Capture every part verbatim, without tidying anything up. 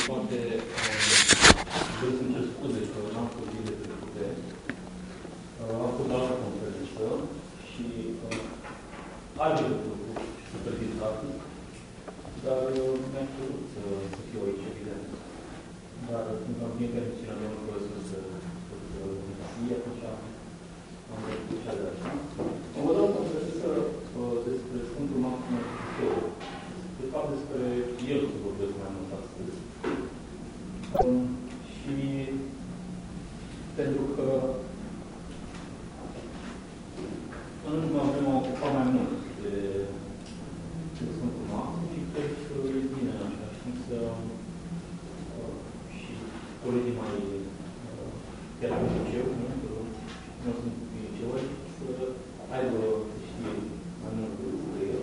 poate vreau să-mi cer scuze că n-am fost zile trecute. Am fost la altă conferință și are lucruri supervizații, dar mi-a cerut să, să fiu aici, evident. Dar când am venit pe misiunea mea, nu vreau să să fie, atunci am văzut cea de așa. Mă vă dau o conferință despre Sfântul Maxim Teo. De fapt, despre el să vorbesc mai mult astăzi. Um, și pentru că în ultima vreme m-am ocupat mai mult de, de Sfântul Maxim și cred că e bine în așa timp să uh, și colegii mai uh, chiar în liceu, nu? Că nu sunt liceuri, să aibă să știe mai mult despre el.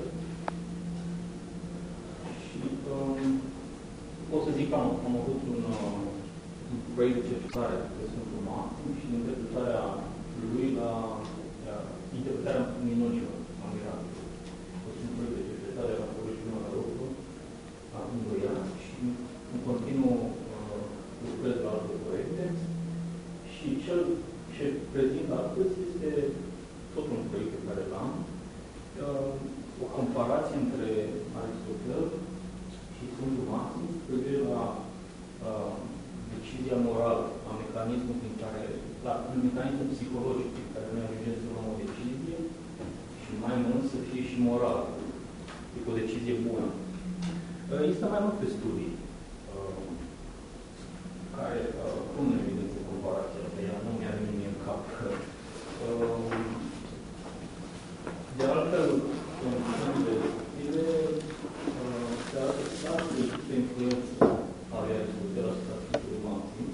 Și um, pot să zic că am, am avut un, uh, un proiect de cercetare pe Sfântul Maxim și interpretarea lui la uh, interpretarea minunilor a miracolului. A fost un proiect de cercetare la Colegiul la Rocul, acum doi ani, și în continuu uh, lucrez la alte proiecte. Și cel ce prezint astăzi este tot un proiect pe care l-am, uh, o comparație între Aristotel și Sfântul Maxim cu privire la uh, decizia morală, la mecanismul prin care, la un mecanism psihologic prin care noi ajungem să luăm o decizie și mai mult să fie și moral, e o decizie bună. Uh, există mai multe studii uh, care uh, pun în evidență comparația asta, ea nu mi-a venit mie în cap. Uh, de altfel, în unele zile, se arată clar că există influență ale Aristotel asupra Sfântului Maxim.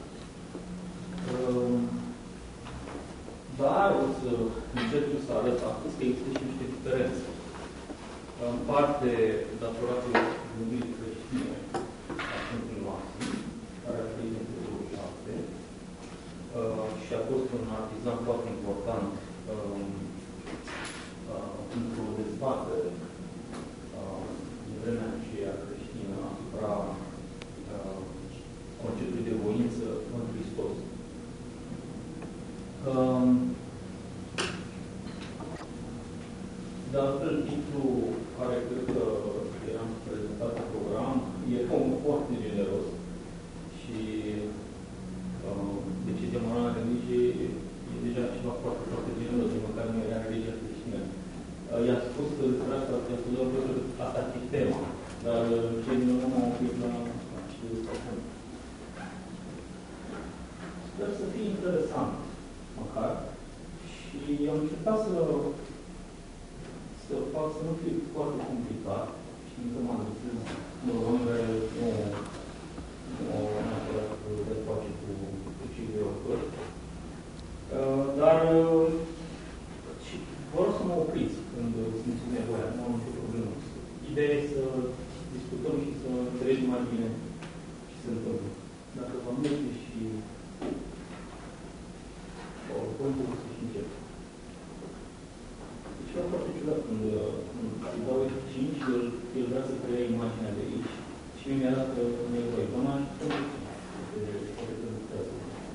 Dar o să încerc să arăt astăzi că există și niște diferențe. În parte, datorate gândirii creștine a Sfântului Maxim, care a trăit în secolul șapte și a fost un artizan foarte important într-o dezbatere din vremea aceea creștină asupra uh, conceptului de voință în Hristos. Um, de altfel, titlul care cred că eram prezentat în program e foarte generos și uh, decizia morală în religie e deja ceva foarte, foarte generos, de măcar nu era religia creștină. Uh, I-am spus că despre asta, asta ar fi tema, dar cei din urmă m-au oprit la ce spun. Sper să fie interesant, măcar, și am încercat să, să fac să nu fie foarte complicat și încă mă adresez unor oameni care nu au neapărat de face cu cei de autori. Dar și vor să mă opriți când simțiți nevoia, nu am nicio problemă. Ideea e să discutăm și să înțelegem mai bine ce se întâmplă. Dacă vă merge și PowerPoint-ul, să și încep. E ceva foarte ciudat când îi dau F cinci, el, el vrea să preia imaginea de aici și mi-a dat nevoie. Vă mai așteptăm de poate să lucrează.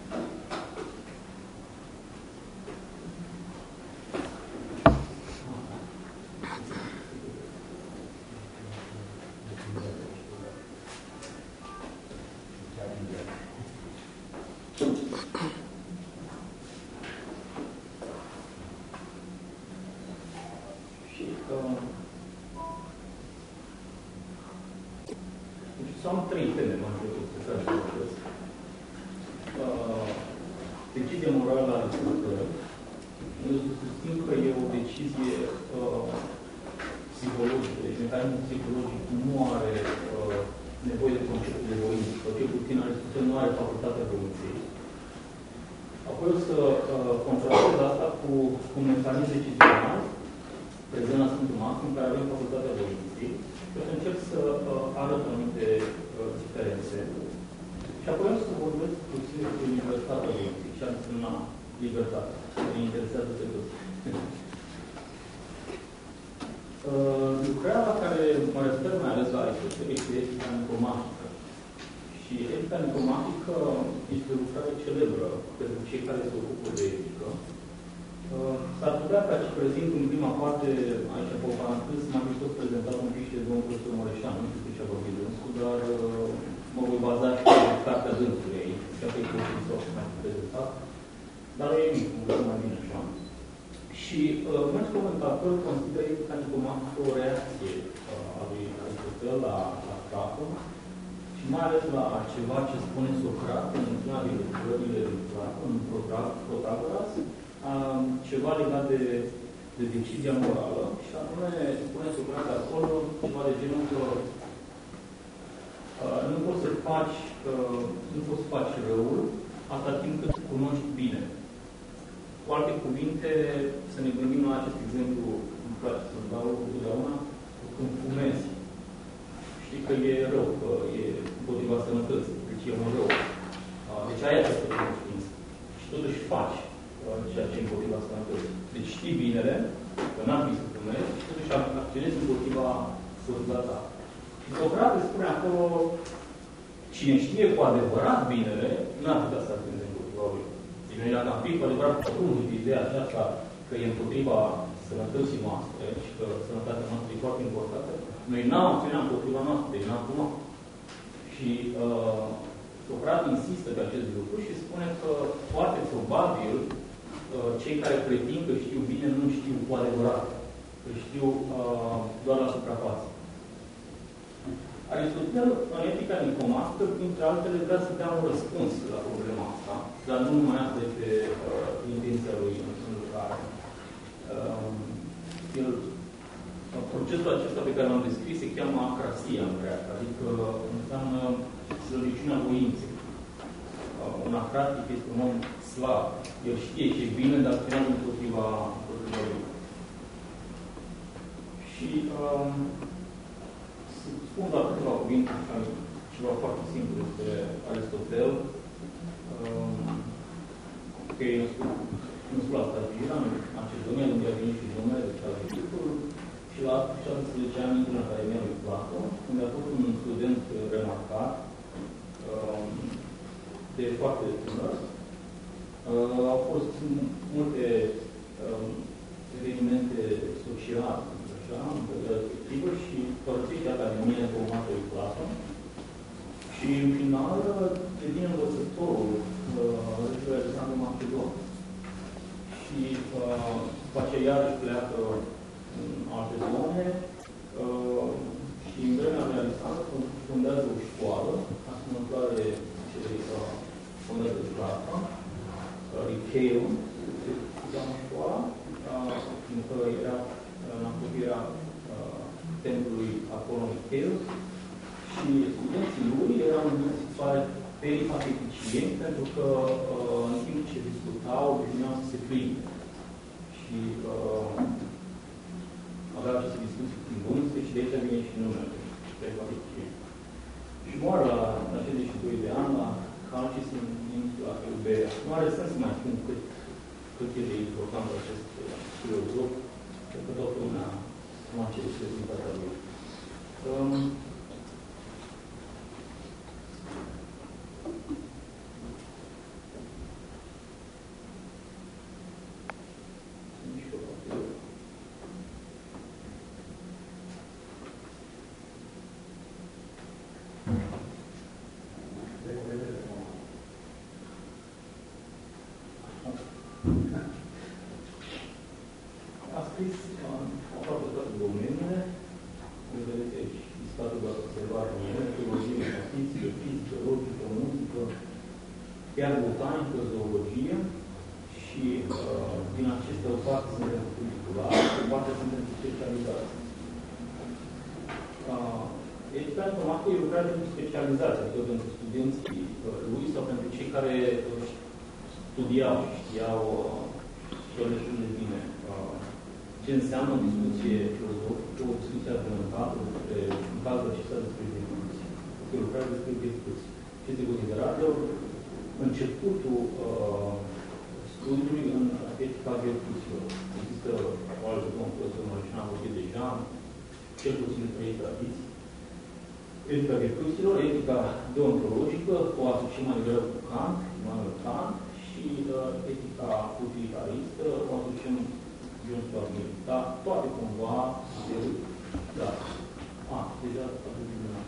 Am trei teme mai multe pe care să vorbesc. Decizia morală a Aristotel. Eu susțin că e o decizie uh, psihologică. Deci mecanismul psihologic nu are uh, nevoie de conceptul de voință. Sau cel puțin Aristotel nu are facultatea voinței. Apoi o să uh, contrastez asta cu un mecanism decizional prezent la Sfântul Maxim, în care avem facultatea voinței. Și o să încerc să uh, arăt anumite uh, diferențe. Și apoi o să vorbesc puțin despre libertatea voinței și ar însemna libertate. Ne interesează pe toți. uh, lucrarea la care mă refer mai ales la Aristotel este antromașică. Și etica diplomatică este o lucrare celebră pentru cei care se ocupă de etică. S-ar putea ca și prezint în prima parte, aici pe o paranteză, m-am mai tot prezentat un pic de domnul profesor Mureșan, nu știu de ce a vorbit dânsul, dar mă voi baza și pe cartea dânsului aici, și că e posibil să mai prezentat, dar e mic, nu mai bine așa. Și uh, mulți comentatori consideră etica diplomatică o reacție uh, a lui Aristotel la, la Platon, și mai ales la ceva ce spune Socrate în una din lucrările lui Platon, în Protagoras, uh, ceva legat de, de decizia morală, și anume spune Socrate acolo ceva de genul că uh, nu poți să faci, uh, nu poți să faci răul atâta timp cât cunoști bine. Cu alte cuvinte, să ne gândim la acest exemplu, îmi place să-mi dau întotdeauna, când fumezi. Știi că e rău, că e împotriva sănătății, deci e un rău. Deci ai această cunoștință. Și totuși faci ceea ce e împotriva sănătății. Deci știi binele, că n-ar fi să fumezi, și totuși acționezi împotriva sănătății ta. Și Socrate spune acolo, cine știe cu adevărat binele, n-ar putea să acționeze împotriva lui. Deci dacă am fi cu adevărat pătrunși de ideea aceasta că e împotriva sănătății noastre și că sănătatea noastră e foarte importantă, noi n-am acționat împotriva noastră, deci n-am cunoscut. Și uh, Socrate insistă pe acest lucru și spune că foarte probabil uh, cei care pretind că știu bine nu știu cu adevărat, că știu uh, doar la suprafață. Aristotel, în etica diplomatică, printre altele, vrea să dea un răspuns la problema asta, dar nu numai asta este uh, intenția lui în lucrare. Uh, el, uh, procesul acesta pe care l-am descris se cheamă acrasia în greacă, adică înseamnă slăbiciunea voinței. Uh, un acratic este un om slab. El știe ce e bine, dar acționează împotriva lui. Și uh, spun doar câteva cuvinte, ceva foarte simplu despre Aristotel. Că e născut la Stagira, în Macedonia, unde a venit și numele de Stagitul, și la șaptesprezece ani intră în Academia lui Platon, unde a fost un student remarcat, de foarte tânăr. Au fost multe evenimente sociale, așa, în perioada respectivă, și părăsește Academia de Urmată lui Platon. Și, în final, devine învățătorul regelui Alexandru Macedon. Și, uh, după aceea, iarăși pleacă în alte zone uh, și, în vremea lui Alexandru, fundează o școală, asemănătoare celei uh, fondează de Platon, Lyceum, se cheamă școala, fiindcă era în apropierea templului Apollo Lyceus, și studenții lui erau numiți peripateticieni, pentru că în timp ce discutau, veneau să se plimbe. Și uh, aveau aceste discuții prin bunțe, și de aici vine și numele peripateticieni. Și moară la, la șaizeci și doi de ani, la Calcis, în insula Euberia. Nu are sens să mai spun cât, cât e de important acest filozof, cred că toată lumea nu a cerut rezultatea lui. Um, A scris aproape toate domeniile, vedeți aici, statul de observare în ele, teologie, statistică, fizică, logică, muzică, chiar botanică, zoologie, și uh, din acestea o parte suntem curriculare, o parte suntem specializați. Uh, Etica diplomatică e lucrare pentru specializație, adică pentru studenții uh, lui sau pentru cei care uh, studiau și știau uh, destul de bine uh, ce înseamnă o discuție filozofică, o discuție argumentată despre, în cazul acesta, despre discuții. Este lucrare despre discuții. Ce este considerat începutul uh, studiului în etica virtuților. Există o altă domnul profesor Mărășan, a vorbit deja, cel puțin de trei tradiții. etica virtuților, etica deontologică, o asociem mai degrabă cu Kant, Immanuel Kant, și uh, etica utilitaristă, o asociem John Stuart Mill. Dar toate cumva, de, da. A, deja atât de bine.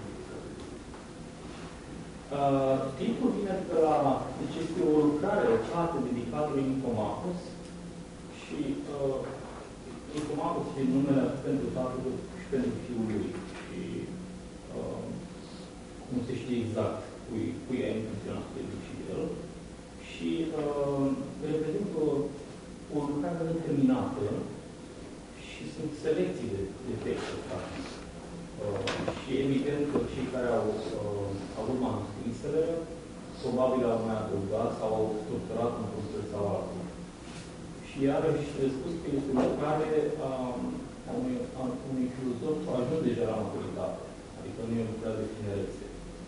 Uh, titlul vine de la, deci este o lucrare, o carte dedicată lui Nicomachos și uh, Nicomachos este numele pentru tatăl și pentru fiul lui. Și uh, nu se știe exact cui, cui a intenționat să și el. Și uh, reprezintă o lucrare neterminată și sunt selecții de, de texte, practic. Uh, și evident că cei care au uh, avut manuscrisele probabil au mai adăugat sau au structurat într-un fel sau altul. Și iarăși spus că este o lucrare uh, a unui, a unui filozof ajuns deja la maturitate, adică nu e o lucrare de tinerețe.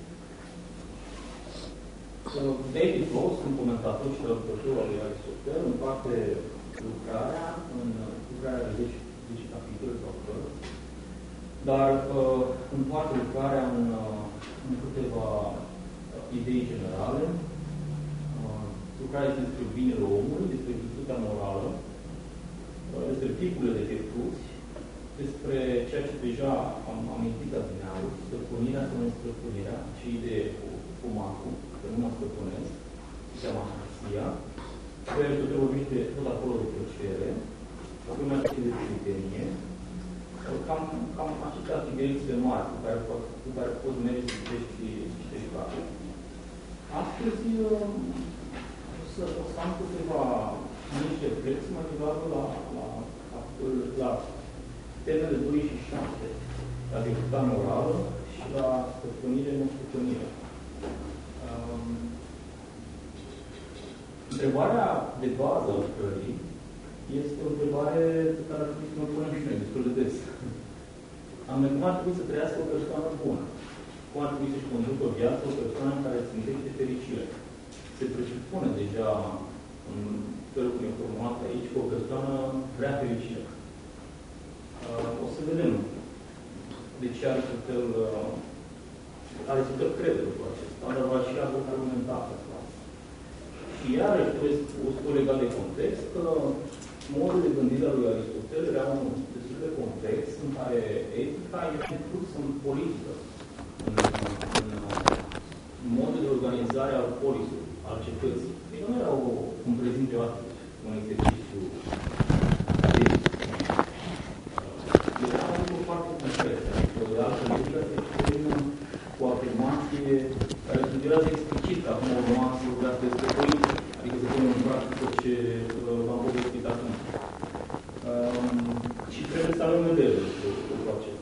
Uh, David Ross, un comentator și traducător al lui Aristotel, împarte lucrarea în lucrarea de zece capitole sau cărți, dar uh, împarte lucrarea în, uh, în câteva uh, idei generale. Uh, lucrarea este despre binele omului, despre virtutea morală, uh, despre tipurile de virtuți, despre ceea ce deja am amintit adineauri, stăpânirea sau nestăpânirea, ce idee cu fumatul, că nu mă stăpânesc, se cheamă ahasia. Apoi Aristotel vorbește tot acolo de plăcere, apoi mai știe de prietenie. Cam, cam acestea subiecte mari cu care, cu care poți merge să citești, citești carte. Astăzi o să, o să am câteva mici reflexii mai degrabă la, la, la, la temele doi și șapte, la virtutea morală și la stăpânire, nestăpânire. Um, întrebarea de bază a lucrării este o întrebare pe care ar trebui să mă punem și noi destul de des. Am cum ar trebui să trăiască o persoană bună? Cum ar trebui să-și conducă o viață o persoană în care țintește fericire? Se presupune deja, în felul cum e formulat aici, că o persoană vrea fericire. Uh, o să vedem de ce Aristotel, uh, Aristotel crede lucrul acesta, dar va și argumenta pentru asta. Și iarăși trebuie să legat de context, că modul de gândire al lui Aristotel era unul destul de complex, în care etica este inclusă în politică, în, în, în modul de organizare al polisului, al cetății. Deci nu era o, cum prezint eu astăzi, un exercițiu de era un lucru foarte concret, adică de altă medică se exprimă cu o afirmație care sugerează explicit că acum urma să vorbească despre politică, adică să punem în practică ce uh, v-am povestit acum. Um, și trebuie să avem vedere lucrul acesta.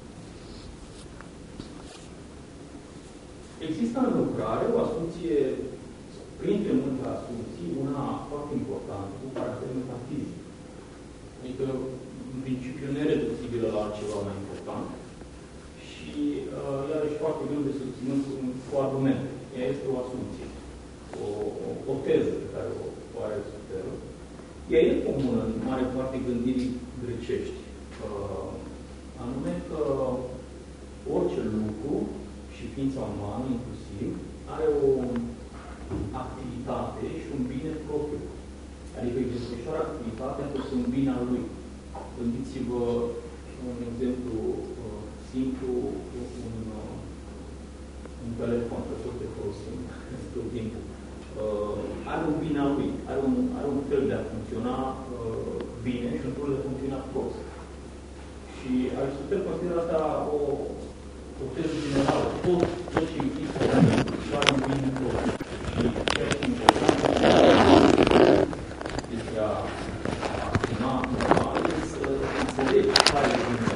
Există în lucrare o asumție, printre multe asumții, una foarte importantă, cu caracter metafizic. Adică, în principiu, nereducibilă la altceva mai important și, uh, iarăși, foarte greu de susținut cu, cu argumente. Ea este o asumție, o, o, o teză pe care o, o are Aristotel. Ea e comună în mare parte gândirii grecești, uh, anume că orice lucru și ființa umană, inclusiv, are o activitate și un bine propriu. Adică îi desfășoară activitatea pentru un bine al lui. Gândiți-vă un exemplu uh, simplu, un, uh, un telefon, pe tot de folosim tot timpul. Uh, are un bine al lui, are un, are un fel de a funcționa uh, bine și un fel de a funcționa prost. Și Aristotel consideră asta o, o teză generală. Tot, tot ce există are un bine prost. Și ceea ce e important este a acționa normal, să înțelegi care e bine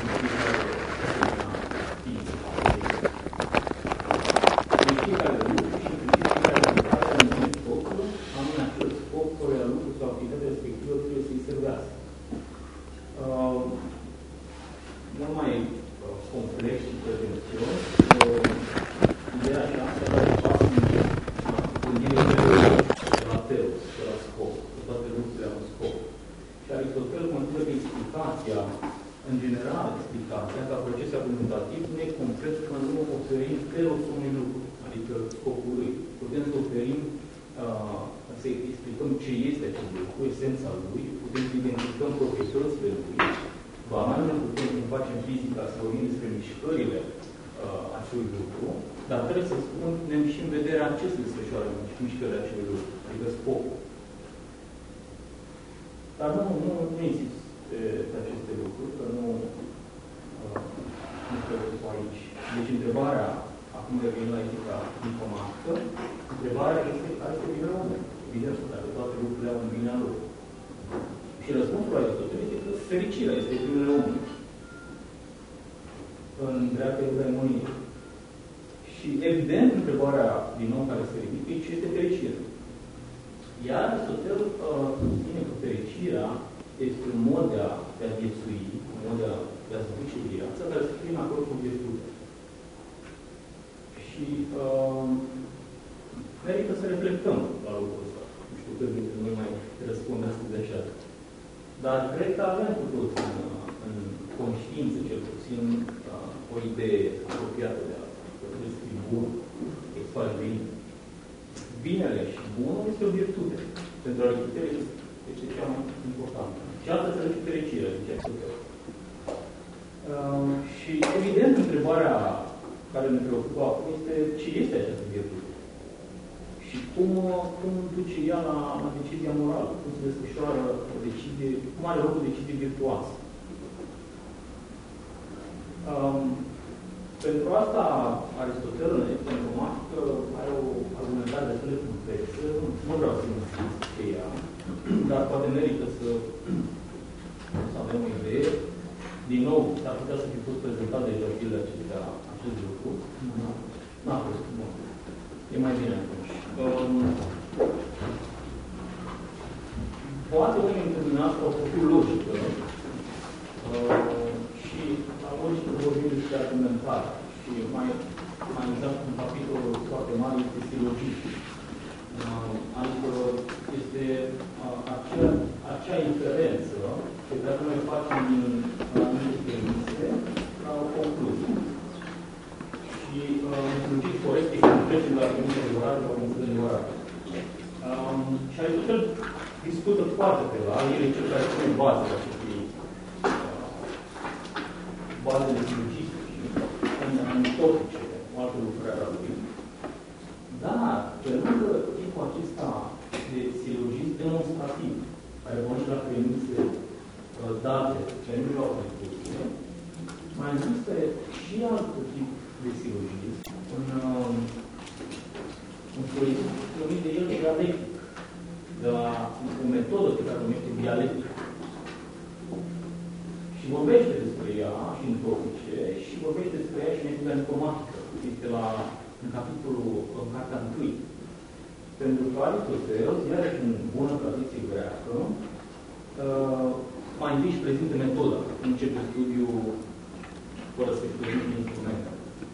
în fiecare lucru și în fiecare lucrare are un moment scopul, anume acel scop care lucru sau activitatea respectivă trebuie să-i servească. Uh, mult mai uh, complex și pretențios, uh, ideea aceasta care pasă în gândirea de la teos, de la scop, că toate lucrurile au un scop. Și Aristotel consideră că explicația, în general explicația, ca proces argumentativ, nu e complet până nu adică scopul lui. Putem să oferim, uh, să explicăm ce este acest lucru, esența lui, putem să identificăm proprietățile lui, ba mai mult putem să facem fizica, să vorbim despre mișcările uh, acelui lucru, dar trebuie să spunem și în vederea ce se desfășoară mișcările acelui lucru, adică scopul. Dar nu, nu, nu insist pe, pe aceste lucruri, că nu, uh, nu preocupă aici. Deci întrebarea, acum revin la etica informatică, întrebarea este care este binele omului. Evident, dacă toate lucrurile au un bine al lor. Și răspunsul la Aristotel este că fericirea este binele omului. În dreapta eudaimonie. Și evident, întrebarea din nou care se ridică, ce este fericirea? Iar Aristotel uh, spune că fericirea este un mod de a, de a viețui, un mod de a, de a duce viața, dar să fim acolo cu virtute. Și uh, merită să reflectăm la lucrul ăsta. Nu știu cât dintre noi mai răspund astăzi așa. Dar cred că avem cu toți în, în conștiință, cel puțin, uh, o idee apropiată de asta. Că trebuie să fii bun, că îți faci bine. Binele și bunul este o virtute. Pentru Aristotel este cea mai importantă. Și asta se duce fericirea, zice Aristotel. Uh, și evident, întrebarea care ne preocupă acum este ce este această virtute. Și cum, cum duce ea la, la decizia morală, cum se desfășoară o decizie, cum are loc o decizie virtuoasă. Um, pentru asta, Aristotel, în etica informatică, are o argumentare destul de complexă. Nu vreau să insist pe ea, dar poate merită să, să avem o idee. Din nou, s-ar putea să fi fost prezentat deja zilele acestea acest lucru. N-a fost bun. E mai bine atunci. Um, poate unii dintre dumneavoastră au făcut logică uh, și la logică vorbim despre argumentare. Și mai, mai exact un capitol foarte mare este silogism. Uh, adică este uh, acea, acea inferență pe care noi facem din anumite premise la o concluzie. Și un slujit corect este să trecem la premise adevărate, la concluzie adevărate. Um, și Aristotel discută foarte pe la el, e cel care spune bazele acestui uh, bazele silogistice, anecdotice, o altă lucrare a lui. Dar, pe lângă tipul acesta de silogism demonstrativ, care vorbește la premise date pe nu la o concluzie, mai există și alt tip de silogism, un, un silogism numit de el dialectic, de la o metodă pe care o numește dialectic. Și vorbește despre ea și în topice, și vorbește despre ea și în etica informatică. Este la, în capitolul, în cartea întâi. Pentru că Aristotel, iarăși în bună tradiție greacă, uh, mai întâi își prezintă metoda, începe studiul fără să-și prezinte instrumente.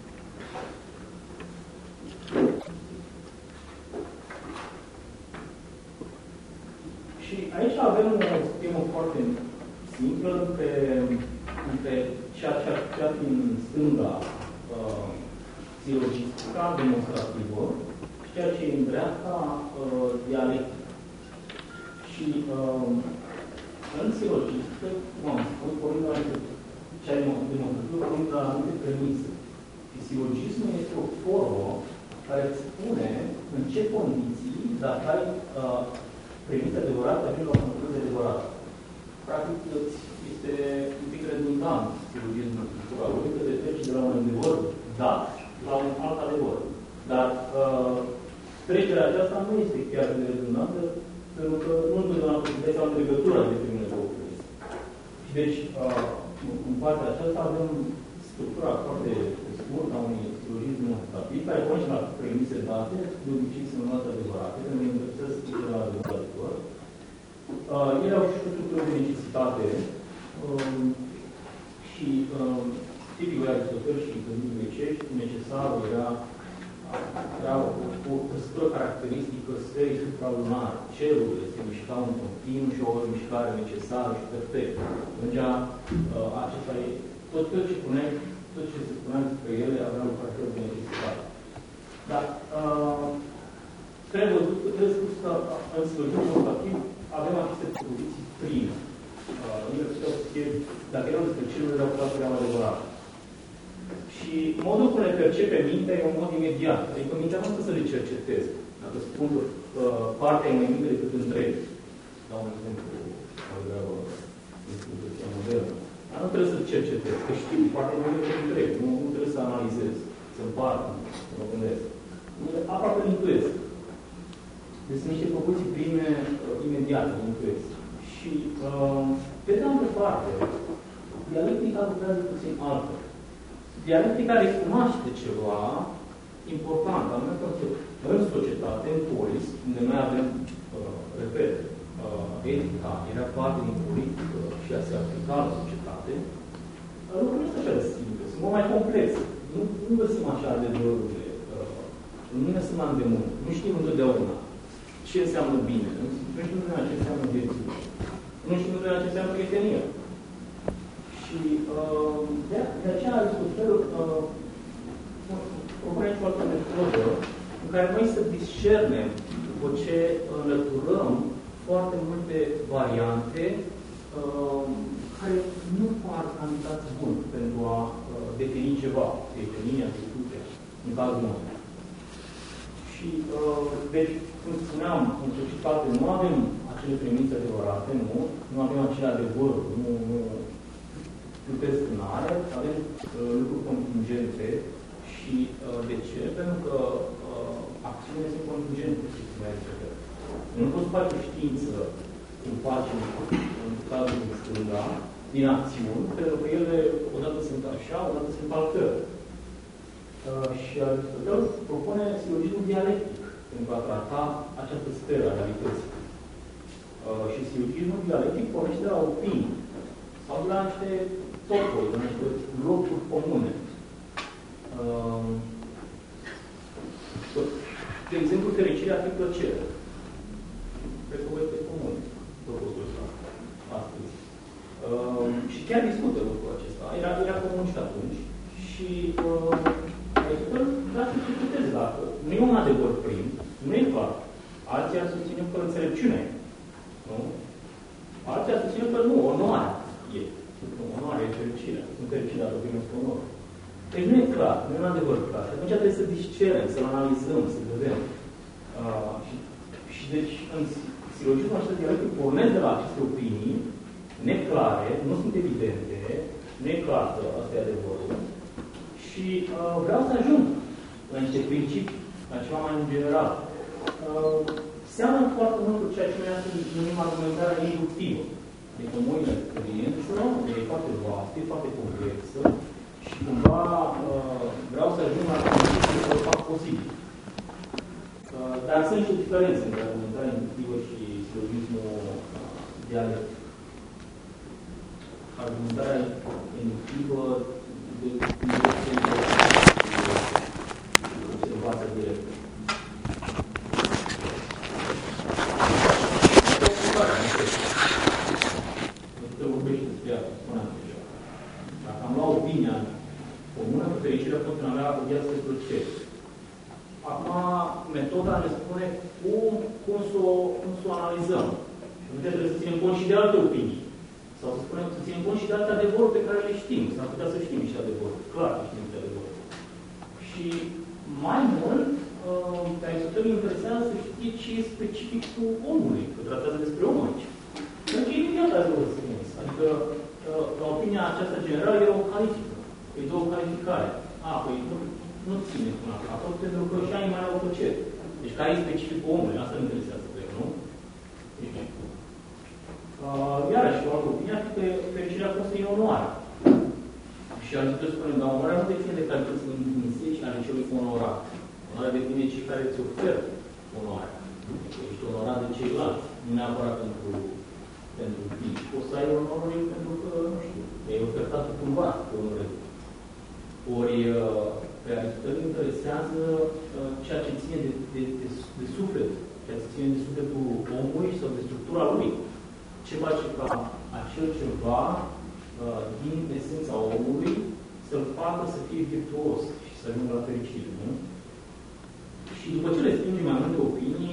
Și aici avem o schemă foarte simplă între, între ceea ce ar putea fi în stânga uh, silogistica, demonstrativă, și ceea ce e în dreapta uh, dialectică. Și uh, în silogistică, cum am spus, pornind la ce ai demonstrativ, pornind la anumite premise. Și silogismul este o formă care îți spune în ce condiții, dacă ai uh, premise adevărate, ajungi la o concluzie adevărată. Practic, este un pic redundant silogismul structural. Uite, te treci de la un adevăr dat la un alt adevăr. Dar uh, trecerea aceasta nu este chiar de redundantă, pentru că nu întotdeauna posibilitatea o legătură de primele două premise. Și deci, uh, în partea aceasta avem structura foarte scurtă a unui silogism demonstrativ, care pornește la premise date, de obicei sunt luate adevărate, pentru că ne îndreptăți de la adevăr. Uh, ele au și o structură de necesitate um, și um, tipicul de Aristotel și gânditul grecești, necesarul era, era o, o trăsătură caracteristică sferii supralunare. Cerurile se mișcau în continuu și o mișcare necesară și perfectă. Atunci, uh, acesta e, tot, tot ce puneai, tot ce se spunea despre ele avea un caracter de necesitate. Dar că în slujbul educativ avem aceste poziții prime. Uh, dacă erau despre celule, erau foarte erau adevărat. Și modul cum le percepe mintea e un mod imediat. Adică mintea nu trebuie să le cerceteze. Dacă spun că uh, partea e mai mică decât întreg. Dau un exemplu mai greu în instituția modernă. Dar nu trebuie să cercetezi, că știi, partea e mai mică decât întreg. Nu, nu trebuie să analizezi, să împart, să mă gândesc. Aproape intuiesc. Deci sunt niște propoziții prime uh, imediate, intuiesc. Și, uh, pe de altă parte, dialectica lucrează puțin altfel. Dialectica recunoaște ceva important, anume că în societate, în polis, unde noi avem, uh, repet, uh, etica era parte din politică și a se aplica la societate, uh, lucrurile nu sunt așa de simple, sunt mult mai complexe. Nu, nu găsim așa de adevărurile. Uh, în mine sunt la îndemână. Nu știm întotdeauna ce înseamnă bine. Nu știm întotdeauna ce înseamnă viețile. Nu știm întotdeauna ce înseamnă prietenie. Și uh, de, de aceea Aristotel uh, propune foarte metodă în care noi să discernem după ce înlăturăm foarte multe variante uh, care nu par candidați buni pentru a uh, defini ceva, defini atitudinea, în cazul nostru. Și, uh, deci, cum spuneam, în societate nu avem acele premise adevărate, nu, nu avem acele adevăruri, nu, nu plutesc în are, avem uh, lucruri contingente și uh, de ce? Pentru că uh, acțiunile sunt contingente, nu poți să faci o știință cum faci în cazul din stânga, din acțiuni, pentru că ele odată sunt așa, odată sunt altfel. Uh, și Aristotel propune silogismul dialectic pentru a trata această sferă a realității. Uh, și silogismul dialectic pornește de la opinii sau de la niște topuri, de la niște locuri comune. Uh, de exemplu, fericirea ar fi plăcere. Cred că vă este comun propoziția ăsta astăzi. Uh, și chiar discută lucrul acesta. Era, era comun și atunci. Și uh, Aristotel vrea să discuteze dacă nu e un adevăr prim, nu e clar. Alții ar susține că înțelepciune. Nu? Alții ar susține că nu, onoare e. Nu, onoare e fericirea. Sunt fericit dacă primesc onoare. Deci nu e clar, nu e un adevăr clar. Și atunci trebuie să discerem, să-l analizăm, să vedem. Uh, și, și deci, în silogismul acesta dialectic pornesc de la aceste opinii neclare, nu sunt evidente, nu e clar că asta e adevărul. Și uh, vreau să ajung la niște principii, la ceva mai în general. Uh, seamănă foarte mult cu ceea ce noi astăzi numim argumentarea inductivă. Adică mâine experiență, e foarte vastă, e foarte complexă și cumva uh, vreau să ajung la principii să o fac posibil. Uh, dar sunt și diferențe între argumentarea inductivă și silogismul uh, dialectic. Argumentarea inductivă de observația directă. Nu te vorbești despre ea, spuneam deja. Dacă am luat opinia comună, că fericirea pot avea o viață de plăcere. Acum, metoda ne spune cum, cum să o, cum să o analizăm. Și nu trebuie să ținem cont și de alte opinii. Sau să spunem să ținem cont și de alte adevăruri pe care le știm. S-ar putea să știm niște adevăruri. Clar că știm niște adevăruri. Și mai mult, pe Aristotel îi interesează să știe ce e specificul omului. Că tratează despre om aici. Pentru că imediat adevărul strâns. Adică, la opinia aceasta generală era o califică. E două calificare. A, păi nu, nu ține până acolo, pentru că și animale au plăcere. Deci care e specificul omului? Asta îl interesează pe el, nu? Deci, Uh, iarăși, o altă opinie ar fi că fericirea poate să fie onoare. Și Aristotel spune, dar onoarea nu depinde de calitățile intrinsece ale celui onorat. Onoarea depinde de cei care îți oferă onoarea. Ești onorat de ceilalți, nu neapărat pentru, pentru tine. Poți să ai onorul pentru că, nu știu, ai ofertat cumva pe onorul. Ori, uh, pe Aristotel interesează uh, ceea ce ține de, de, de, de suflet, ceea ce ține de sufletul omului sau de structura lui. Ce face ca acel ceva uh, din esența omului să-l facă să fie virtuos și să ajungă la fericire, nu? Și după ce le strângi mai multe opinii,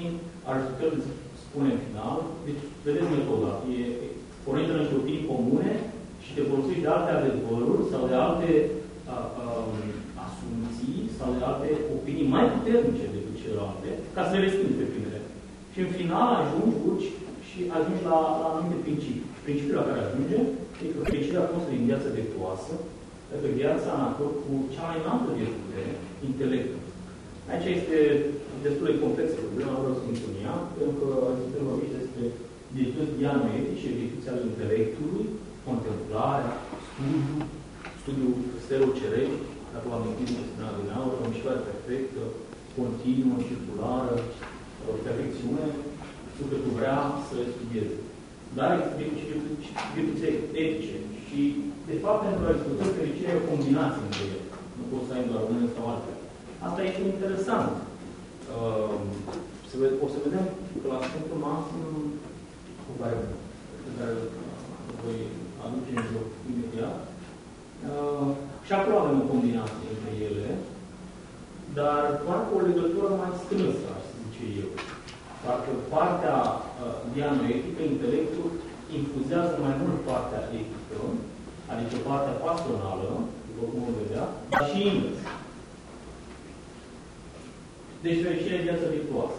Aristotel spune în final, deci, vedeți metoda, e, pornind în niște opinii comune și te folosești de alte adevăruri sau de alte a, a, asumții sau de alte opinii mai puternice decât celelalte, ca să le respingi pe primele. Și în final ajungi, urci și ajungi la, la anumite principii. Principiul la care ajunge e că fericirea constă din viața virtuoasă, pentru viața în acord cu cea mai înaltă virtute, intelectul. Aici este destul de complexă problema, nu vreau să intru în ea, pentru că Aristotel vorbește despre virtuți dianoetice, virtuți ale intelectului, contemplarea, studiul, studiul stelor cerești, dacă v-am amintit ce spunea din aur, o mișcare perfectă, continuă, circulară, perfecțiune, sufletul vrea să le studieze. Dar există virtuți etice și, de fapt, pentru Aristotel, fericirea e o combinație între ele. Nu poți să ai doar unele sau altele. Asta este interesant. Uh, o să vedem că la Sfântul Maxim, cu care, cu care voi aduce în joc imediat, uh, și acolo avem o combinație între ele, dar parcă o legătură mai strânsă, aș zice eu. Parcă partea uh, dianoetică, intelectul, infuzează mai mult partea etică, adică partea pasională, după cum o vedea, dar și invers. Deci fericirea e viața virtuoasă.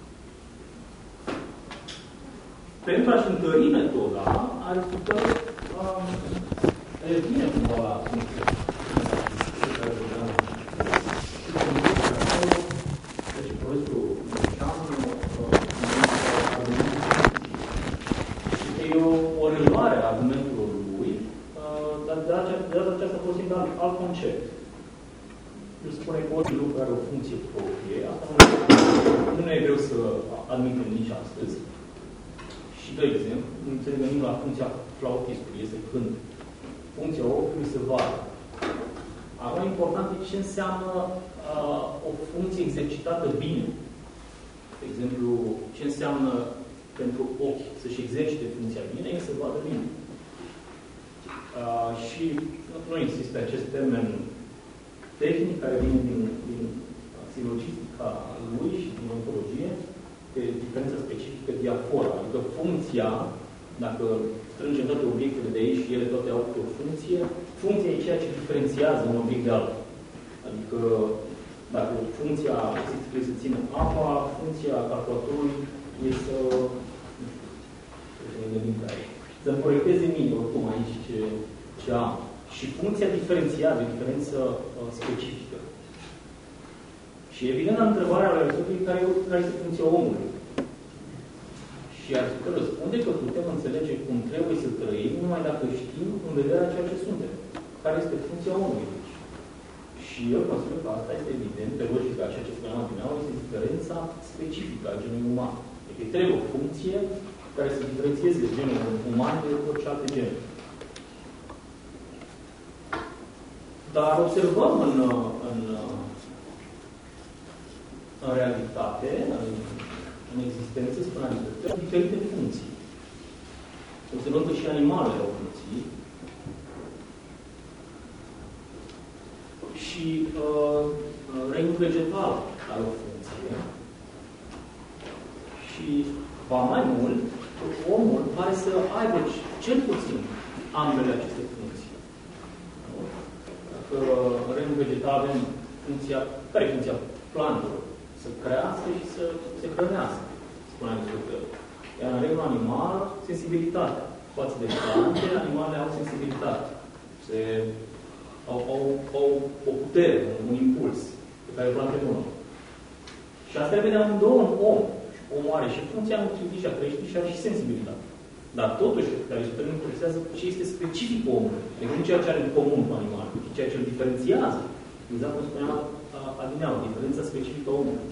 Pentru a-și întări metoda, Aristotel um, revine cumva la funcție. Deci, profesorul e o, o reluare a argumentului lui, uh, dar de data aceasta folosim alt concept. El spune că orice lucru are o funcție proprie. Asta nu, nu e greu să admitem nici astăzi. Și, de exemplu, să ne gândim la funcția flautistului, este când funcția ochiului se vadă. Acum, important e ce înseamnă uh, o funcție exercitată bine. De exemplu, ce înseamnă pentru ochi să-și exercite funcția bine, e să vadă bine. Uh, și nu insist pe acest termen tehnic care vine din, din silogistica lui și din ontologie, pe diferența specifică diafora, adică funcția, dacă strângem toate obiectele de aici și ele toate au o funcție, funcția e ceea ce diferențiază un obiect de altul. Adică, dacă funcția trebuie să țină apa, funcția calculatorului e să, nu știu, să ne gândim pe aici, să-mi corecteze mine oricum aici ce, ce am. Și funcția diferențiază, diferență uh, specifică. Și evident, la întrebarea lui Aristotel, care, care este funcția omului? Și Aristotel răspunde că putem înțelege cum trebuie să trăim numai dacă știm în vederea ceea ce suntem. Care este funcția omului? Deci. Și eu consider că asta este evident, pe logica ceea ce spuneam din nou, este diferența specifică a genului uman. Deci trebuie o funcție care să diferențieze genul uman de orice alte genuri. Dar observăm în, în, în realitate, în, în existență, spune Aristotel, diferite funcții. Observăm că și animalele au funcții. Și uh, regnul vegetal are o funcție. Și, ba mai mult, omul pare să aibă cel puțin ambele aceste funcții. Că în regnul vegetal avem funcția, care e funcția plantelor? Să crească și să se hrănească, spune Aristotel. Iar în regnul animal, sensibilitatea. Față de plante, animalele au sensibilitate. Se, au, au, au o putere, un, un impuls pe care plantele nu au. Și asta le vedeam în două în om. Omul are și funcția nutritivă și a creșterii și are și sensibilitate. Dar totuși, Aristotel nu interesează ce este specific omului. Deci nu ceea ce are în comun cu animalul, ci ceea ce îl diferențiază. Exact cum spunea adineauri, diferența specifică a omului.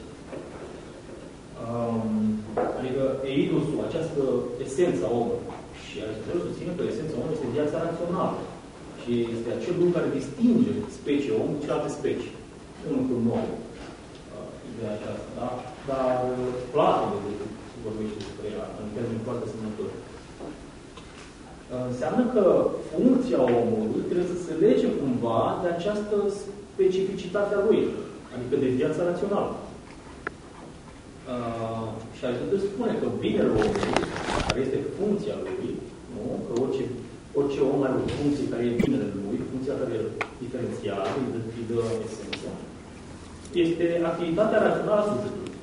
Um, adică eidosul, această esență a omului. Și Aristotel susține că esența omului este viața rațională. Și este acel lucru care distinge specia omului de celelalte specii. Nu un lucru nou. Uh, ideea aceasta, da? Dar Platon, de exemplu, vorbește despre ea, în termeni foarte semnători. Înseamnă că funcția omului trebuie să se lege cumva de această specificitate a lui, adică de viața rațională. Uh, și Aristotel spune că binele omului, care este funcția lui, nu? Că orice, orice om are o funcție care e binele lui, funcția care e diferențială, îi dă esența, este activitatea rațională a sufletului.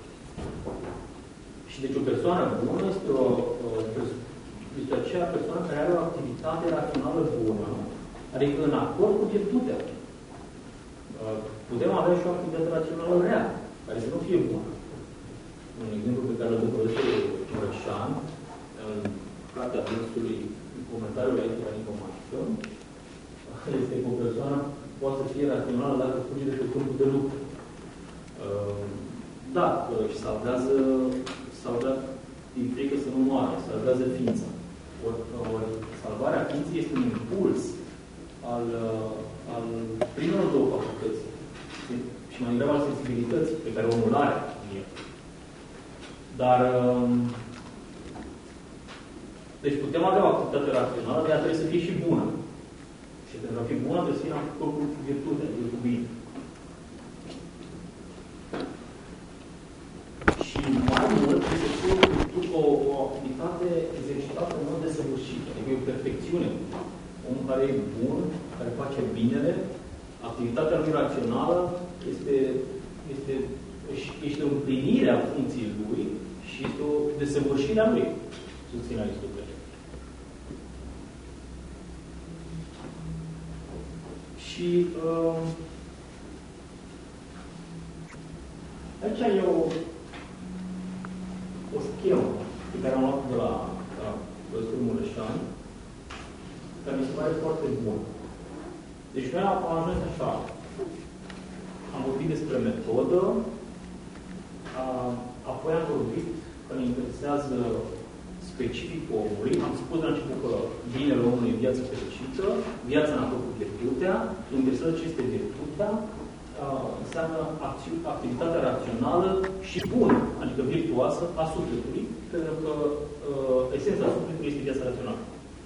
Și deci o persoană bună este, o, o, este aceea persoană care are o activitate rațională bună, adică în acord cu virtutea. Putem avea și o activitate rațională rea, care să nu fie bună. Un exemplu pe care îl dovedește Rășan, în cartea dânsului, în comentariul aici la Nicomașcă, este că o persoană poate să fie rațională dacă fuge de pe câmpul de lucru. Da, și salvează, salvează din frică să nu moară, salvează ființa. Ori, ori salvarea ființei este un impuls al, al primelor două facultăți. Și mai degrabă al sensibilității pe care omul are în el. Dar, deci putem avea o activitate rațională, dar ea trebuie să fie și bună. Și pentru a fi bună trebuie să fie în acord cu virtutea, cu bine. Și mai mult trebuie să fie o, o activitate exercitată în mod desăvârșit. Adică e o perfecțiune. Omul care e bun, care face binele, activitatea lui rațională este, este, este o împlinire a funcției lui și este o desăvârșire a lui, susține Aristotel. Și uh, aici e o, o schemă pe care am luat de la profesorul Mureșan, care mi se pare foarte bună. Deci noi am ajuns așa. Am vorbit despre metodă, apoi am vorbit că ne interesează specificul omului. Am spus la început că binele omului e viața fericită, viața în acord cu virtutea, ne interesează ce este virtutea, înseamnă activitatea rațională și bună, adică virtuoasă, a sufletului, pentru că esența sufletului este viața rațională.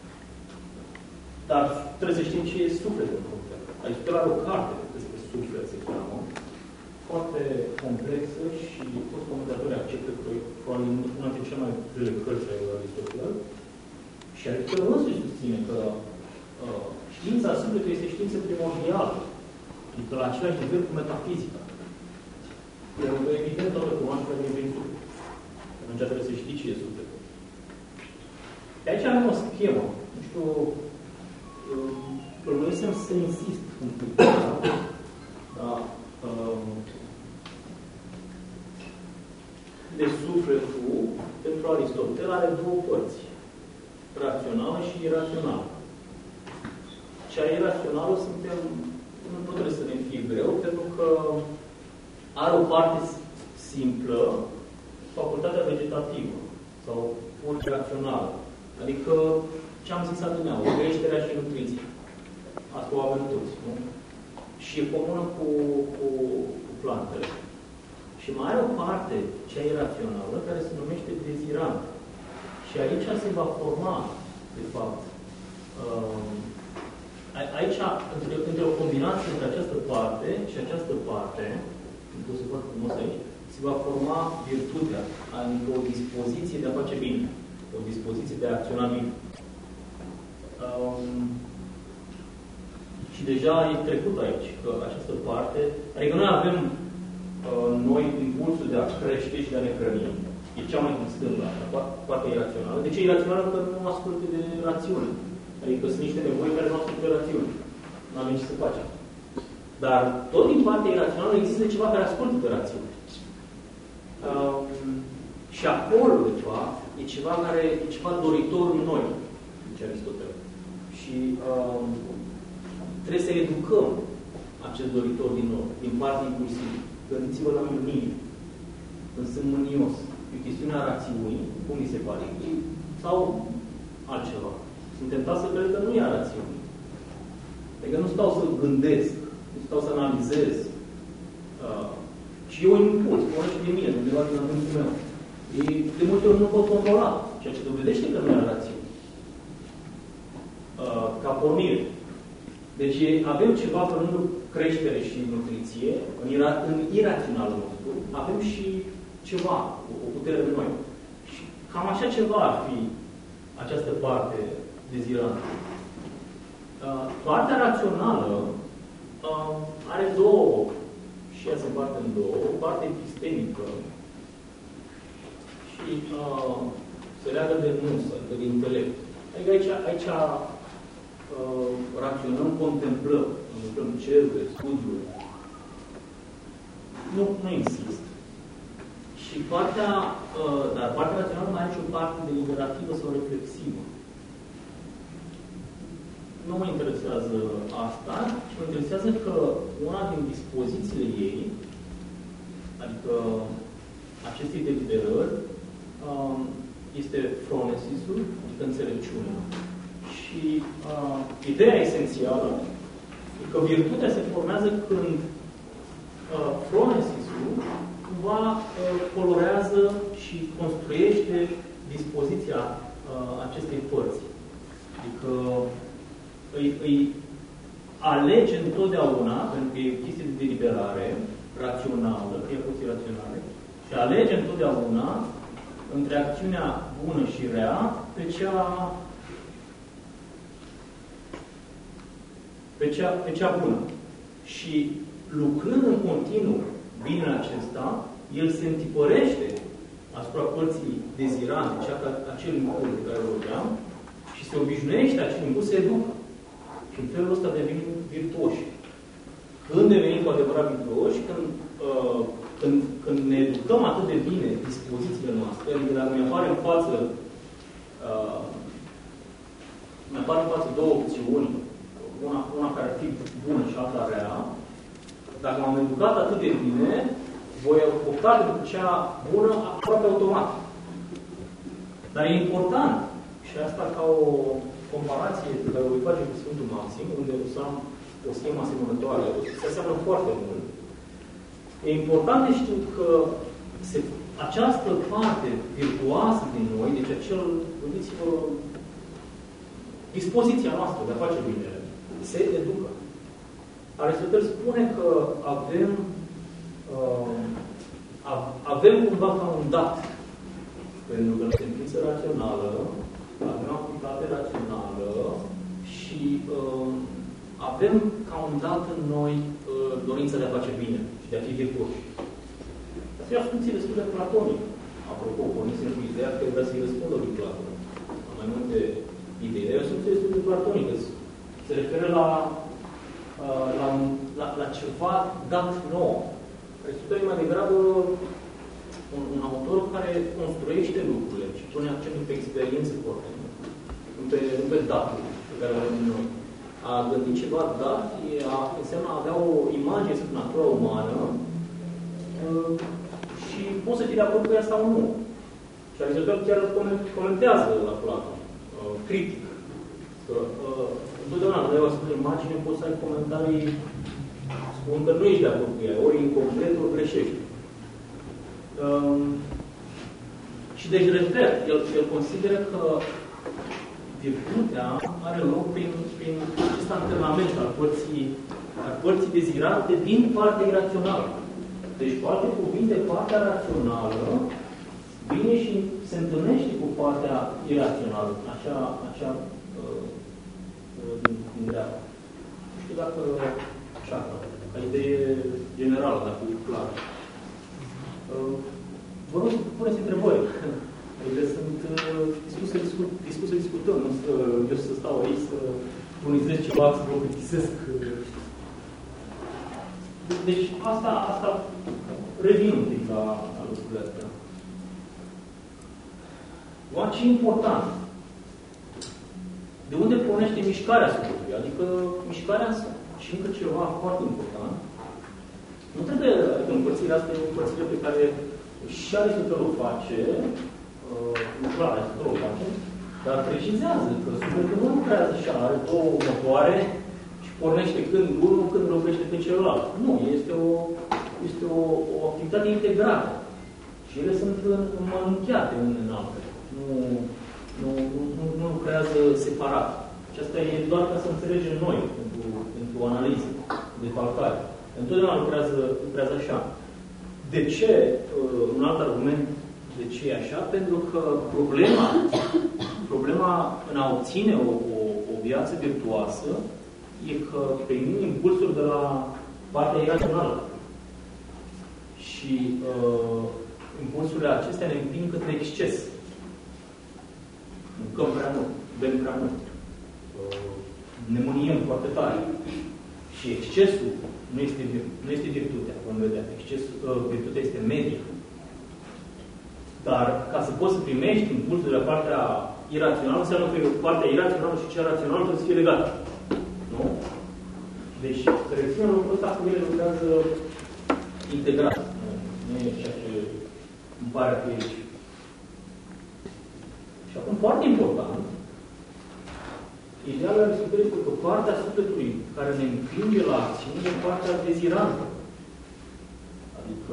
Dar trebuie să știm ce e sufletul. Aristotel are o carte despre suflet, se cheamă, foarte complexă și toți comentatorii acceptă că e probabil una dintre cele mai grele cărți ale lui Aristotel. Și Aristotel însuși susține că uh, știința sufletului este știință primordială, adică la același nivel cu metafizica. Iar evident toată cunoașterea e prin suflet. Atunci trebuie să știi ce e sufletul. De aici avem o schemă. Nu știu, plănuisem să insist un pic. Da? De sufletul, pentru Aristotel, are două părți. Rațională și irațională. Cea irațională suntem, nu trebuie să ne fie greu, pentru că are o parte simplă, facultatea vegetativă, sau orice rațională. Adică, ce am zis adineauri, creșterea și nutriția. Asta o avem toți, nu? Și e comună cu, cu, cu plantele. Și mai are o parte, cea irațională, care se numește dezirant. Și aici se va forma, de fapt, um, aici, între, între o combinație între această parte și această parte, nu se poate frumos aici, se va forma virtutea, adică o dispoziție de a face bine, o dispoziție de a acționa bine. Um, și deja e trecut aici, că această parte, adică noi avem uh, noi impulsul de a crește și de a ne hrăni. E cea mai stângă, partea irațională. De ce e irațională? Că nu ascultă de rațiune. Adică sunt niște nevoi care nu ascultă de rațiune. Nu avem ce să facem. Dar tot din partea irațională există ceva care ascultă de rațiune. Um, și acolo, de fapt, e ceva care e ceva doritor în noi, zice Aristotel. Și um, trebuie să educăm acest doritor din nou, din partea impulsivă. Gândiți-vă la mânie. Când sunt mânios, e o chestiune a rațiunii, cum mi se pare, sau altceva. Sunt tentat să cred că nu e a rațiunii. Adică nu stau să gândesc, nu stau să analizez. Uh, și e un impuls, pornește de mine, undeva din gândul meu. E, de multe ori nu pot controla, ceea ce dovedește că nu e a rațiunii. Uh, ca pornire. Deci avem ceva pe lângă creștere și nutriție, în, ira în iraționalul nostru, avem și ceva, o, o putere de noi. Și cam așa ceva ar fi această parte dezirantă. Uh, partea rațională uh, are două, și ea se împarte în două, o parte epistemică și uh, se leagă de nus, adică de intelect. Adică aici, aici uh, raționăm, contemplăm, contemplăm cerurile, studiul. Nu, nu insist. Și partea, uh, dar partea rațională mai are și o parte deliberativă sau reflexivă. Nu mă interesează asta, ci mă interesează că una din dispozițiile ei, adică acestei deliberări, um, este phronesisul, adică înțelepciunea. Și uh, ideea esențială e că virtutea se formează când uh, phronesisul cumva uh, colorează și construiește dispoziția uh, acestei părți. Adică îi, îi alege întotdeauna, pentru că e chestie de deliberare rațională, că e puțin raționale, și alege întotdeauna între acțiunea bună și rea pe cea, pe cea, pe cea bună. Și lucrând în continuu binele acesta, el se întipărește asupra părții dezirante, cea ca acelui impuls de care vorbeam, și se obișnuiește acel impuls să educă. Și în felul ăsta devenim virtuoși. Când devenim cu adevărat virtuoși, când, uh, când, când ne educăm atât de bine dispozițiile noastre, adică dacă mi apare în față uh, mi apare în față două opțiuni, una, una care ar fi bună și alta rea, dacă m-am educat atât de bine, voi opta pentru cea bună aproape automat. Dar e important, și asta ca o comparație pe care o voi face cu Sfântul Maxim, unde o să am o schemă asemănătoare, se aseamănă foarte mult. E important de știut că se, această parte virtuoasă din noi, deci acel, gândiți-vă, dispoziția noastră de a face bine, se educă. Aristotel spune că avem uh, avem cumva ca un dat, pentru că suntem ființă rațională, avem activitate rațională și uh, avem ca un dat în noi uh, dorința de a face bine și de a fi virtuoși. Asta e o funcție destul de platonică. Apropo, pornisem cu ideea că vrea să-i răspundă lui Platon. Am mai multe idei. E o funcție destul de platonică. Se referă la, uh, la, la, la ceva dat nou. Aristotel e mai degrabă un, un autor care construiește lucrurile și pune accentul pe experiențe foarte mult. Nu pe, nu pe datele pe care le avem noi. A gândi ceva dat a, înseamnă a avea o imagine despre natura umană uh, și poți să fii de acord cu ea sau nu. Și Aristotel chiar comentează la Platon, uh, critic. Că uh, întotdeauna când ai o asemenea imagine poți să ai comentarii spun că nu ești de acord cu ea, ori incomplet, ori greșești. Um, și deci, repet, el, el consideră că virtutea are loc prin, prin acest antrenament al părții, al părții dezirate din partea irațională. Deci, cu alte cuvinte, partea rațională vine și se întâlnește cu partea irațională, așa, așa uh, uh, din, din dreapta. Nu știu dacă așa, ca idee generală, dacă e clar. Uh, vă rog să puneți întrebări. Adică sunt uh, dispus, să discut, dispus să discutăm, nu să, eu să stau aici, să furnizez ceva, să vă plictisesc. Deci asta, asta revin un pic la, la lucrurile astea. Oare ce e important? De unde pornește mișcarea sufletului? Adică mișcarea și încă ceva foarte important. Nu trebuie, adică împărțirea asta e împărțirea pe care și Aristotel o face, uh, clar, Aristotel o face, dar precizează că sufletul nu lucrează așa, are două motoare și pornește când unul, când lovește pe celălalt. Nu, este o, este o, o activitate integrată. Și ele sunt înmănunchiate unele în altele. Nu, nu, nu, nu lucrează separat. Și asta e doar ca să înțelegem noi, pentru, pentru analiză, defalcare. Întotdeauna lucrează, lucrează așa. De ce? Un alt argument de ce e așa? Pentru că problema, problema în a obține o, o, o viață virtuoasă e că primim impulsuri de la partea irațională. Și uh, impulsurile acestea ne împing către exces. Mâncăm prea mult, bem prea mult, uh, ne mâniem foarte tare. Și excesul nu este, nu este virtutea, vom vedea. Excesul, uh, virtutea este media. Dar ca să poți să primești impulsul de la partea irațională, înseamnă că partea irațională și cea rațională trebuie să fie legată. Nu? Deci, reținerea lucrul ăsta cu ele lucrează integrat. Nu, nu e ceea ce îmi pare pe aici. Și acum, foarte important, idealul Aristotel este că partea sufletului care ne împinge la acțiune e partea dezirantă. Adică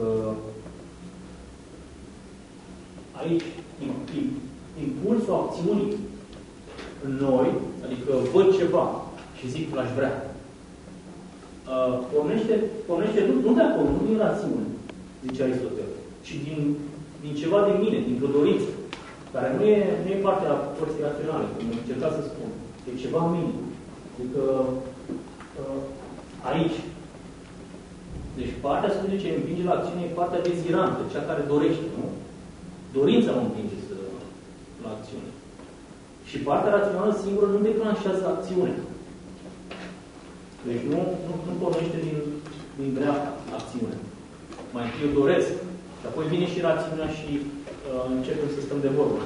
aici, impulsul acțiunii în noi, adică văd ceva și zic că l-aș vrea, uh, pornește, pornește nu, nu de acolo, nu din rațiune, zice Aristotel, ci din, din ceva din mine, dintr-o dorință, care nu e, nu e partea părții raționale, cum am încercat să spun. E ceva în mine. Adică uh, aici. Deci partea sfântului ce împinge la acțiune e partea dezirantă, cea care dorește, nu? Dorința mă împinge să, la acțiune. Și partea rațională singură nu declanșează acțiunea. Deci nu, nu, nu pornește din, din dreapta acțiunea. Mai întâi eu doresc. Și apoi vine și rațiunea și uh, începem să stăm de vorbă.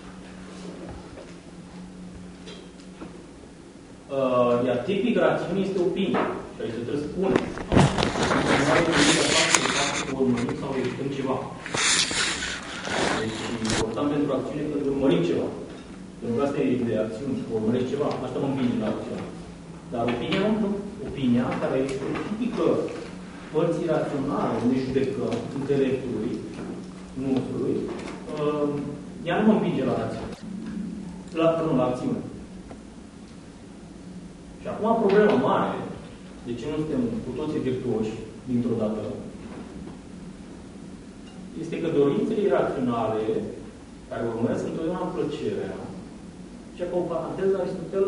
Uh, iar tipic rațiunii este opinia. Și aici trebuie să spune. Nu are gândit la faptul că urmărim sau evităm ceva. Deci e important pentru acțiune că urmărim ceva. Pentru că asta e de acțiune, că urmărești ceva. Asta mă împinge la acțiune. Dar opinia, nu. Opinia, care este tipică părții raționale, unde judecăm intelectului, nostrului, uh, ea nu mă împinge la rațiune. La, nu, la acțiune. Și acum problema mare, de ce nu suntem cu toții virtuoși dintr-o dată, este că dorințele iraționale, care urmăresc întotdeauna plăcerea, și acum, în paranteză, Aristotel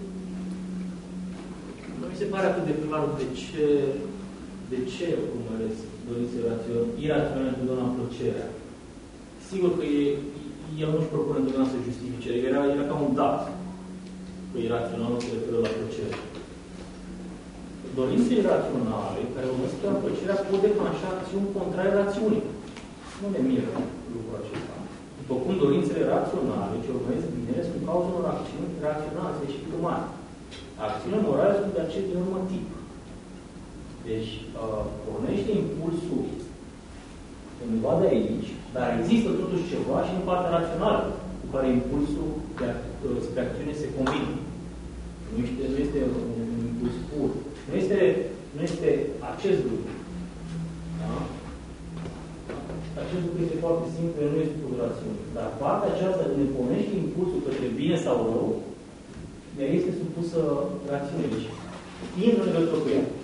nu mi se pare atât de clar de ce, de ce urmăresc dorințele iraționale întotdeauna plăcerea. Sigur că e, el nu-și propune întotdeauna să justifice, era, era ca un dat. Că iraționalul se referă la plăcere. Dorințele iraționale, care urmăresc la plăcerea, pot declanșa acțiuni contrare rațiunii. Nu ne miră lucrul acesta. După cum dorințele raționale, ce urmăresc binele, sunt cauza unor acțiuni raționale, specific umane. Acțiunile morale sunt de acest din urmă tip. Deci, uh, pornește impulsul undeva de aici, dar există totuși ceva și în partea rațională, cu care impulsul de spre acțiune se combină. Nu este, nu este un impuls pur. Nu este, nu este acest lucru. Da? Acest lucru este foarte simplu, nu este pur rațiune. Dar partea aceasta de ne pornește impulsul către bine sau rău, ea este supusă rațiunii. Deci, intră în legătură cu ea.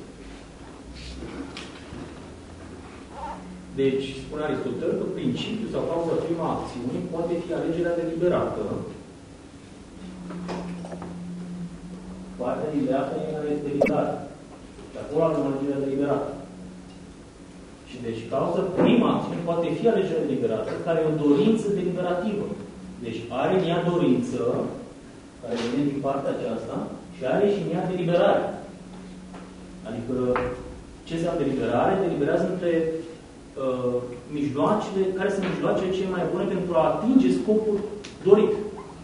Deci, spune Aristotel că principiul sau cauza prima acțiunii poate fi alegerea deliberată. Partea deliberată este deliberată. Și acolo avem alegerea deliberată. Și deci, cauza prima acțiune poate fi alegerea deliberată, care e o dorință deliberativă. Deci, are în ea dorință, care vine din partea aceasta, și are și în ea deliberare. Adică, ce înseamnă deliberare? Deliberează între Uh, mijloacele, care sunt mijloacele cele mai bune pentru a atinge scopul dorit.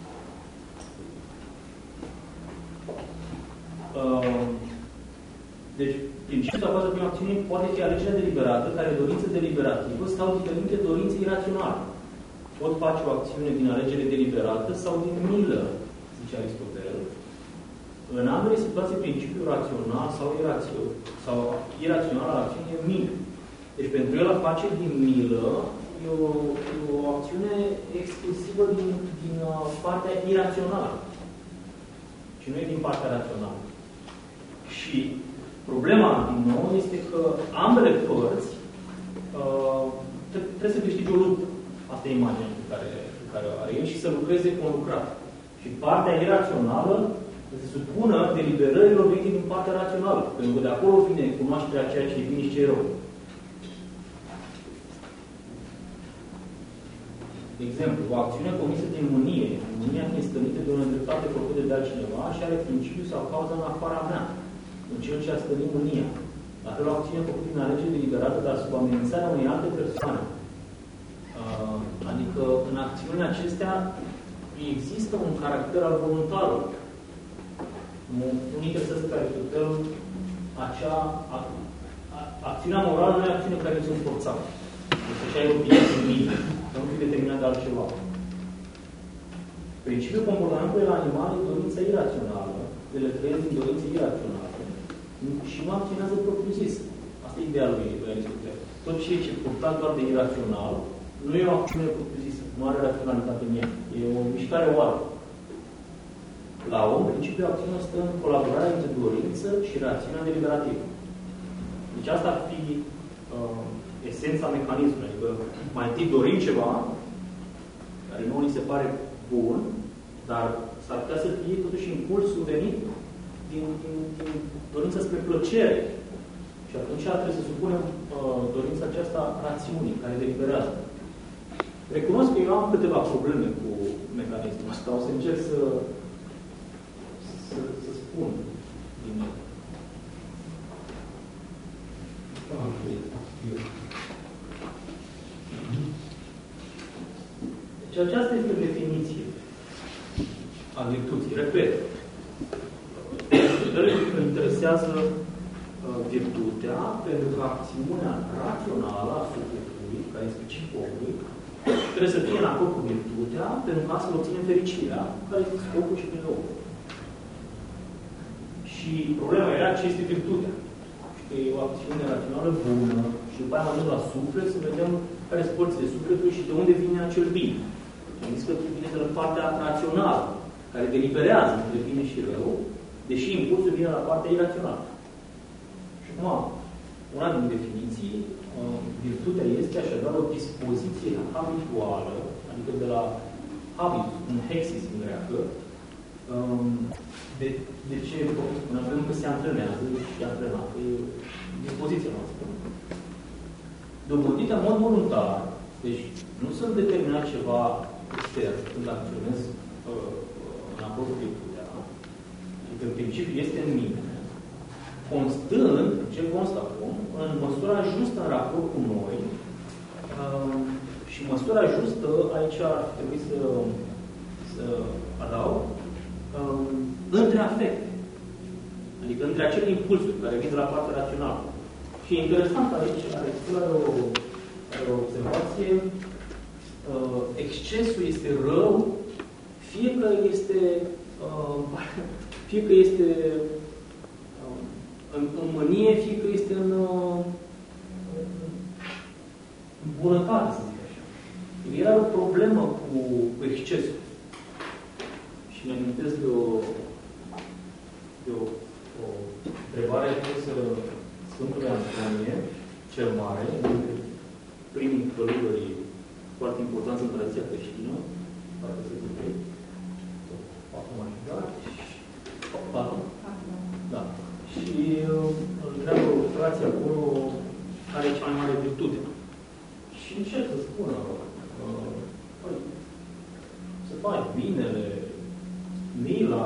Uh, deci, principiul sau baza primei acțiuni poate fi alegerea deliberată, care e dorință deliberativă, sau diferite dorințe iraționale. Pot face o acțiune din alegere deliberată sau din milă, zice Aristotel. În ambele situații, principiul rațional sau irațional, sau irațional al acțiunii e milă. Deci pentru el a face din milă e o, e o acțiune exclusivă din, din uh, partea irațională. Și nu e din partea rațională. Și problema, din nou, este că ambele părți uh, trebuie să câștige o luptă. Asta e imaginea pe care, pe care o are el și să lucreze conlucrat. Și partea irațională să se supună deliberărilor venite din partea rațională. Pentru că de acolo vine cunoașterea ceea ce e bine și ce e rău. De exemplu, o acțiune comisă din mânie, mânia fiind stănită de o nedreptate făcută de altcineva și are principiul sau cauza în afara mea, în cel ce a stănit mânia. La fel, o acțiune făcută din alegere deliberată, dar sub amenințarea unei alte persoane. Uh, adică, în acțiunile acestea, există un caracter al voluntarului. Unii trebuie să clarificăm acea acțiunea morală nu e acțiune care nu sunt forțate. Deci așa e opinia din mine, să nu fie determinat de altceva. Principiul comportamentului la animal e dorința irațională, ele trăiesc din dorință irațională și nu acționează propriu-zis. Asta e ideea lui Aristotel. Tot ceea ce e purtat doar de irațional nu e o acțiune propriu-zisă, nu are raționalitate în ea. E o mișcare oară. La om, principiul acțiunii stă în colaborarea între dorință și rațiunea deliberativă. Deci asta ar fi uh, esența mecanismului. Adică mai întâi dorim ceva, care nouă ni se pare bun, dar s-ar putea să fie totuși impulsul venit din, din, din dorința spre plăcere. Și atunci trebuie să supunem uh, dorința aceasta rațiunii, care deliberează. Recunosc că eu am câteva probleme cu mecanismul ăsta. O să încerc să, să, să spun din el. Deci aceasta este o definiție a virtuții. Repet, îl interesează uh, virtutea pentru că acțiunea rațională a sufletului, care este specific omului, trebuie să fie în acord cu virtutea, pentru că astfel obținem fericirea, care este scopul și prin om. Și problema era ce este virtutea. Și că e o acțiune rațională bună și după aia am ajuns la suflet să vedem care sunt părțile sufletului și de unde vine acel bine. Am zis că vine de la partea rațională, care deliberează între bine și rău, deși impulsul vine la partea irațională. Și acum, una din definiții, virtutea este așadar o dispoziție habituală, adică de la habit, un hexis în greacă, de, de ce spunem că se antrenează, deci e antrenată, e dispoziția noastră. Dobândită în mod voluntar, deci nu sunt determinat ceva extern când acționez uh, în acord cu virtutea, adică în principiu este în mine, constând, ce constă acum, în măsura justă în raport cu noi, uh, și măsura justă, aici ar trebui să, să adaug, uh, între afecte. Adică între acele impulsuri care vin de la partea rațională. Și e interesant aici, Aristotel are o, are o observație, uh, excesul este rău, fie că este, uh, fie că este uh, în, în mânie, fie că este în, uh, în bunătate, să zic așa. El are o problemă cu, cu excesul. Și ne amintesc de o, de o, o întrebare pusă Sfântului Antonie, cel Mare, dintre primii călugări foarte importanți în tradiția creștină, parcă să zic ei, acum aș da, patru, da. Și uh, îl întreabă frații acolo care e cea mai mare virtute. Și încerc să spună, uh, păi, să faci binele, mila,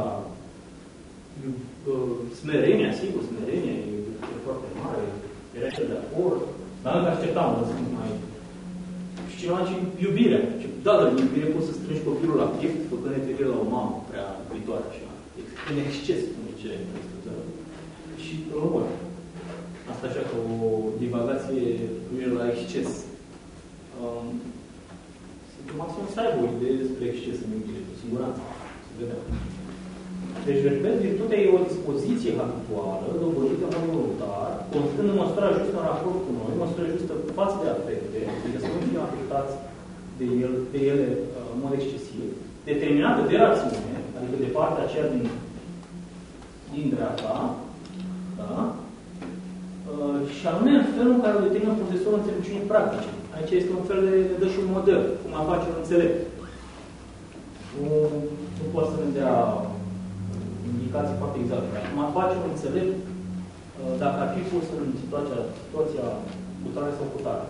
uh, smerenia, sigur, smerenia e foarte mare, era cel de acord, dar încă așteptam un răspuns mai... Și cineva zice, iubirea. Și, da, dar iubire poți să strângi copilul la piept, făcând referire la o mamă prea viitoare, așa. În exces, cum zice Aristotel. Și rămân. Asta așa ca o divagație privire la exces. Um, Sigur, maxim să aibă o idee despre exces în iubire, cu siguranță. Să vedem. Deci, repet, virtutea e o dispoziție habituală, dobândită în mod voluntar, constând în măsura justă în raport cu noi, măsura justă față de afecte, adică să nu fim afectați de, el, de ele uh, în mod excesiv, determinată de rațiune, adică de partea aceea din, din dreapta, da? Uh, și anume în felul în care o determină procesorul înțelepciunii practice. Aici este un fel de, de dă și un model, cum a face un înțelept. Nu, nu poate să ne dea indicații foarte exacte. Cum a face un înțelept, dacă ar fi pus în situația, situația cu tare sau cu tare.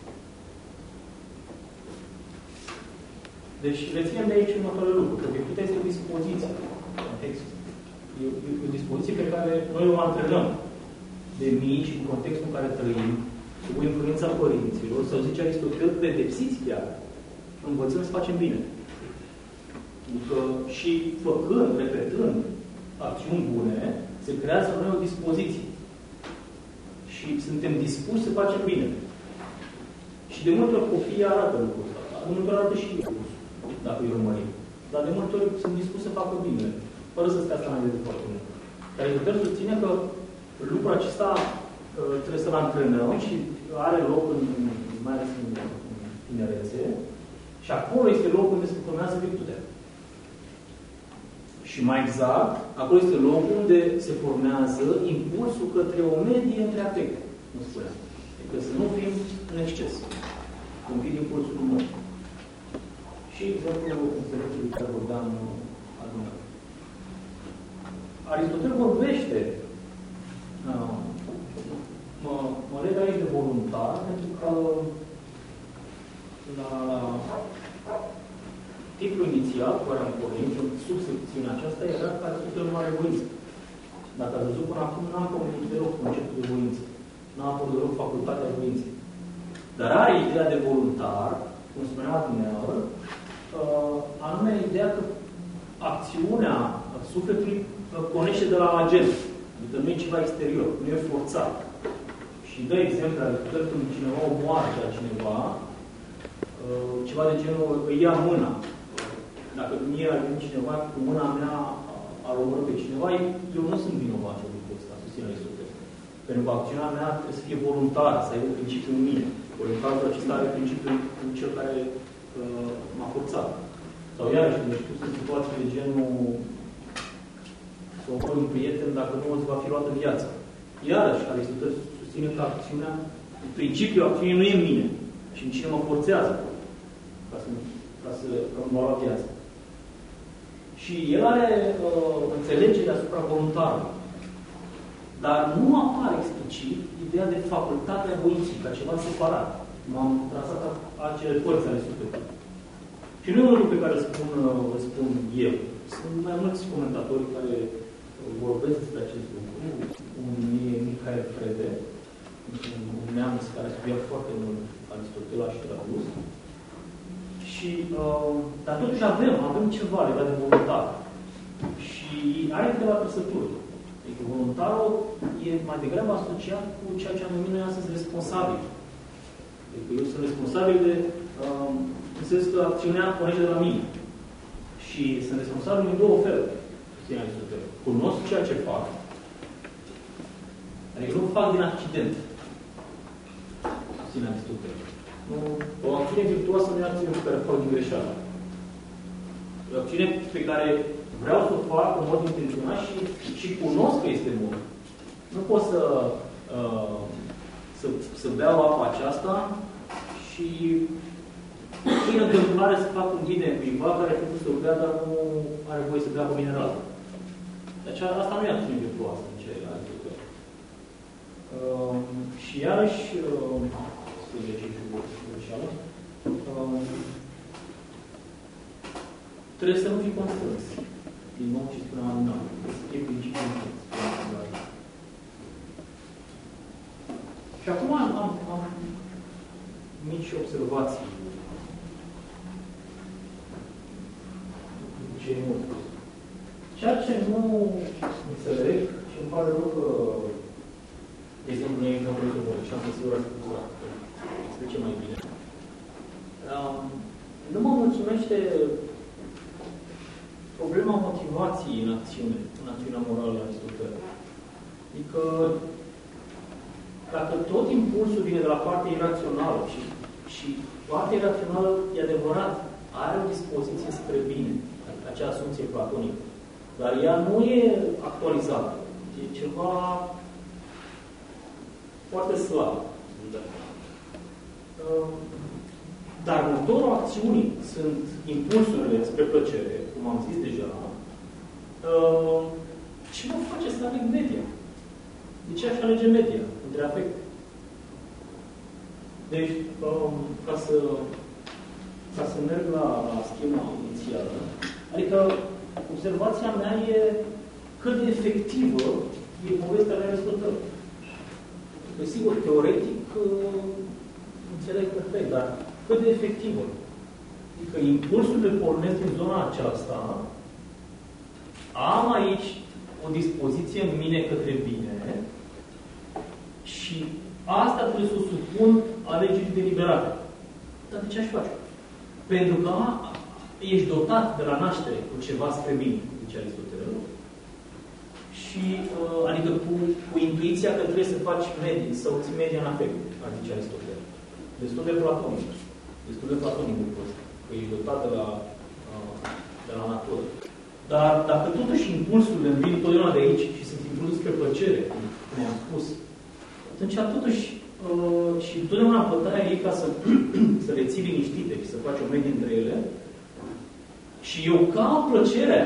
Deci reținem de aici următoarele lucruri, că virtutea este o dispoziție în text. E o, e o dispoziție pe care noi o antrenăm de mici, în contextul în care trăim, cu influența părinților, sau zice Aristotel, pedepsiți chiar, învățăm să facem bine. Adică și făcând, repetând acțiuni bune, se creează în noi o dispoziție. Și suntem dispuși să facem bine. Și de multe ori copiii arată lucrul ăsta. De multe ori arată și eu, dacă îi urmărim. Dar de multe ori sunt dispus să facă bine, fără să stea să analizeze foarte mult. Dar Aristotel susține că lucrul acesta trebuie să-l antrenăm și are loc în, mai ales în tinerețe. Și acolo este locul unde se formează virtutea. Și mai exact, acolo este locul unde se formează impulsul către o medie între afecte, nu spuneam. Adică să nu fim în exces. Un pic impulsul umor. Și exemplul înțelegerii care vorbeam adunat. Aristotel vorbește, uh, mă, mă leg aici de voluntar, pentru că la titlul inițial, cu care am pornit, subsecțiunea aceasta, era că Aristotel nu are voință. Dacă ați văzut până acum, n-am pomenit deloc conceptul de voință. N-am apărut deloc facultatea voinței. Dar are ideea de voluntar, cum spunea dumneavoastră, uh, anume ideea că acțiunea sufletului pornește de la agent. Adică nu e ceva exterior, nu e forțat. Și dă exemple, Aristotel, când cineva omoară pe cineva, uh, ceva de genul, îi ia mâna. Dacă mie ar veni cineva cu mâna mea ar omorâ pe cineva, eu nu sunt vinovat de lucrul ăsta, susține Aristotel. Pentru că acțiunea mea trebuie să fie voluntară, să aibă principiul în mine. Ori în cazul acesta are principiul în cel care uh, m-a forțat. Sau iarăși, când știu, sunt situații de genul să omori un prieten dacă nu îți va fi luată viața. Iarăși, Aristotel susține că acțiunea, principiul acțiunii nu e în mine, ci în cine mă forțează ca să, ca să îmi va lua viața. Și el are uh, înțelegere asupra voluntarului. Dar nu apare explicit ideea de facultatea voinței, ca ceva separat. M-am trasat acele părți ale sufletului. Și nu e un lucru pe care îl spun, îl spun eu. Sunt mai mulți comentatori care vorbesc despre acest lucru. Unul e Michael Frede, un neamț care studia foarte mult Aristotel și tradus. Și, uh, dar totuși avem, avem ceva legat de voluntar. Și are câteva trăsături. Adică voluntarul e mai degrabă asociat cu ceea ce am numit noi astăzi responsabil. Adică eu sunt responsabil de, uh, în sensul că acțiunea pornește de la mine. Și sunt responsabil în două feluri. Cunosc ceea ce fac. Adică nu fac din accident. Susține Aristotel. O acțiune virtuoasă nu e acțiune pe care o fac din greșeală. O acțiune pe care vreau să o fac în mod intenționat și, și cunosc că este bună. Nu pot să, uh, să, să beau apa aceasta și prin întâmplare să fac un bine cuiva care a făcut să o bea, dar nu are voie să bea cu mineral. Deci asta nu e acțiune virtuoasă în ce Aristotel. Uh, și iarăși, uh, să zicem și greșeală, uh, trebuie să nu fii constrâns. Din nou ce spuneam adunat. Să fie principiul aici. Și acum am, am, am mici observații. Ce e mult. Ceea ce nu înțeleg și îmi pare rău că este un exemplu de bun și am fost sigur că explice mai bine. Um, nu mă mulțumește problema motivației în acțiune, în acțiunea morală la Aristotel. Adică, dacă tot impulsul vine de la partea irațională și, și partea irațională, e adevărat, are o dispoziție spre bine, acea asumție platonică. Dar ea nu e actualizată. E ceva foarte slab. Dar motorul acțiunii sunt impulsurile spre plăcere, cum am zis deja. Ce mă face să aleg media? De ce aș alege media între afecte? Deci, ca să, ca să merg la, la schema inițială, adică observația mea e cât de efectivă e povestea lui Aristotel. Sigur, teoretic, înțeleg perfect, dar cât de efectivă. Adică impulsurile pornesc din zona aceasta, am aici o dispoziție în mine către bine și asta trebuie să o supun alegerii deliberate. Dar de ce aș face? Pentru că ești dotat de la naștere cu ceva spre bine, zice Aristotel, și, adică cu, cu intuiția că trebuie să faci medii, să obții media în afect, zice Aristotel. Destul de platonic. Destul de platonic lucrul ăsta. Că ești dotat de la, de la natură. Dar dacă totuși impulsurile îmi vin totdeauna de aici și sunt introdus spre plăcere, cum am spus, atunci totuși uh, și totdeauna în bătaia ei ca să, să le ții liniștite și să faci o medie între ele și eu caut plăcerea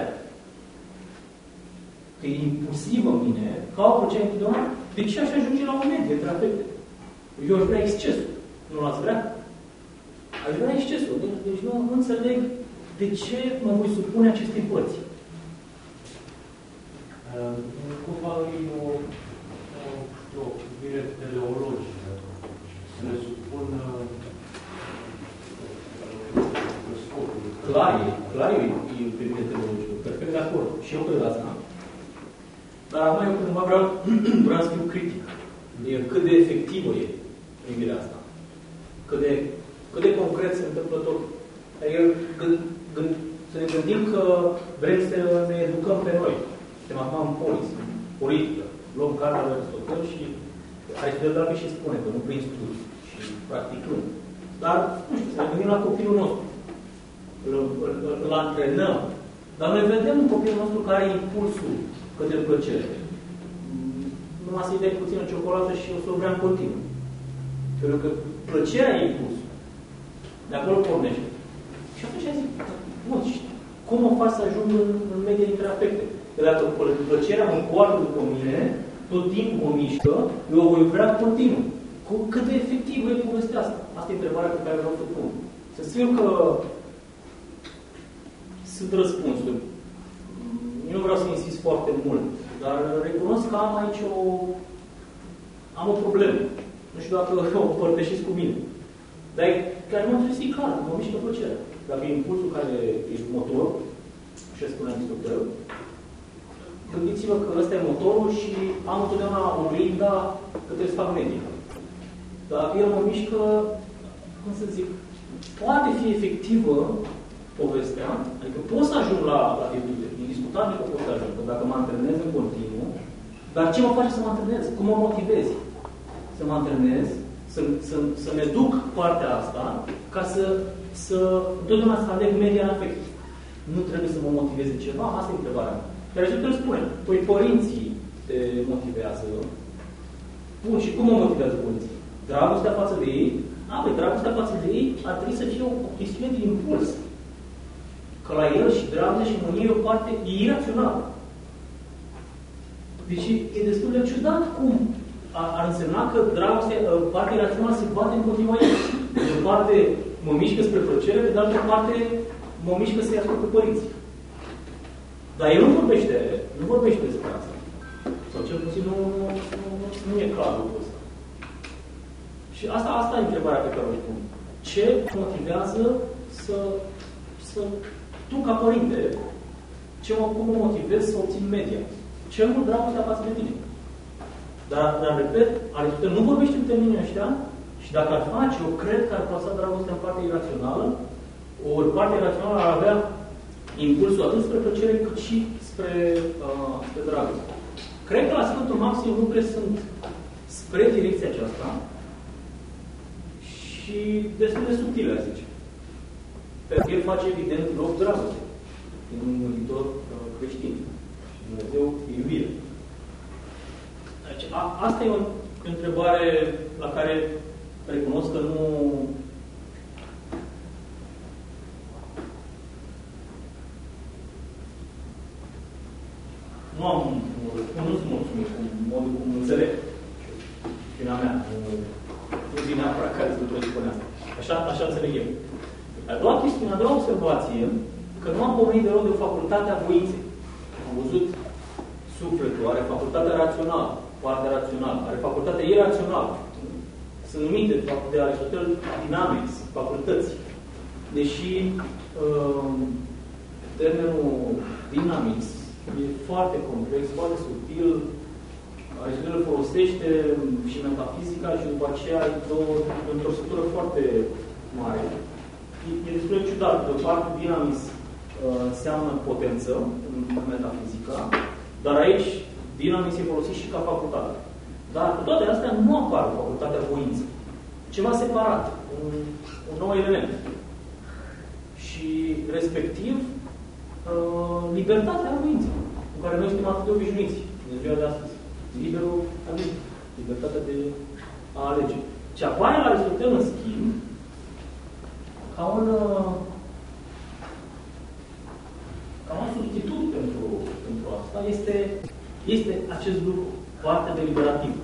că e impulsivă în mine, caut plăcerea întotdeauna, de ce aș ajunge la o medie între afecte? Eu aș vrea excesul. Nu l-ați vrea? Aș vrea excesul. Deci nu, nu înțeleg de ce mă voi supune acestei părți. Cumva e o, o, o privire teleologică. Să ne supună scopul. Clar e, clar e, e o privire teleologică. Perfect de acord. Și eu cred asta. Dar acum eu cumva vreau, vreau să fiu critic. E cât de efectivă e privirea asta. Cât de, cât de concret se întâmplă tot. Adică gând, gând, să ne gândim că vrem să ne educăm pe noi. Suntem acum în polis, în politică. Luăm cartea lui Aristotel și Aristotel dacă și spune că nu prin studii și practicând. Dar, nu știu, să ne gândim la copilul nostru. Îl, îl, îl antrenăm. Dar noi vedem un copil nostru care are impulsul către plăcere. Numai să-i dai puțină ciocolată și o să o vrea în continuu. Pentru că plăcerea e impulsul. De acolo pornește. Și atunci zic, bun, cum o fac să ajung în, în media dintre afecte? Că dacă plăcerea mă încoarcă după mine, tot timpul mă mișcă, eu o voi vrea continuu. Cu cât de efectivă e povestea asta? Asta e întrebarea pe care vreau să o pun. Să știu că sunt răspunsuri. Eu nu vreau să insist foarte mult, dar recunosc că am aici o... am o problemă. Nu știu dacă o împărtășiți cu mine. Dar e care mă trebuie clar, mă mișcă plăcerea. Dacă e impulsul care e motor, ce spune Aristotel, gândiți-vă că ăsta e motorul și am întotdeauna oglinda că trebuie să fac media. Dacă el mă mișcă, cum să zic, poate fi efectivă povestea, adică pot să ajung la, la virtute. Indiscutabil că pot să ajung, că dacă mă antrenez în continuu, dar ce mă face să mă antrenez? Cum mă motivez? Să mă antrenez, să, să, să-mi educ partea asta, ca să, să întotdeauna să aleg media în afect. Nu trebuie să mă motiveze ceva? Asta e întrebarea mea. Dar Aristotel spune, păi părinții te motivează. Bun, și cum mă motivează părinții? Dragostea față de ei? A, păi dragostea față de ei ar trebui să fie o, o chestiune de impuls. Că la el și dragostea și mânie e o parte irațională. Deci e destul de ciudat cum ar însemna că dragostea, partea irațională se bate împotriva ei. De o parte mă mișcă spre plăcere, de altă parte mă mișcă să-i ascult pe părinții. Dar el nu vorbește, nu vorbește despre asta. Sau cel puțin nu, nu, nu, nu e clar lucrul ăsta. Și asta, asta e întrebarea pe care o pun. Ce motivează să, să tu ca părinte, ce mă, cum mă motivezi să obțin media? Cel mult dragostea față de tine. Dar, dar repet, Aristotel nu vorbește în termenii ăștia și dacă ar face, eu cred că ar plasa dragostea în partea irațională, ori partea irațională ar avea impulsul atât spre plăcere cât și spre, uh, spre dragoste. Cred că la Sfântul Maxim lucrurile sunt spre direcția aceasta și destul de subtile, aș zice. Pentru că el face, evident, loc dragoste. E un mântuitor uh, creștin. Și Dumnezeu e iubire. Deci, a, asta e o, o întrebare la care recunosc că nu... Nu am... Nu sunt mulțumit cu modul cum înțeleg. Prin a mea. Nu, nu vine neapărat care să tot spune asta. Așa, așa înțeleg eu. A doua chestiune, a doua observație, că nu am pomenit deloc de o facultate a voinței. Am văzut sufletul, are facultatea rațională, partea rațională, are facultatea irațională. Sunt numite de Aristotel dynamics, facultăți. Deși uh, termenul dynamics e foarte complex, foarte subtil, Aristotel îl folosește și metafizica și după aceea e într-o structură foarte mare. E, e destul de ciudat. De o parte, dynamics uh, înseamnă potență în metafizica, dar aici dynamics e folosit și ca facultate. Dar cu toate astea nu apare facultatea voință. Ceva separat, un, un nou element. Și respectiv uh, libertatea voinței, cu care noi suntem atât de obișnuiți în ziua de astăzi. Liberul aleg, libertatea de a alege. Ce apare la Aristotel, în schimb, ca un, ca un substitut pentru, pentru asta, este, este acest lucru, partea deliberativă.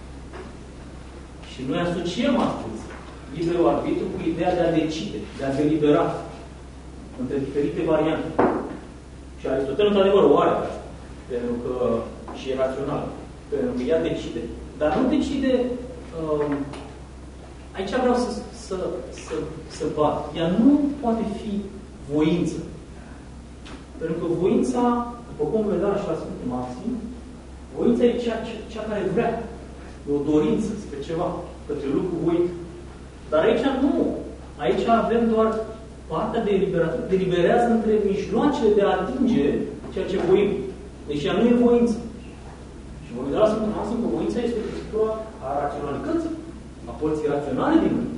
Și noi asociem astăzi liberul arbitru cu ideea de a decide, de a delibera între diferite variante. Și Aristotel, într-adevăr, o are asta, pentru că și e rațional. Pentru că ea decide. Dar nu decide... Uh, aici vreau să, să, să, să bat. Ea nu poate fi voință. Pentru că voința, după cum vedea și la Sfântul Maxim, voința e cea, cea care vrea. E o dorință spre ceva, către lucru voit. Dar aici nu. Aici avem doar partea de eliberare. Deliberează între mijloacele de a atinge ceea ce voim. Deci ea nu e voință. Și vom vedea la Sfântul Maxim că voința este o structură a raționalității, a părții raționale din noi.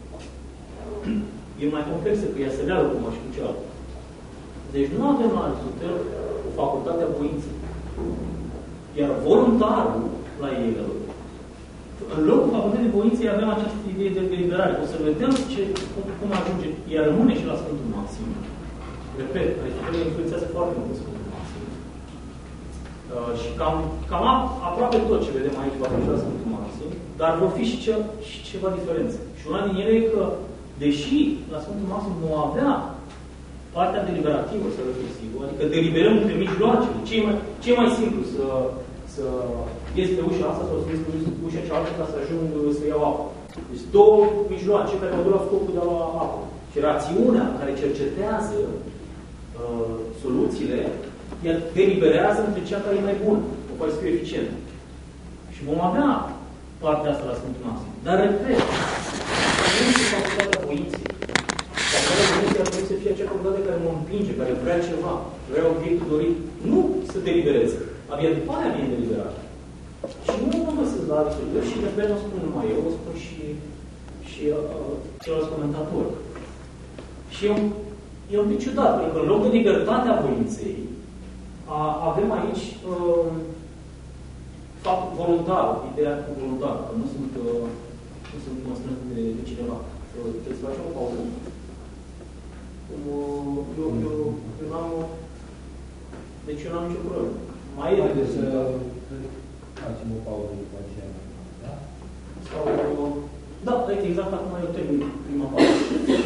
E mai complexă, că ea se leagă cum și cu cealaltă. Deci nu avem la Aristotel o facultate a voinței. Iar voluntarul la el, în locul facultății voinței avem această idee de deliberare. O să vedem ce, cum, cum ajunge. Ea rămâne și la Sfântul Maxim. Repet, Aristotel influențează foarte mult Sfântul Maxim. Uh, și cam, cam aproape tot ce vedem aici va fi la Sfântul Maxim, dar vor fi și, ce, și ceva diferențe. Și una din ele e că, deși la Sfântul Maxim vom avea partea deliberativă, să reflexiv, adică deliberăm între mijloacele, ce e mai, ce e mai simplu să, să ies pe ușa asta sau să ies pe ușa cealaltă ca să ajung să iau apă. Deci două mijloace care mă duc la scopul de a lua apă. Și rațiunea care cercetează uh, soluțiile, ea deliberează între cea care e mai bună, o care să fie eficientă. Și vom avea partea asta la Sfântul Maxim. Dar, repet, nu este facultatea voinței. Facultatea voinței ar trebui să fie acea facultate care mă împinge, care vrea ceva, vrea obiectul dorit. Nu să delibereze. Abia după aia vine deliberarea. Și nu mă găsesc la Aristotel și, repet, nu spun numai eu, o spun și, și uh, ceilalți comentatori. Și e un, e un pic ciudat, pentru că în loc de libertatea voinței, A, avem aici uh, fapt voluntar, ideea cu voluntar, că nu sunt, uh, nu sunt măstrâns de, de cineva. Uh, trebuie să facem o pauză. Cum, uh, eu, eu, eu n-am... Deci eu n-am nicio problemă. Mai e... Haideți să facem o pauză după aceea. Da? Sau... Uh, da, exact acum eu termin prima pauză.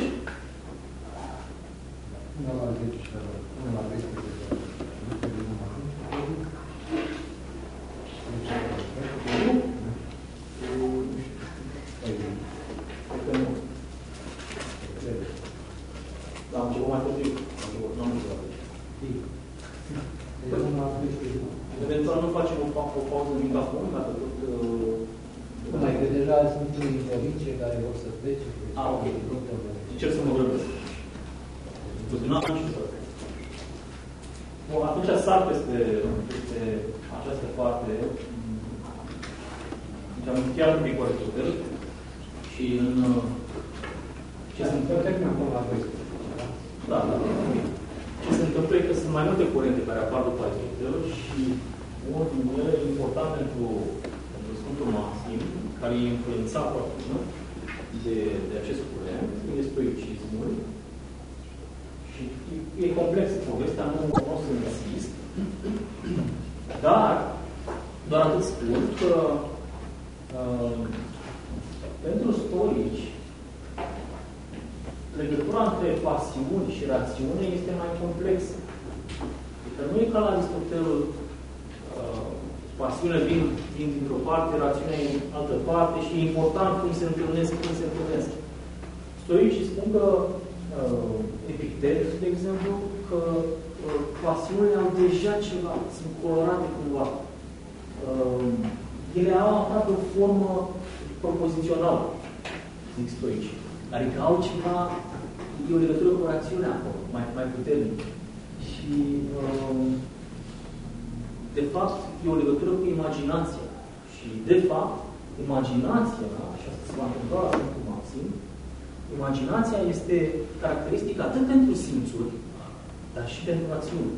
Nu la zece, nu la zece. Da, am ceva mai târziu. Nu am ceva. Eventual nu facem o, o pauză în microfon, dacă tot... Uh, mai că deja sunt invitații care vor să plece. Ah, ok. Încerc să mă grăbesc. Nu am ce să fac. Bun, atunci sar peste, peste această parte. Deci am încheiat un pic cu Aristotel și în... Ce se întâmplă? Da, da. Ce se întâmplă e că sunt mai multe curente care apar după Aristotel și unul din ele important pentru, pentru Sfântul Maxim, care e influențat foarte mult, de, de acest curent, e stoicismul. Și e, e complexă povestea, nu, nu o să insist. Dar, doar atât spun că uh, pentru stoici, legătura între pasiuni și rațiune este mai complexă. Adică nu e ca la Aristotel, uh, pasiunea vin, vin dintr-o parte, rațiunea în altă parte și e important cum se întâlnesc, cum se întâlnesc. Stoicii spun că uh, Epictet, de exemplu, că uh, pasiunile au deja ceva, sunt colorate cumva. Uh, ele au aproape o formă propozițională, zic stoici. Adică au ceva, e o legătură cu rațiunea acolo, mai, mai puternic. Și, uh, de fapt, e o legătură cu imaginația. Și, de fapt, imaginația, așa se va întâmpla la Sfântul Maxim, imaginația este caracteristică atât pentru simțuri, dar și pentru rațiune.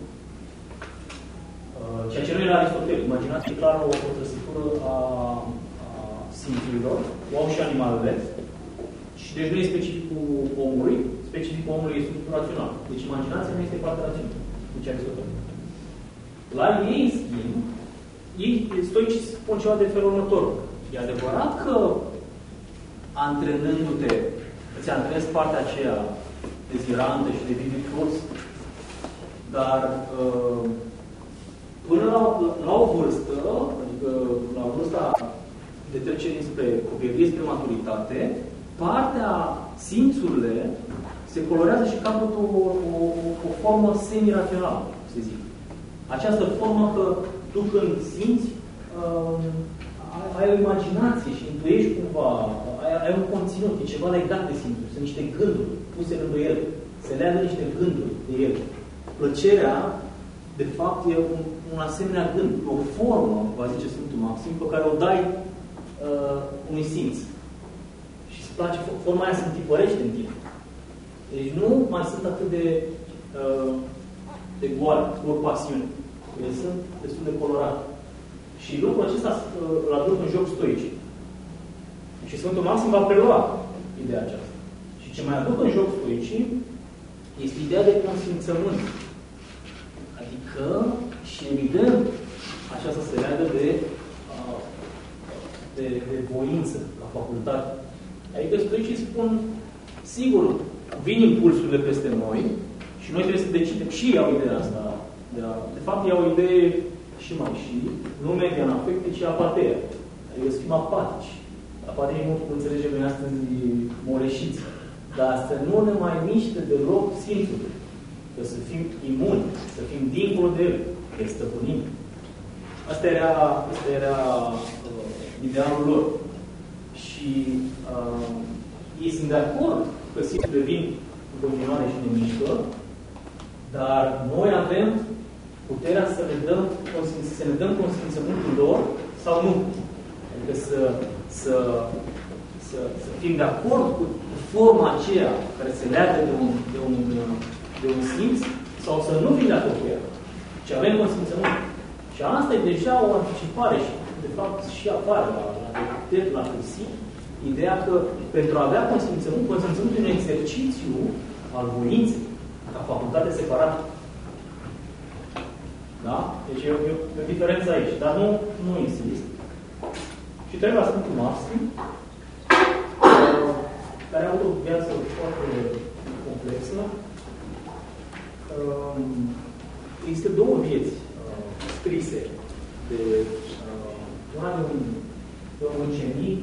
Uh, ceea ce nu era Aristotel. Imaginația e clar o, o trăsătură a, a simțurilor, o au și animalele. Și deci nu e specificul omului, specificul omului este rațional. Deci imaginația nu este parte rațională. Deci Aristotel. La ei, în schimb, ei, stoicii spun ceva de felul următor. E adevărat că antrenându-te, îți antrenezi partea aceea dezirantă și de virtuos, dar uh, până la, la o vârstă, adică la vârsta de trecere spre copilărie, spre maturitate, partea, simțurile, se colorează și capătă o, o, o formă semi-rațională, să zic. Această formă că tu când simți, uh, ai, ai o imaginație și intuiești cumva, ai, ai un conținut, e ceva legat de simțuri, sunt niște gânduri puse lângă el, se leagă niște gânduri de el. Plăcerea, de fapt, e un, un asemenea gând, o formă, va zice Sfântul Maxim, pe care o dai uh, unui simț. Și îți place, forma aia se întipărește în tine. Deci nu mai sunt atât de uh, de goale, ori pasiune. Ele sunt destul de colorate. Și lucrul acesta îl aduc în joc stoici. Și Sfântul Maxim va prelua ideea aceasta. Și ce mai aduc în joc stoicii este ideea de consimțământ. Adică, și evident, aceasta se leagă de, de, de voință la facultate. Adică stoicii spun, sigur, vin impulsurile peste noi și noi trebuie să decidem. Și iau ideea asta. De, a, de fapt, iau o idee și mai și, nu media în afecte, ci apatia. Adică să fim apatici. Apatia nu cum înțelegem noi astăzi moleșiți. Dar să nu ne mai miște deloc simțurile. Că să fim imuni, să fim dincolo de el, că îl stăpânim. Asta era, asta era uh, idealul lor. Și uh, ei sunt de acord că simțurile vin în continuare și ne mișcă, dar noi avem puterea să ne dăm, să ne dăm consimțământul lor sau nu. Adică să, să, să, să fim de acord cu forma aceea care se leagă de un, de un, de un simț sau să nu fim de acord cu ea. Ci avem consimțământ. Și asta e deja o anticipare și, de fapt, și apare la, la Epictet, la Chrysipp, ideea că pentru a avea consimțământ, consimțământul e un exercițiu al voinței, ca facultate separată. Da? Deci e o, e o diferență aici. Dar nu, nu insist. Și trebuie la Sfântul Maxim, care a avut o viață foarte complexă. Există două vieți scrise de una de un, de un ucenic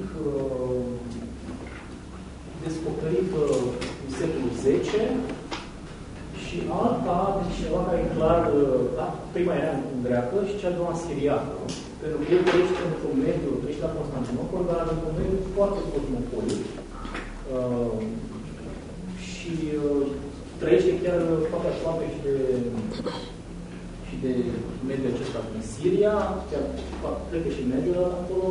descoperit în secolul zece și alta de ceva care e clar, da, prima era în greacă și cea a doua în siriacă. Pentru că el trăiește într-un mediu, trăiește la Constantinopol, dar într-un mediu foarte cosmopolit. Uh, și uh, trăiește chiar foarte aproape și de, și de mediul acesta din Siria, chiar trece și mediul acolo.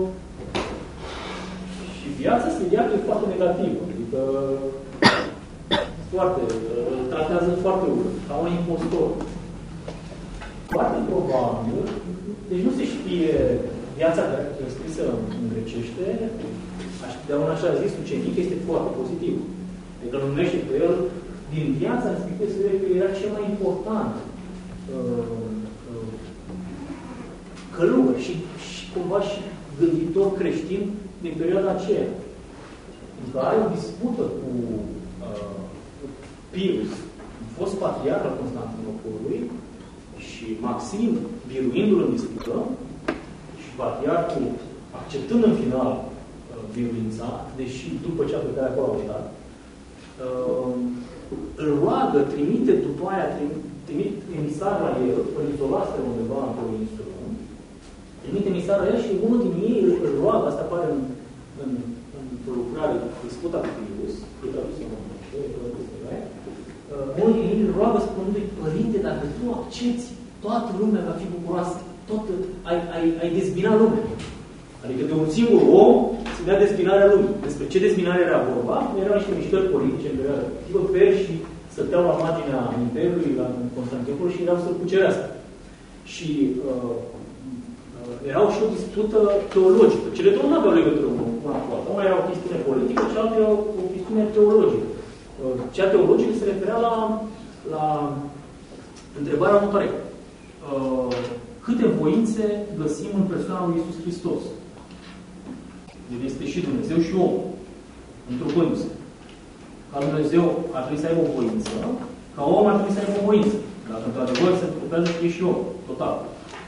Și viața siriacă e foarte negativă, adică foarte, îl tratează foarte urât, ca un impostor. Foarte probabil, deci nu se știe viața care e scrisă în grecește, de un așa zis ucenic este foarte pozitiv. Adică îl numește pe el, din viața în Scriptură se vede că era cel mai important uh, uh, călugăr și, și cumva și gânditor creștin din perioada aceea. Că are o dispută cu uh, Pius, fost patriarh al Constantinopolului, și Maxim, biruindu-l în dispută, și patriarhul, acceptând în final uh, biruința, deși după ce a plecat acolo a uitat, uh, îl roagă, trimite după aia, trimite emisar la el, până izolastre undeva într-o insulă, trimite emisar la el și unul din ei îl, îl roagă, asta apare în, în, într-o lucrare, disputa cu Pius, e tradusă în românește, e tradusă în românește, unul din ei îl roagă spunându-i, Părinte, dacă tu accepti, toată lumea va fi bucuroasă, toată, ai, ai, ai dezbina lumea. Adică de un singur om se dea dezbinarea lumii. Despre ce dezbinare era vorba? Erau niște mișcări politice în perioada respectivă, perși stăteau la marginea Imperiului, la Constantinopol și erau să-l cucerească. Și uh, uh, erau și o dispută teologică. Cele două nu aveau legătură una cu alta. Una era o chestiune politică, cealaltă era o chestiune teologică. Uh, cea teologică se referea la, la întrebarea următoare. Uh, câte voințe găsim în persoana lui Iisus Hristos? El este și Dumnezeu și om, întrupându-se. Ca Dumnezeu ar trebui să aibă o voință, ca om ar trebui să aibă o voință. Dacă într-adevăr se putează să fie și om, total.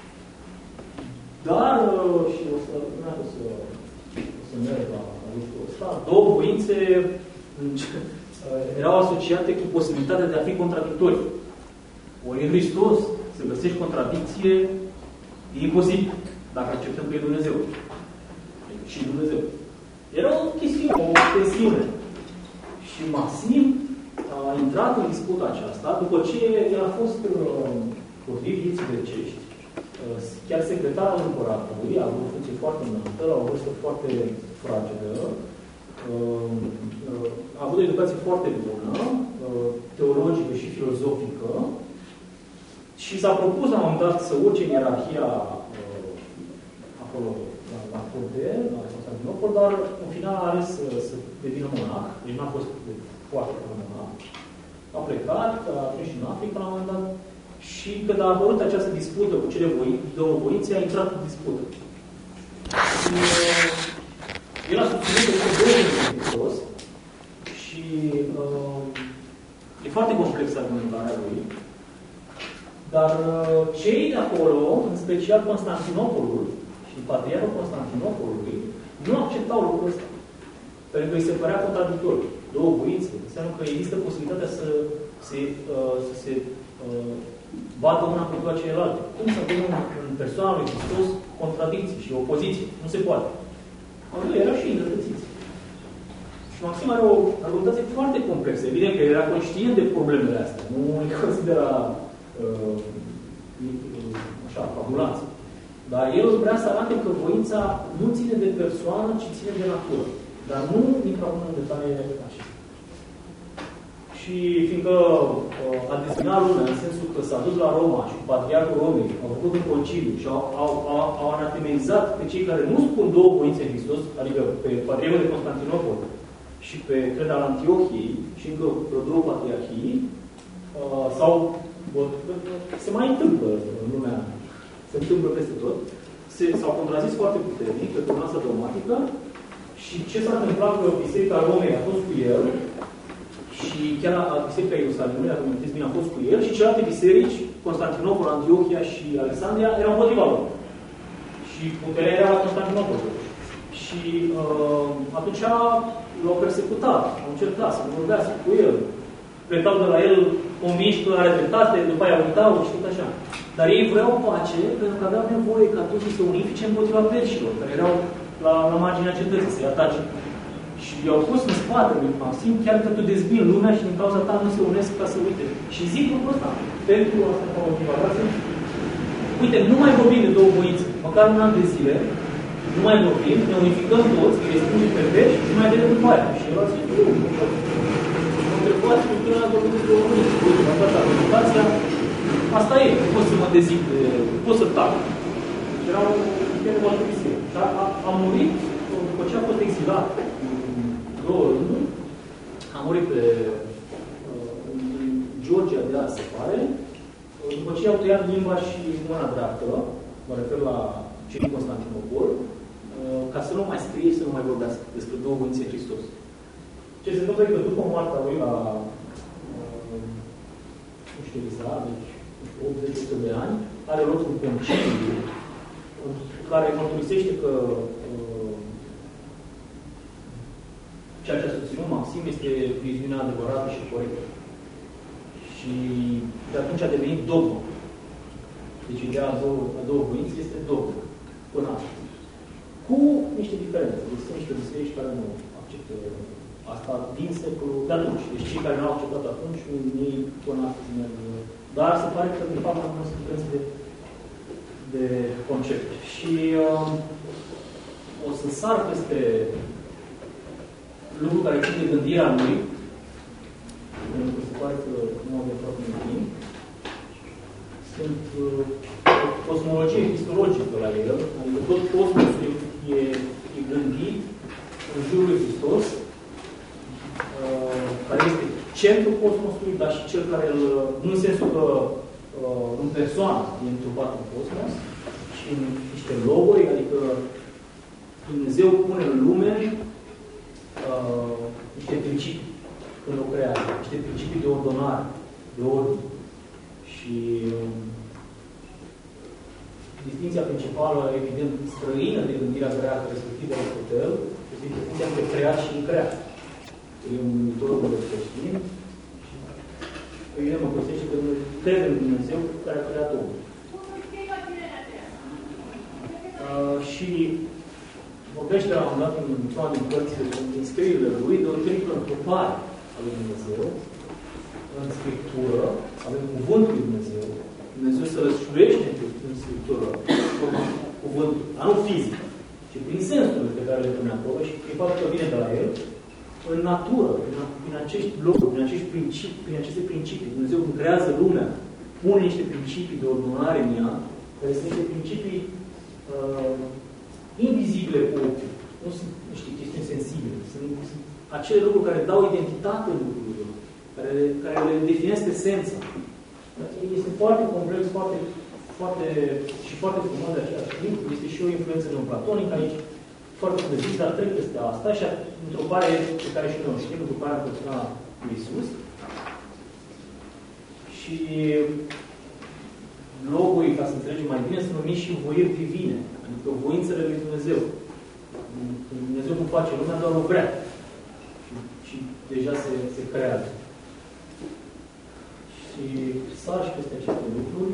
Dar, uh, și o să, o să, o să merg la lucrul ăsta, două voințe erau asociate cu posibilitatea de a fi contradictorii. Ori în Hristos să găsești contradicție e imposibil, dacă acceptăm că e Dumnezeu. Și Dumnezeu. Era o chestiune, o tensiune. Și Maxim a intrat în disputa aceasta după ce el a fost potrivit vieții grecești, chiar secretar al împăratului, a avut o funcție foarte înaltă, la o vârstă foarte fragedă, a avut o educație foarte bună, teologică și filozofică, și s-a propus la un moment dat să urce în ierarhia acolo, la, la curte, la Constantinopol, dar în final a ales să, să devină monah, deci n-a fost foarte monah. A plecat, a trăit și în Africa la un moment dat, și când a apărut această dispută cu cele voi, două voințe, a intrat în dispută. Și uh, el a susținut că este două în Hristos și uh, e foarte complexă argumentarea lui, dar uh, cei de acolo, în special Constantinopolul și patriarhul Constantinopolului, nu acceptau lucrul ăsta. Pentru că îi se părea contradictor. Două voințe. Înseamnă că există posibilitatea să se, uh, să se uh, bată una cu toate celelalte. Cum să avem în persoana lui Hristos contradicții și opoziție? Nu se poate. Atunci era și îndrătățiți. Și Maxim are o argumentație foarte complexă. Evident că era conștient de problemele astea. Nu îi considera uh, așa, fabulanță. Dar el vrea să arate că voința nu ține de persoană, ci ține de natură. Dar nu intră în detaliile acestea. Și fiindcă uh, a dezbinat lumea, în sensul că s-a dus la Roma și patriarhul Romei au făcut un conciliu și au, au, au, au anatemizat pe cei care nu spun două voințe în Hristos, adică pe patriarhul de Constantinopol și pe cred al Antiohiei și încă două patriarhii, uh, sau se mai întâmplă în lumea, se întâmplă peste tot, s-au contrazis foarte puternic pe turnasa dogmatică. Și ce s-a întâmplat că Biserica Romei a fost cu el și chiar a Biserica Ierusalimului, dacă mă amintiți bine, a fost cu el și celelalte biserici, Constantinopol, Antiohia și Alexandria, erau împotriva lor. Și puterea era la Constantinopol. Și uh, atunci l-au persecutat, au încercat să vorbească cu el. Plecau de la el convinși că are dreptate, după aia uitau și tot așa. Dar ei vreau pace pentru că aveau nevoie ca toți să se unifice împotriva perșilor, care erau la, la marginea cetății, să-i atace. Și i-au pus în spate lui Maxim, chiar că tu dezbin lumea și din cauza ta nu se unesc ca să uite. Și zic lucrul ăsta, pentru asta ca motivație. Uite, nu mai vorbim de două voințe, măcar un an de zile, nu mai vorbim, ne unificăm toți, îi respungem pe pești și mai vedem după aia. Și el a zis, nu, nu, nu. Mă întrebați cu tine a vorbit de două voințe. Uite, m-a dat argumentația, asta e, nu pot să mă dezic, pot să tac. Era o chestie foarte biserică. A, a murit, după ce a fost exilat în două rânduri, a murit pe în Georgia de azi, se pare, după ce i-au tăiat limba și mâna dreaptă, mă refer la cei din Constantinopol, ca să nu mai scrie, să nu mai vorbească despre două voințe Hristos. Ce se întâmplă e că după moartea lui la nu știu exact, deci optzeci de ani, are loc un conciliu care mărturisește că uh, ceea ce a susținut Maxim este viziunea adevărată și corectă. Și de atunci a devenit dogmă. Deci ideea a două, a două voințe este dogmă. Până astăzi. Cu niște diferențe. Deci sunt niște biserici care nu acceptă asta din secolul de atunci. Deci cei care nu au acceptat atunci, ei până astăzi merg. Dar se pare că, de fapt, mai mult sunt diferențe de, de concepte. Și uh, o să sar peste lucruri care țin de gândirea lui, pentru că se pare că nu avem foarte mult timp. Sunt uh, cosmologie cristologică la el, adică tot cosmosul e, e gândit în jurul lui Hristos, uh, care este centrul cosmosului, dar și cel care îl, nu în sensul că uh, în persoană e întrupat în cosmos, ci în niște loguri, adică Dumnezeu pune în lume uh, niște principii când o creează, niște principii de ordonare, de ordine. Și uh, distinția principală, evident, străină de gândirea greacă, respectiv de Aristotel, este distinția între creat și încreat. E un numitor de creștin și evident mă găsește că crede în Dumnezeu care a creat omul. Uh, și vorbește la un dat în toate din părțile, din scrierile lui, de o triplă întrupare a lui Dumnezeu. În Scriptură avem cuvântul lui Dumnezeu. Dumnezeu se răsfluiește în Scriptură cuvântul, dar nu fizic, ci prin sensul pe care le pune acolo și prin faptul că vine de la el, în natură, prin, prin acești locuri, prin acești principii, prin aceste principii. Dumnezeu când creează lumea, pune niște principii de ordonare în ea, care sunt niște principii uh, invizibile cu ochiul. Nu sunt niște chestiuni sensibile. Sunt, sunt acele lucruri care dau identitate lucrurilor, care, care le definesc esența. Este foarte complex, foarte, foarte, și foarte frumos de același timp. Este și o influență neoplatonică aici, foarte prezis, dar trec peste asta și întrebare pe care și noi știm, după care am păstra lui Iisus. Și logul, ca să înțelegem mai bine, sunt numiți și voiri divine, adică voințele lui Dumnezeu. Dumnezeu nu face lumea, doar o vrea. Și, și deja se, se creează. Și sar și peste aceste lucruri.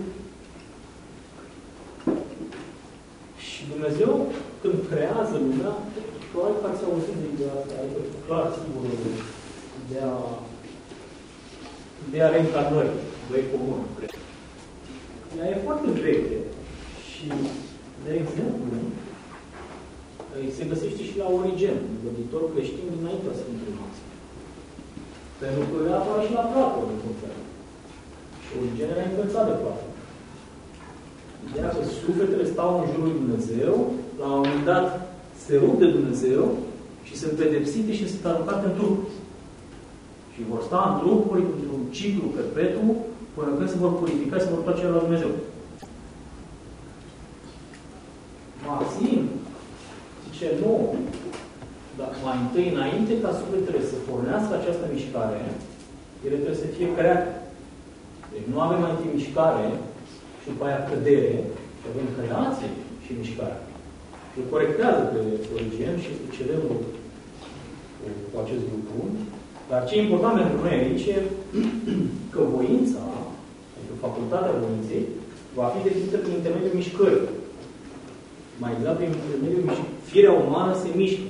Și Dumnezeu, când creează lumea, probabil că ați auzit de ideea asta, adică clar, sigur, de a, de a reîncarnării, doi comuni, cred. Ea e foarte veche și, de exemplu, se găsește și la Origen, gânditor creștin dinaintea Sfântului Maxim. Pentru că ea apare și la Platon, într-un fel. Și Origen era influențat de Platon. Ideea că sufletele stau în jurul lui Dumnezeu, la un moment dat se rup de Dumnezeu și sunt pedepsite și sunt aruncate în trup. Și vor sta în trupuri într-un ciclu perpetu până când se vor purifica și se vor întoarce la Dumnezeu. Maxim zice, nu, dar mai întâi înainte ca sufletele să pornească această mișcare, ele trebuie să fie create. Deci nu avem mai întâi mișcare și după aia cădere, și avem creație și mișcare. Și îl corectează pe Origen și este excelent cu, cu acest lucru. Dar ce e important pentru noi aici e că voința, adică facultatea voinței, va fi definită prin intermediul mișcării. Mai exact, prin intermediul mișcării. Firea umană se mișcă.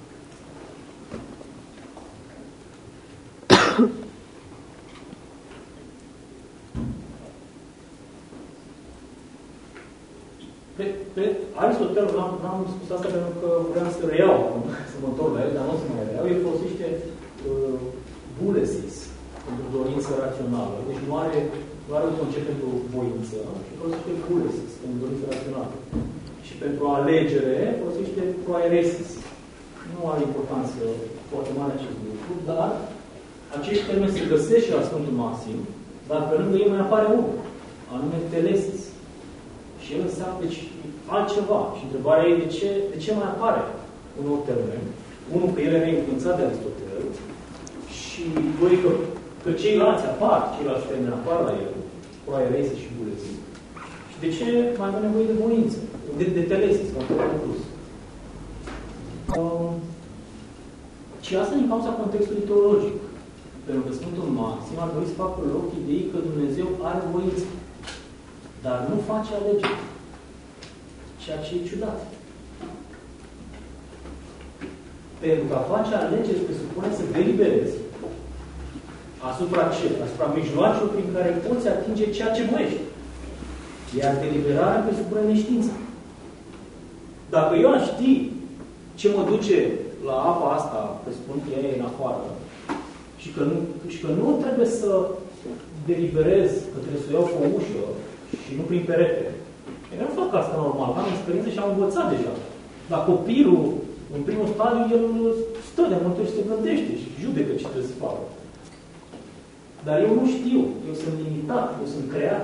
Pe, pe Aristotel, n-am spus asta pentru că vreau să reiau, să mă întorc la el, dar nu o să mai reiau. El folosește uh, bulesis pentru dorință rațională. Deci nu are, nu are un concept pentru voință, ci folosește bulesis pentru dorință rațională. Și pentru alegere folosește proairesis. nu are importanță foarte mare acest lucru, dar acești termeni se găsesc și la Sfântul Maxim, dar pe lângă ei mai apare unul, anume telesis. Și el înseamnă deci, altceva. Și întrebarea e de ce, de ce mai apare un nou termen? Unul, că el era influențat de Aristotel și doi, că, că ceilalți apar, ceilalți termeni apar la el, proaerese și buleții. Și de ce mai avem nevoie de voință? De, de telesis, cum am spus. Um, și asta din cauza contextului teologic. Pentru că Sfântul Maxim ar trebui să facă loc ideii că Dumnezeu are voință, dar nu face alegeri. Ceea ce e ciudat. Pentru că a face alegeri presupune să deliberezi asupra ce? Asupra mijloacelor prin care poți atinge ceea ce voiești. Iar deliberarea presupune neștiință. Dacă eu aș ști ce mă duce la apa asta, presupun că ea e în afară, și că, nu, și că nu trebuie să deliberez, că trebuie să o iau cu o ușă și nu prin perete. Eu nu fac asta normal, am experiență și am învățat deja. Dar copilul, în primul stadiu, el stă de multe ori și se gândește și judecă ce trebuie să facă. Dar eu nu știu, eu sunt limitat, eu sunt creat.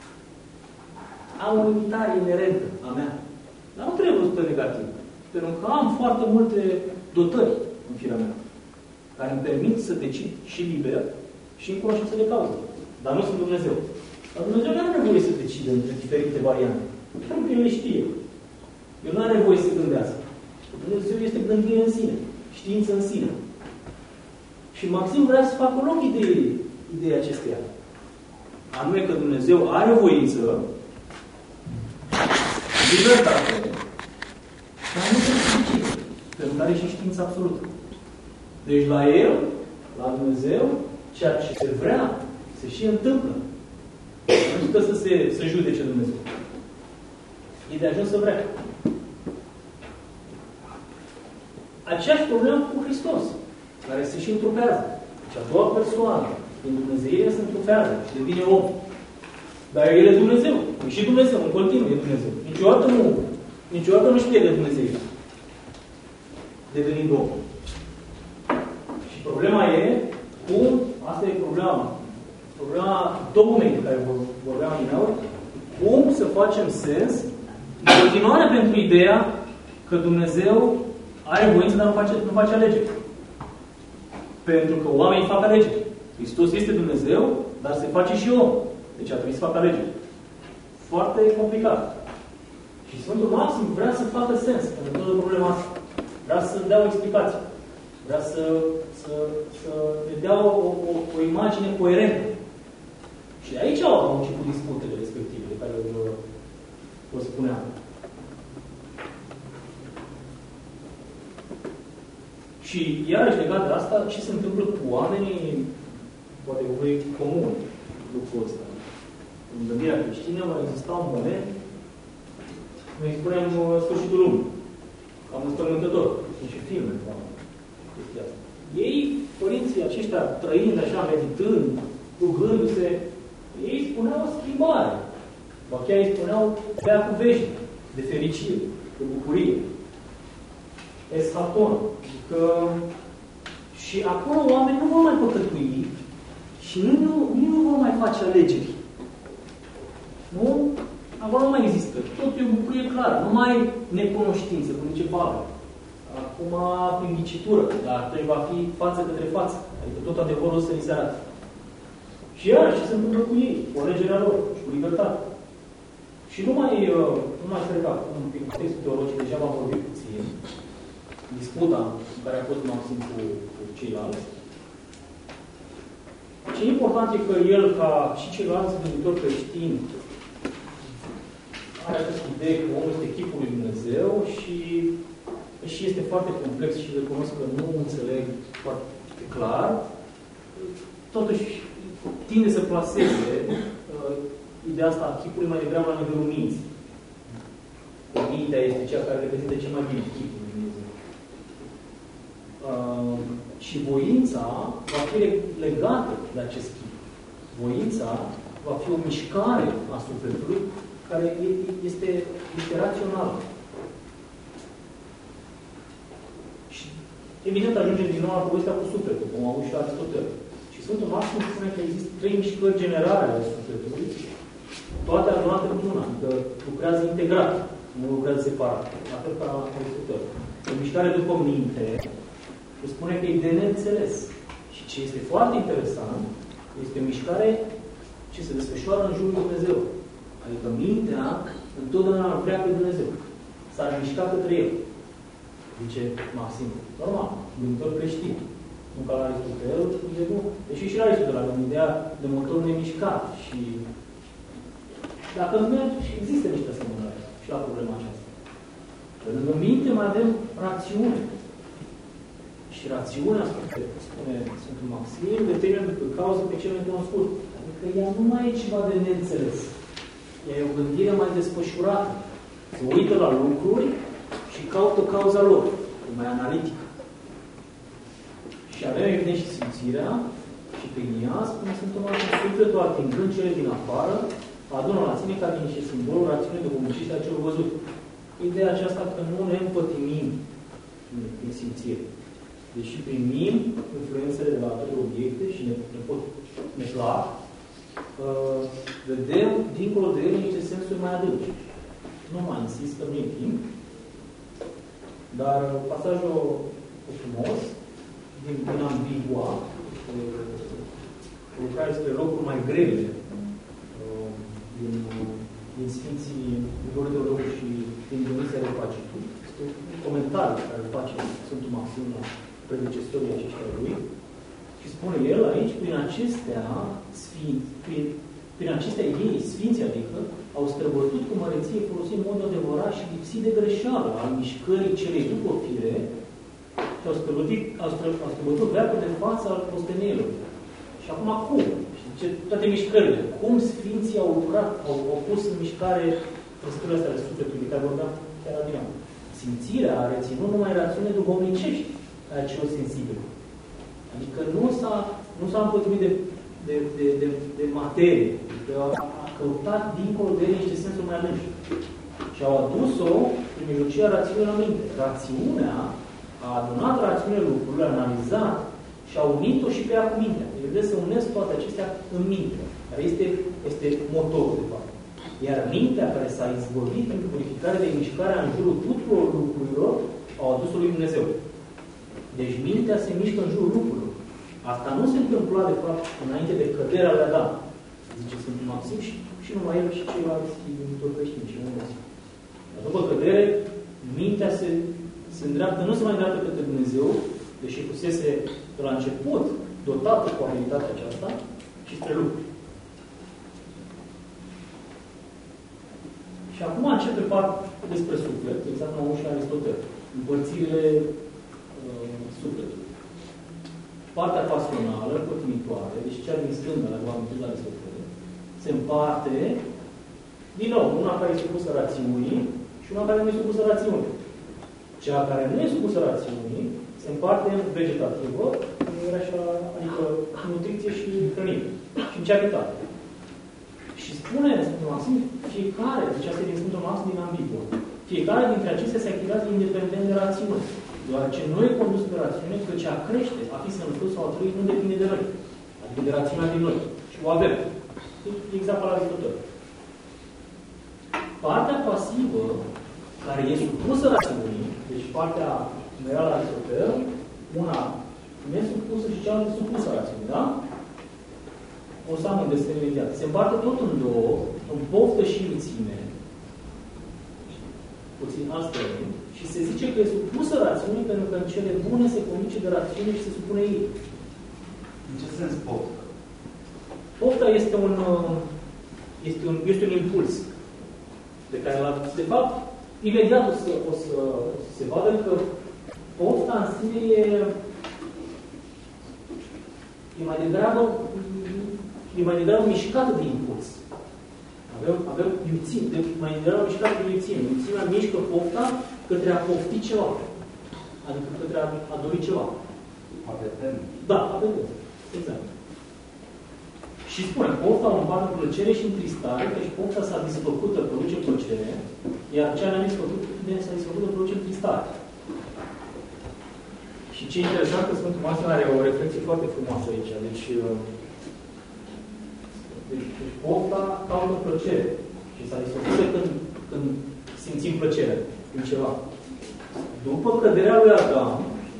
Am o limitare inerentă a mea. Dar nu trebuie văzută negativ. Pentru că am foarte multe dotări în firea mea, care îmi permit să decid și liber și în cunoștință de cauză. Dar nu sunt Dumnezeu. Dar Dumnezeu nu are nevoie să decide între diferite variante. Pentru că El le știe. El nu are nevoie să gândească. Dumnezeu este gândire în sine, știință în sine. Și Maxim vrea să facă loc ideii, ideea acesteia. Anume că Dumnezeu are voință, libertate, dar nu este fericit, pentru că are și știință absolută. Deci la El, la Dumnezeu, ceea ce se vrea, se și întâmplă. Nu stă să se să judece Dumnezeu. E de ajuns să vrea. Aceeași problemă cu Hristos, care se și întrupează. Deci a doua persoană, din Dumnezeu, se întrupează și devine om. Dar El e Dumnezeu. E și Dumnezeu, în continuu e Dumnezeu. Niciodată nu, niciodată nu știe de Dumnezeu. Devenind om. Și problema e cum, asta e problema, problema dogmei de care vorbeam din nou, cum să facem sens în continuare pentru ideea că Dumnezeu are voință, dar nu face, nu face alegeri. Pentru că oamenii fac alegeri. Hristos este Dumnezeu, dar se face și om. Deci a trebuit să facă alegeri. Foarte complicat. Și Sfântul Maxim vrea să facă sens pentru toată problema asta. Vrea să dea o explicație. Vrea să, să, să ne dea o, o, o imagine coerentă. Și aici au început disputele respective, de care vă, vă spuneam. Și iarăși legat de asta, ce se întâmplă cu oamenii, poate cu voi comun, lucrul ăsta. În gândirea creștină va exista un moment, noi spunem sfârșitul lumii. Cam înspământător. Sunt și filme cu chestia asta. Ei, părinții aceștia, trăind așa, meditând, rugându-se, ei spuneau schimbare. Ba chiar ei spuneau veacul veșnic, de fericire, de bucurie. Eschaton. Că și acolo oamenii nu vor mai păcătui și nu, nu, nu vor mai face alegeri. Nu? Acolo nu mai există. Totul e o bucurie clară. Nu mai necunoștință, cum zice Pavel. Acum prin ghicitură, dar atunci va fi față către față. Adică tot adevărul să li se arate. Și iarăși ce se întâmplă cu ei? Cu alegerea lor și cu libertate. Și nu mai, nu mai cred că acum, prin contextul teologic, deja v-am vorbit puțin, disputa care a fost Maxim cu, cu ceilalți. Ce e important e că el, ca și ceilalți gânditori creștini, are această idee că omul este chipul lui Dumnezeu și, și este foarte complex și recunosc că nu înțeleg foarte clar. Totuși, tinde să plaseze uh, ideea asta a chipului mai degrabă la nivelul minții. Mintea este cea care reprezintă cel mai bine chipul lui Dumnezeu. Uh, și voința va fi legată de acest chip. Voința va fi o mișcare a sufletului care este, este rațională. Și Evident, ajungem din nou la povestea cu sufletul, cum au avut și Aristotel. Și Sfântul Maxim spune că există trei mișcări generale ale sufletului, toate adunate într-una, adică lucrează integrat, nu lucrează separat. Atât ca Aristotel. O mișcare după minte, se spune că e de neînțeles. Și ce este foarte interesant, este o mișcare ce se desfășoară în jurul lui Dumnezeu. Adică mintea întotdeauna îl vrea pe Dumnezeu. S-ar mișca către El. Zice Maxim. Normal, gânditor creștin. Nu ca la Aristotel, zice nu. Deși și la Aristotel avem ideea de motor nemișcat. Și dacă mergi, există niște asemănări și la problema aceasta. Pe lângă minte mai avem rațiune. Și rațiunea, spune Sfântul Maxim, determină pe cauză pe cel necunoscut. Adică ea nu mai e ceva de neînțeles. Ea e o gândire mai desfășurată. Se uită la lucruri și caută cauza lor. E mai analitică. Și avem evident și simțirea și prin ea, spune Sfântul Maxim, sufletul atingând cele din afară, adună la sine ca din niște simboluri rațiune de comuniciște a celor văzut. Ideea aceasta că nu ne împătimim prin simțire. Deși primim influențele de la toate obiecte și ne, ne pot ne plac, uh, vedem dincolo de ele niște sensuri mai adânci. Nu mai insist că nu e timp, dar pasajul frumos din, din Ambigua, o lucrare spre locuri mai grele uh, din, din Sfinții Grigore Teologul și din Dionisie Areopagitul. Este un comentariu care îl face Sfântul Maxim la predecesorii aceștia lui. Și spune el aici, prin acestea sfinți, prin, prin acestea ei, sfinți, adică, au străbătut cu măreție, folosind în mod adevărat și lipsit de greșeală al mișcării celei după fire și au străbătut, au străbătut, au străbătut veacul de față al postenelor. Și acum cum? Ce, toate mișcările. Cum sfinții au lucrat, au, au pus în mișcare trăsăturile astea ale sufletului, de care vorbeam chiar adineauri. Simțirea a reținut numai rațiune duhovnicești a celor sensibili. Adică nu s-a, nu s-a împătimit de, de, de, de, de materie. Adică a căutat dincolo de ele niște sensuri mai adânci. Și au adus-o prin mijlocia rațiunii la minte. Rațiunea a adunat rațiunile lucrurile, a analizat și a unit-o și pe ea cu mintea. Deci vreau să unesc toate acestea în minte. Care este, este motorul, de fapt. Iar mintea care s-a izbăvit în purificare de mișcarea în jurul tuturor lucrurilor, au adus-o lui Dumnezeu. Deci mintea se mișcă în jurul lucrurilor. Asta nu se întâmpla, de fapt, înainte de căderea lui Adam. Zice Sfântul Maxim și, și numai el și ceilalți gânditori creștini și oameni. Dar după cădere, mintea se, se îndreaptă, nu se mai îndreaptă către Dumnezeu, deși fusese de la început dotată cu abilitatea aceasta, și spre lucruri. Și acum începe partea despre suflet, exact cum au și Aristotel. Împărțirile uh, sufletului. Partea pasională, pătimitoare, deci cea din stânga, la v-am amintit la Aristotel, se împarte, din nou, una care e supusă rațiunii și una care nu e supusă rațiunii. Cea care nu e supusă rațiunii se împarte în vegetativă, așa, adică nutriție și hrănire. Și în cearitate. Și spune Sfântul Maxim, fiecare, deci asta e din Sfântul Maxim din Ambigua, fiecare dintre acestea se activează independent de rațiune. Deoarece nu e condus de rațiune, că ce a crește, a fi sănătos sau a trăi, nu depinde de noi. Adică de rațiunea din noi. Și o avem. Exact la Aristotel. Partea pasivă, care e supusă rațiunii, deci partea mea la Aristotel, una nesupusă și cealaltă supusă rațiunii, da? O să am în desen imediat. Se împarte tot în două, în poftă și iuțime, puțin astfel, și se zice că e supusă rațiunii pentru că în cele bune se conduce de rațiune și se supune ei. În ce sens poftă? Pofta este un, este un, este un impuls de care, la, de fapt, imediat o să, o să, o să se vadă că pofta în sine e, e mai degrabă e mai degrabă mișcată de impuls. Avem, avem iuțime, de, mai degrabă mișcată de iuțime. Iuțimea mișcă pofta către a pofti ceva. Adică către a, a dori ceva. Apetență. Da, apetență. Exact. Și spune, pofta o împarte în plăcere și în tristare, deci pofta s-a disfăcută, produce plăcere, iar cea ne-a disfăcută, s-a disfăcută, produce în tristare. Și Și ce interesant că Sfântul Maxim are o reflexie foarte frumoasă aici. Deci, deci, deci pofta caută plăcere. Și s-a discutat când, când simțim plăcere în ceva. După căderea lui Adam,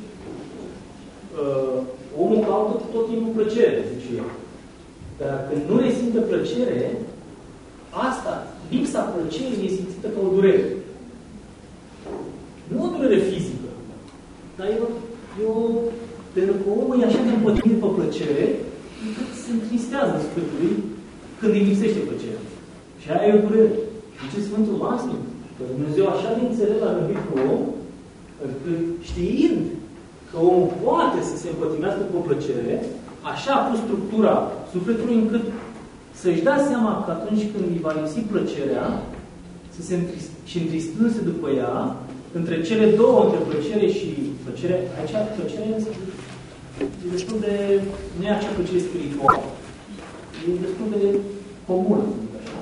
uh, omul caută tot timpul plăcere, zice eu. Dar când nu resimte plăcere, asta, lipsa plăcerii, e simțită ca o durere. Nu o durere fizică, dar e o, e o pentru că omul e așa de împătimit pe plăcere, încât se întristează sufletul lui când îi lipsește plăcerea. Și aia e o durere. Zice Sfântul Maxim, că Dumnezeu așa de înțeles la rândit cu om, că știind că omul poate să se împătimească cu o plăcere, așa a pus structura sufletului încât să-și dea seama că atunci când îi va lipsi plăcerea, să se întrist, și întristându-se după ea, între cele două, între plăcere și plăcere, aici plăcerea e destul de, nu e acea plăcere spirituală, e destul de comună, așa.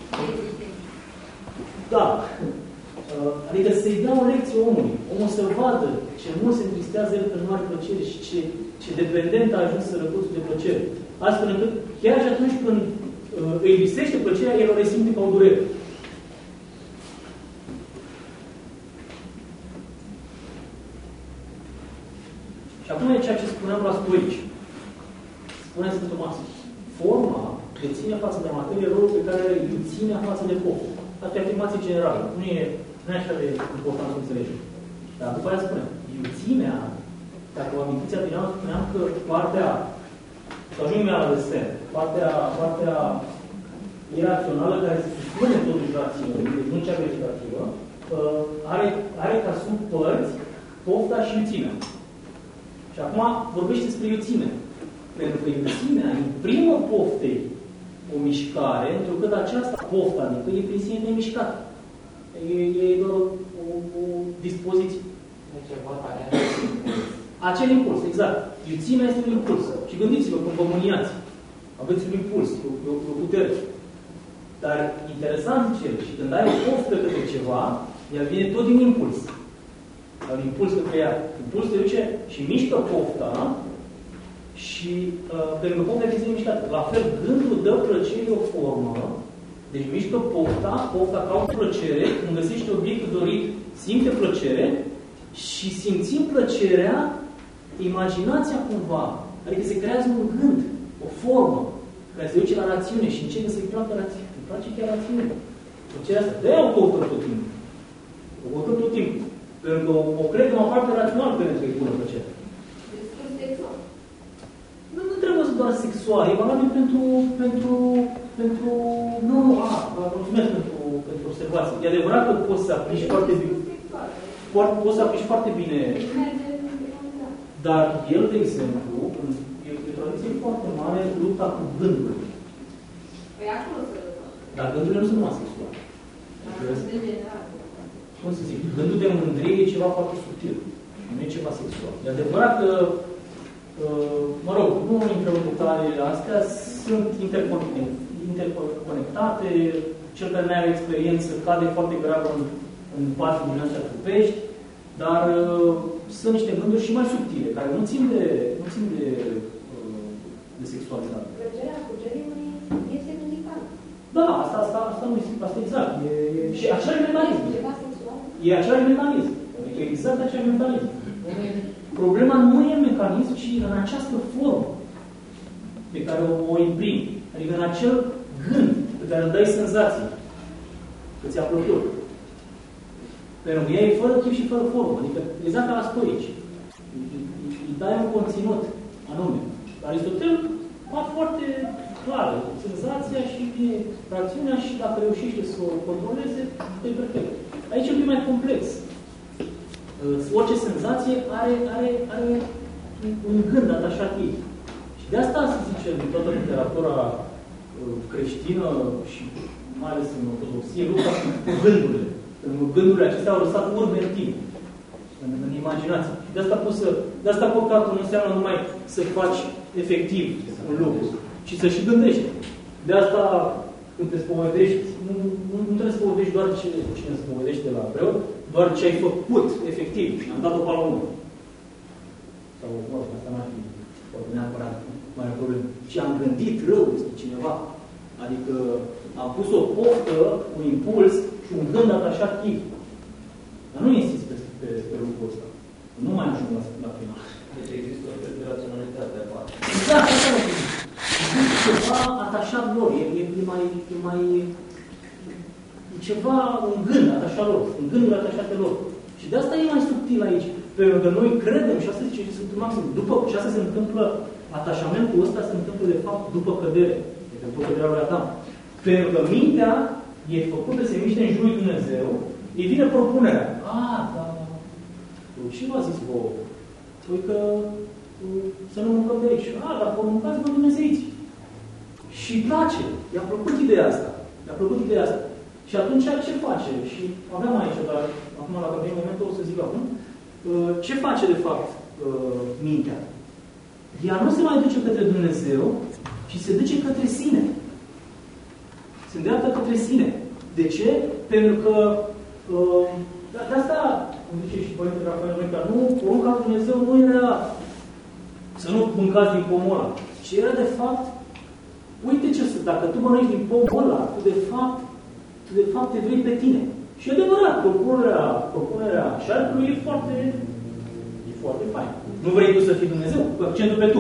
Da. Adică să-i dea o lecție omului. Omul să vadă ce mult se întristează el că nu are plăcere și ce, ce dependent a ajuns sărăcuțul de plăcere. Astfel încât, chiar și atunci când uh, îi lipsește plăcerea, el o resimte ca o durere. Și acum e ceea ce spuneam la stoici. Spune Sfântul Maxim. Forma deține față de materie rolul pe care îl ține față de foc. Asta e afirmație generală. Nu e, nu e așa de important să înțelegem. Dar după aia spunem, iuțimea, dacă vă amintiți adineaur, spuneam că partea, să ajungem la destin, partea, partea irațională care se supune totuși rațiunii, deci nu cea vegetativă, are, are ca sub părți pofta și iuțimea. Și acum vorbește despre iuțime. Pentru că iuțimea imprimă poftei o mișcare, pentru că aceasta poftă, adică e prin sine nemișcată. E, e doar o, o, o dispoziție. Deci ceva care are acel impuls, exact. Iuțimea este un impuls. Și gândiți-vă când vă mâniați. Aveți un impuls, o, o, o putere. Dar interesant zice el, și când ai o poftă către ceva, ea vine tot din impuls. Dar un impuls către ea. Impulsul te duce și mișcă pofta, și uh, pentru că pofta este mișcată. La fel, gândul dă plăcerii o formă, deci mișcă pofta, pofta caută plăcere, când găsește obiectul dorit, simte plăcere și simțind plăcerea, imaginația cumva, adică se creează un gând, o formă, care se duce la rațiune și începe să-i placă rațiune. Îi place chiar rațiune. Plăcerea asta. De-aia o căută tot timpul. O căută tot timpul. Pentru că o, o cred în o parte rațională pentru că îi bună plăcerea. Nu, nu trebuie să doar sexual, e valabil pentru, pentru, pentru, nu, a, mulțumesc pentru, pentru observație. E adevărat că poți să aplici foarte bine, foarte, poți să aplici foarte bine, dar el, de exemplu, e o tradiție foarte mare, lupta cu gândurile. Păi acolo să dar gândurile nu sunt numai sexuale. Cum să zic, gândul de mândrie e ceva foarte subtil, nu e ceva sexual. E adevărat că mă rog, nu intrăm în detaliile astea, sunt interconectate, cel care nu are experiență cade foarte grav în, în parte din astea trupești, dar uh, sunt niște gânduri și mai subtile, care nu țin de, nu țin de, uh, de sexualitate. Plăcerea cucerimului este medicală. Da, asta, asta, asta nu este, asta exact. E, e, și același mecanism. Ceva sexual? E același mecanism. Adică exact același mecanism. Problema nu e în mecanism, ci în această formă pe care o, o imprimi. Adică în acel gând pe care îl dai senzații. Că ți-a plăcut. Pentru că ea e fără chip și fără formă. Adică exact ca la stoici. Îi dai un conținut anume. Aristotel a foarte clară senzația și rațiunea și dacă reușește să o controleze, e perfect. Aici e un pic mai complex. Orice senzație are, are, are un gând atașat ei. Și de asta se zice în toată literatura creștină și mai ales în ortodoxie, lupta cu gândurile. Pentru că gândurile acestea au lăsat urme în timp, în, în imaginație. Și de asta poți să, de asta păcatul nu înseamnă numai să faci efectiv un lucru, ci să și gândești. De asta când te spovedești, nu, nu, nu trebuie să spovedești doar ce, cine spovedește de la preot, doar ce ai făcut, efectiv. Am dat-o pe la unul. sau, mă rog, asta n-ar fi poate neapărat mai o problemă, ci am gândit rău despre cineva. Adică am pus o poftă, un impuls și un gând atașat chip. Dar nu insist pe, pe, pe lucrul ăsta. Nu mai ajung la, la final. Deci există o fel de raționalitate aparte. Exact, asta nu știu. Există ceva atașat lor. E, e, e mai... E mai e ceva, un gând atașat lor. Un gânduri atașate lor. Și de asta e mai subtil aici. Pentru că noi credem, și asta zice Sfântul Maxim, după, și asta se întâmplă, atașamentul ăsta se întâmplă de fapt după cădere. După căderea lui Adam. Pentru că mintea e făcută să se miște în jurul lui Dumnezeu, îi vine propunerea. Ah, da, și v-a zis vouă? Păi că să nu mâncăm de aici. Ah, dacă o mâncați, vă dumnezeiți. Și îi place. I-a plăcut ideea asta. I-a plăcut ideea asta. Și atunci ce face? Și aveam aici, dar acum la care momentul o să zic acum, ce face de fapt mintea? Ea nu se mai duce către Dumnezeu, ci se duce către sine. Se îndreaptă către sine. De ce? Pentru că uh, de asta, cum zice și Părintele Rafael Noica, nu, porunca lui Dumnezeu nu era să nu mâncați din pomul ăla, ci era de fapt, uite ce să, dacă tu mănânci din pomul ăla, tu de fapt, tu de fapt te vrei pe tine. Și e adevărat, propunerea, propunerea șarpului e foarte, e foarte fain. Nu vrei tu să fii Dumnezeu? Cu accentul pe tu.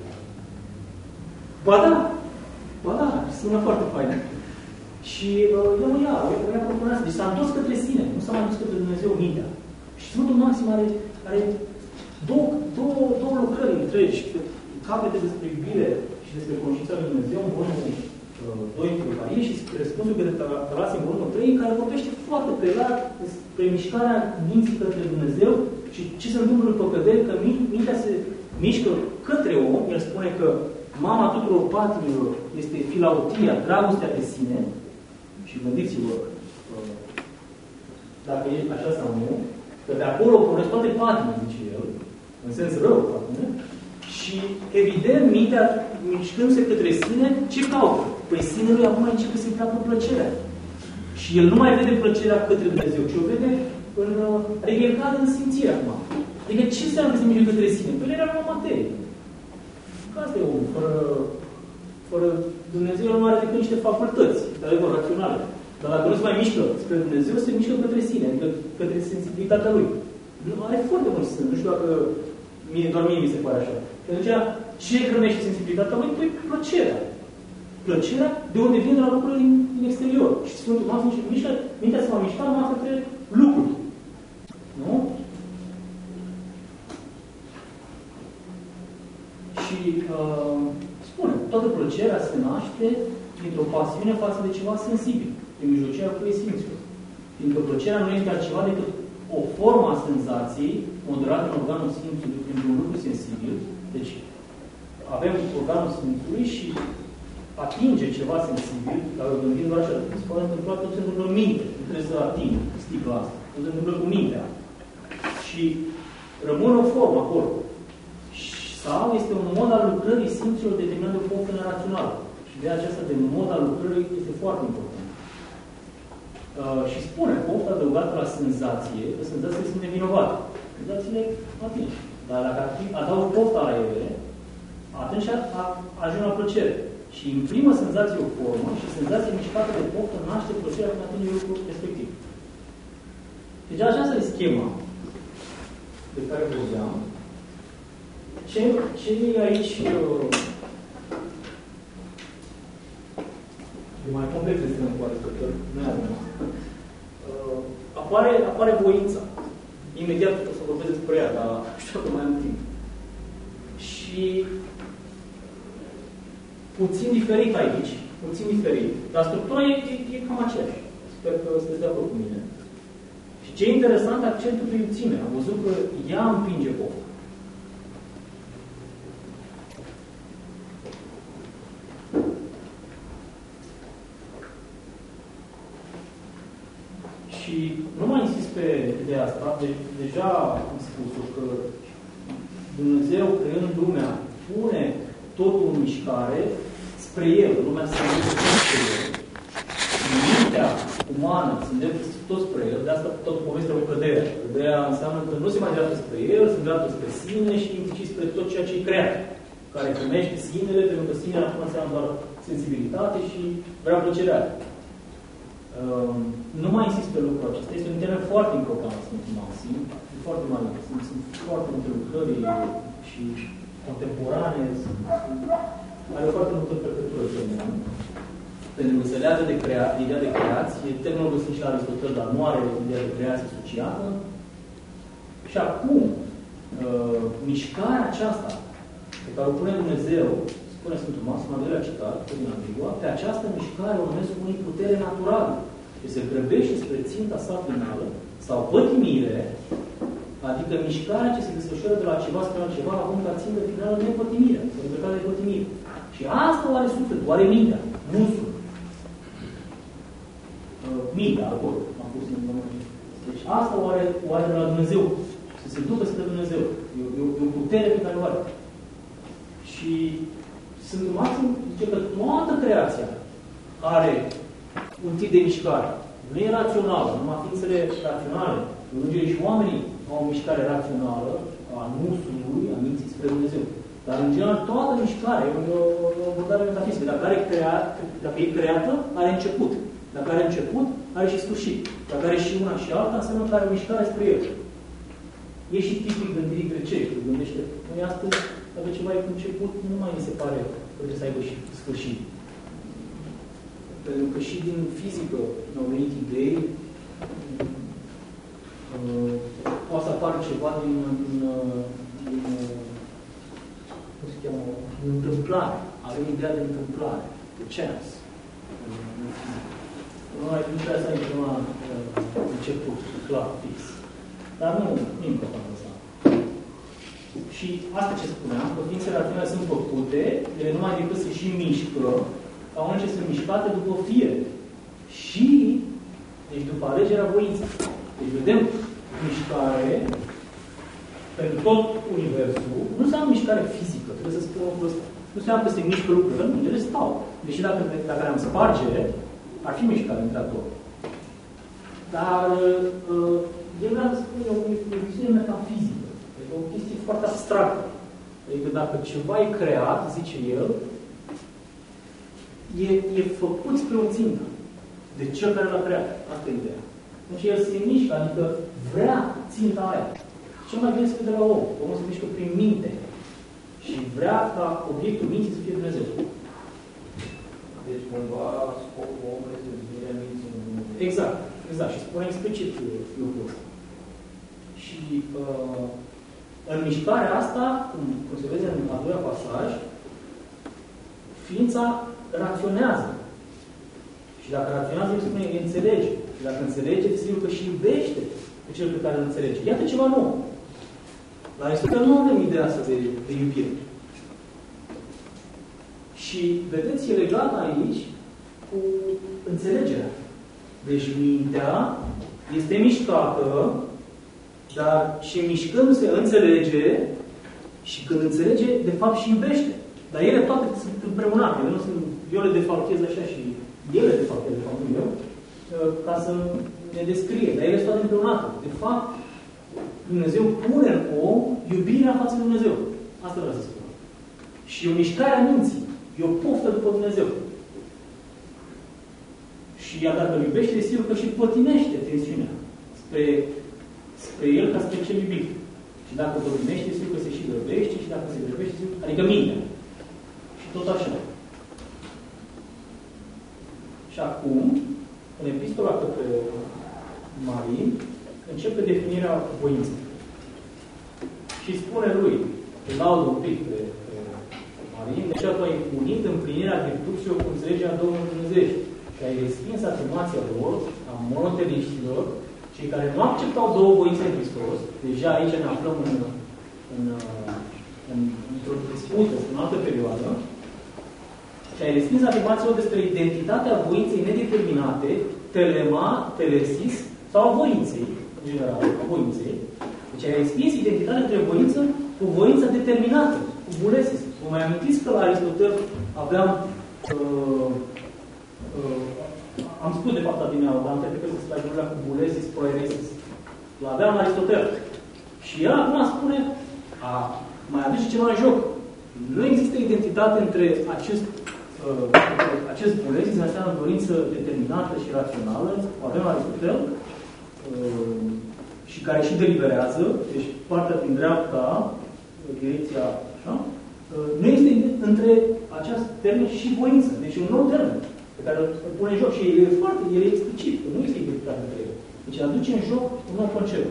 Ba da, ba da, sună foarte fain. Și uh, eu mă ia, eu mă ia propunerea asta. Deci s-a întors către sine, nu s-a mai dus către Dumnezeu mintea. Și Sfântul Maxim are, are două, două, două lucrări întregi, capete despre iubire și despre conștiința lui Dumnezeu, în volumul doi Călătorie și răspunsul către Talasie în volumul trei, care vorbește foarte prelat despre mișcarea minții către Dumnezeu și ce se întâmplă după cădere, că mintea se mișcă către om. El spune că mama tuturor patimilor este filautia, dragostea de sine. Și gândiți-vă, dacă e așa sau nu, că de acolo pornesc toate patimile, zice el, în sens rău, patime, și evident, mintea, mișcându-se către sine, ce caută? Păi sinelui acum începe să-i placă plăcerea. Și el nu mai vede plăcerea către Dumnezeu, ci o vede în... Adică el cade în simțire acum. Adică ce înseamnă că se mișcă către sine? Păi el era la materie. Că asta e omul, fără... fără Dumnezeu nu are decât niște facultăți, de-adevăr, raționale. Dar dacă nu se mai mișcă spre Dumnezeu, se mișcă către sine, adică către sensibilitatea lui. Nu, are foarte mult sens. Nu știu dacă mie, doar mie mi se pare așa. Pentru aceea, ce hrănește sensibilitatea lui? Păi plăcerea. Plăcerea de unde vine la lucrurile din, din exterior. Și Sfântul Maxim și mișcă, mintea se va mișca numai către lucruri. Nu? Și uh, spune, toată plăcerea se naște dintr-o pasiune față de ceva sensibil, prin mijlocirea cui simților. Fiindcă plăcerea nu este altceva decât o formă a senzației moderată în organul simțului printr-un lucru sensibil. Deci, avem organul simțului și atinge ceva sensibil, dar o gândim doar așa, se poate întâmpla tot se întâmplă în minte, nu trebuie să atingă sticla asta, nu se întâmplă cu mintea. Și rămâne o formă acolo. Sau este un mod al lucrării simților determinat de o poftă nerațională. Și de aceasta de mod al lucrării este foarte important. Uh, și spune, pofta adăugată la senzație, că senzațiile sunt nevinovate. Senzațiile atingi. Dar dacă adaug pofta la ele, atunci ajung la plăcere. Și imprimă senzație o formă și senzația mișcată de poftă naște plăcerea când atinge lucrul respectiv. Deci aceasta e schema de care vorbeam. Ce, ce e aici uh, e mai complex de strâng poate, că nu e acum. Uh, apare, apare voința. Imediat o să vorbesc despre ea, dar știu că mai am timp. Și puțin diferit aici, puțin diferit, dar structura e, e, e cam aceeași. Sper că sunteți de acord cu mine. Și ce e interesant, accentul pe iuțime. Am văzut că ea împinge pofta. Și nu mai insist pe ideea asta, de, deja am spus că Dumnezeu, creând lumea, pune totul în mișcare spre El, lumea se mișcă spre El. Mintea, cu umană, se îndreaptă tot spre el, de asta tot povestea cu căderea. Căderea înseamnă că nu se mai îndreaptă spre el, se îndreaptă spre sine și implicit spre tot ceea ce e creat, care primește sinele, pentru că sinele acum înseamnă doar sensibilitate și vrea plăcerea. Um, nu mai insist pe lucrul acesta. Este un termen foarte important, Sfântul Maxim, foarte mare. Sunt, sunt foarte multe lucrări și contemporane, sunt, are foarte multă perpetuă termenul. Pentru că se leagă de, crea, de ideea de creație, termenul găsit și la Aristotel, dar nu are ideea de creație asociată. Și acum, uh, mișcarea aceasta pe care o pune Dumnezeu, spune Sfântul Maxim, al doilea citat, din Ambigua, pe această mișcare o numesc unui putere naturală. Deci se grăbește spre ținta sa finală, sau pătimire, adică mișcarea ce se desfășoară de la ceva spre altceva, având ca țintă finală nepătimirea, sau îmbrăcarea de pătimire. Și asta o are sufletul, o are mintea, musul. Uh, mintea, acolo, am pus în domnul. Deci asta o are, o are de la Dumnezeu, să se ducă spre Dumnezeu. E, e, e o putere pe care o are. Și Sfântul Maxim zice că toată creația are un tip de mișcare. Nu e rațională, numai ființele raționale, îngerii și oamenii au o mișcare rațională a musului, a minții spre Dumnezeu. Dar în general toată mișcarea e o, o abordare metafizică. Dacă, are creat, dacă e creată, are început. Dacă are început, are și sfârșit. Dacă are și una și alta, înseamnă că are o mișcare spre el. E și tipul gândirii grecești. Gândește, noi astăzi, dacă ceva e cu început, nu mai mi se pare că trebuie să aibă și sfârșit. Pentru că și din fizică au venit idei, uh, poate să apară ceva din, din, din, cum se cheamă, din întâmplare. Avem ideea de întâmplare, de chance. Noi nu trebuie să ai ceva uh, început, clar, fix. Dar nu, nu e important asta. Și asta ce spuneam, că ființele raționale sunt făcute, ele numai decât să și mișcă, ca unele ce sunt mișcate după fire. Și, deci după alegerea voinței. Deci vedem mișcare pentru tot universul, nu înseamnă mișcare fizică, trebuie să spun lucrul ăsta. Nu înseamnă că se mișcă lucrurile, nu, ele stau. Deși dacă, dacă le-am sparge, ar fi mișcare între atori. Dar uh, el vrea să spune o, o viziune metafizică. E o chestie foarte abstractă. Adică dacă ceva e creat, zice el, e, e făcut spre o țintă de cel care l-a creat. Asta e ideea. Deci el se mișcă, adică vrea ținta aia. Cel mai bine se vede la om. Omul se mișcă prin minte. Și vrea ca obiectul minții să fie Dumnezeu. Deci, cumva, scopul omului este viziunea minții. Exact. Exact. Și spune explicit lucrul ăsta. Și uh, în mișcarea asta, cum, cum se vede în a doua pasaj, ființa raționează. Și dacă raționează, el spune, înțelege. Și dacă înțelege, sigur că și iubește pe cel pe care îl înțelege. Iată ceva nou. La Aristotel nu avem ideea asta de, de iubire. Și, vedeți, e legat aici cu înțelegerea. Deci mintea este mișcată, dar și mișcându-se înțelege și când înțelege, de fapt și iubește. Dar ele toate sunt împreunate. Ele nu sunt, eu le defalchez așa și ele de fapt, de fapt, eu, ca să ne descrie. Dar ele sunt toate împreunate. De fapt, Dumnezeu pune în om iubirea față de Dumnezeu. Asta vreau să spun. Și e o mișcare a minții. E o poftă după Dumnezeu. Și ea, dacă îl iubește, e sigur că și pătimește tensiunea spre, spre el ca spre cel iubit. Și dacă pătimește, e sigur că se și grăbește, și dacă se grăbește, sigur, adică mintea. Și tot așa. Și acum, în epistola către Marin, începe definirea voinței. Și spune lui, îl laudă un pic pe, pe Marin, deci tu ai unit împlinirea virtuților cu înțelegerea Domnului Dumnezeu și ai respins afirmația lor, a monoteiștilor, cei care nu acceptau două voințe în Hristos. Deja aici ne aflăm în, în, în, într-o dispută, în altă perioadă, și ai respins afirmațiilor despre identitatea voinței nedeterminate, telema, telesis, sau a voinței, în general, a voinței. Deci ai respins identitatea între voință cu voința determinată, cu bulesis. Vă mai amintiți că la Aristotel aveam, uh, uh, am spus de fapt adineauri, dar am trecut pe slide-urile cu bulesis, proenesis. Îl aveam Aristotel. Și el acum spune, a, mai aduce ceva în joc. Nu există identitate între acest, uh, acest bulesis, înseamnă dorință determinată și rațională. Avem Aristotel, uh, și care și deliberează, deci partea din dreapta, direcția așa, uh, nu este între acest termen și voință. Deci e un nou termen pe care îl pune în joc și el e foarte, el e explicit, nu este identitate între ele. Deci aduce în joc un nou concept.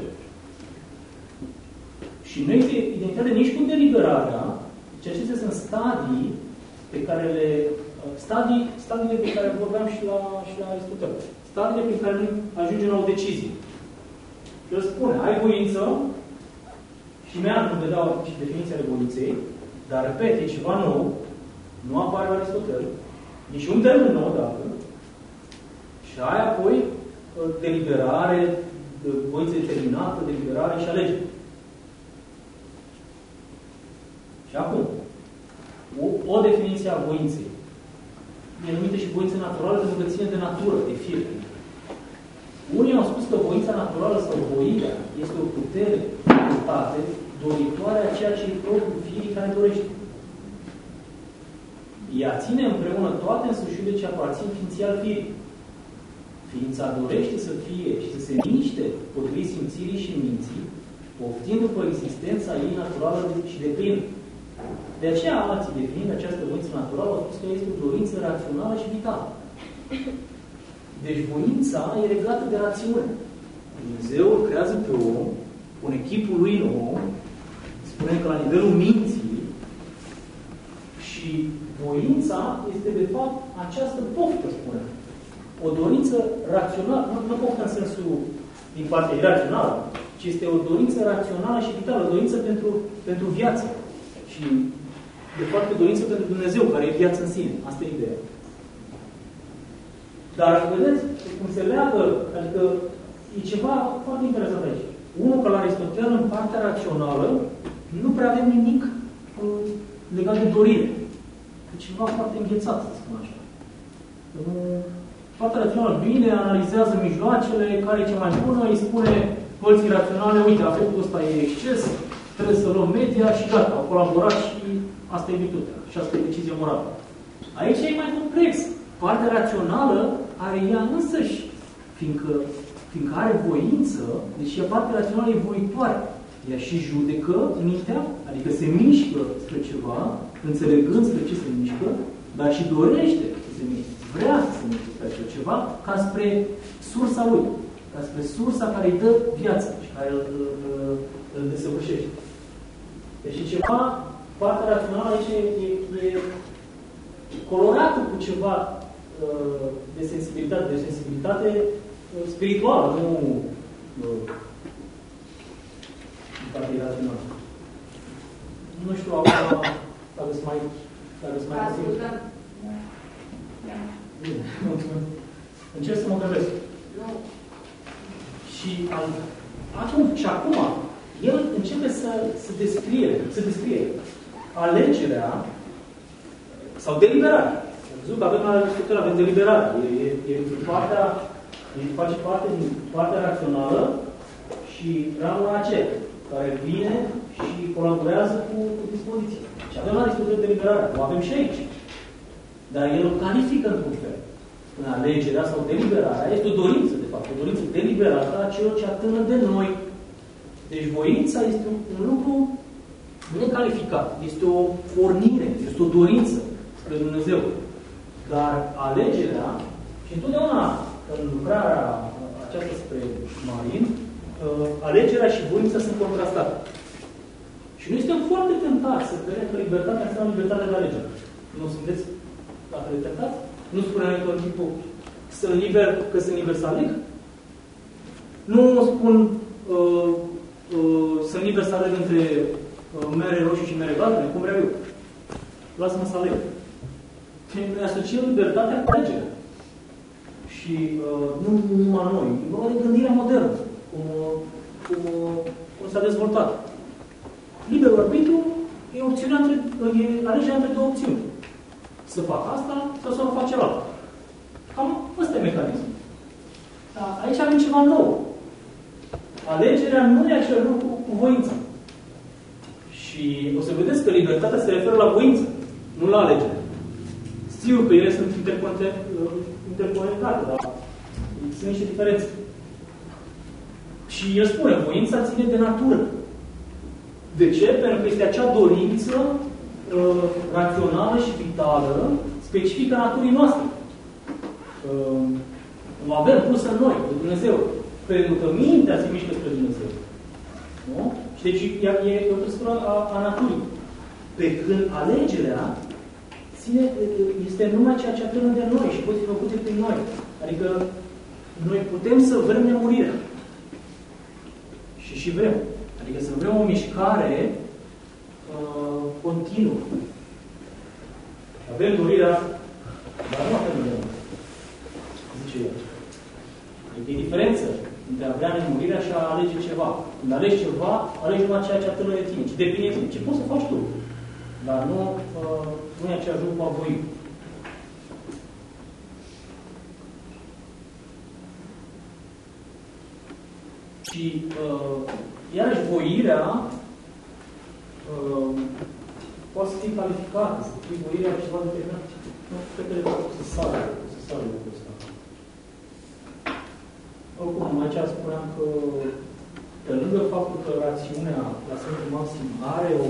Și nu este identitate nici cu deliberarea, ci acestea sunt stadii pe care le... Stadii, stadiile pe care vorbeam și la, și la Aristotel. Stadiile pe care noi ajungem la o decizie. El spune, ai voință și mi-a cum dădeau și definiția de voinței, dar, repet, e ceva nou, nu apare la Aristotel, nici un termen nou, dacă, și ai apoi deliberare, voință determinată, deliberare și alegere. Și acum, o, o definiție a voinței e numită și voință naturală pentru că ține de natură, de fire. Unii au spus că voința naturală sau voirea este o putere, o state, doritoare a ceea ce e propriu firii care dorește. Ea ține împreună toate însușirile ce aparțin ființial firii. Ființa dorește să fie și să se miște potrivit simțirii și minții, oftind după existența ei naturală și de plină. De aceea alții, definind această voință naturală, au spus că este o dorință rațională și vitală. Deci voința e legată de rațiune. Dumnezeu îl creează pe om, pune chipul lui în om, spune că la nivelul minții, și voința este de fapt această poftă, spune. O dorință rațională, nu, nu poftă în sensul din partea irațională, ci este o dorință rațională și vitală, o dorință pentru, pentru viață. Și, de fapt, o dorință pentru Dumnezeu, care e viață în sine. Asta e ideea. Dar, vedeți, cum se leagă, adică e ceva foarte interesant aici. Unul, că la Aristotel, în partea rațională, nu prea avem nimic uh, legat de dorire. E ceva foarte înghețat, să spun așa. Uh, partea rațională bine analizează mijloacele, care e cea mai bună, îi spune părții raționale, uite, afectul ăsta e exces, trebuie să luăm media și gata, au colaborat și asta e virtutea. Și asta e decizie morală. Aici e mai complex. Partea rațională are ea însăși, fiindcă, fiindcă are voință, deci ea partea rațională e voitoare. Ea și judecă mintea, adică se mișcă spre ceva, înțelegând spre ce se mișcă, dar și dorește să se mișcă. Vrea să se mișcă spre ceva, ca spre sursa lui, ca spre sursa care îi dă viață și care îl, îl, îl desăvârșește. Deci e ceva, partea rațională aici e, e, e colorată cu ceva uh, de sensibilitate, de sensibilitate uh, spirituală, nu uh, partea irațională. Nu știu, acum, dacă să mai... Dacă să mai Ascultăm. Bine, mulțumesc. Încerc să mă găbesc. Nu. Și al, acum, și acum, el începe să, să descrie, să descrie alegerea sau deliberarea. Am văzut că avem la Aristotel, avem deliberare. E, e, e partea, e, face parte din partea rațională și ramura aceea, care vine și colaborează cu, cu dispoziția. Și avem la Aristotel deliberarea. O avem și aici. Dar el o califică într-un fel. În alegerea sau deliberarea este o dorință, de fapt, o dorință deliberată a celor ce atârnă de noi. Deci voința este un, un lucru necalificat. Este o pornire, este o dorință spre Dumnezeu. Dar alegerea, și întotdeauna în lucrarea aceasta spre Marin, alegerea și voința sunt contrastate. Și noi suntem foarte tentați să credem că libertatea înseamnă libertatea de alegere. Nu sunteți dacă le tentați? Nu spuneam tot timpul sunt liber, că sunt liber să aleg? Nu spun uh, uh, sunt liber să aleg între uh, mere roșii și mere galbene, cum vreau eu. Lasă-mă să aleg. Ne asociem libertatea cu alegerea. Și uh, nu numai noi, numai de gândirea modernă, cum, cum, cum s-a dezvoltat. Liberul arbitru e, opțiunea între, e alegerea între două opțiuni. Să fac asta sau să nu fac celălalt. Cam ăsta e mecanismul. ceva nou. Alegerea nu e același lucru cu voința. Și o să vedeți că libertatea se referă la voință, nu la alegere. Sigur că ele sunt interconectate, dar sunt niște diferențe. Și el spune, voința ține de natură. De ce? Pentru că este acea dorință uh, rațională și vitală, specifică naturii noastre. Uh, o avem pusă în noi, de Dumnezeu. Pentru că mintea se mișcă spre Dumnezeu. Nu? Și deci e, e o trăsătură a, a naturii. Pe când alegerea ține, este numai ceea ce atârnă de noi și poate fi făcute prin noi. Adică noi putem să vrem nemurirea. Și și vrem. Adică să vrem o mișcare uh, continuă. Avem dorirea, dar nu avem dorirea. Zice el. Adică e diferență între a vrea nemurirea și a alege ceva. Când alegi ceva, alegi numai ceea ce atârnă de tine. Ce depinde de tine. Ce poți să faci tu? Dar nu, uh, nu e aceeași lucru a voii. Și uh, iarăși voirea uh, poate să fie calificată, să fie voirea ceva determinat. Nu, cred că de fapt o să sară, o să sară lucrul ăsta. Oricum, aici spuneam că pe lângă faptul că rațiunea la Sfântul Maxim are o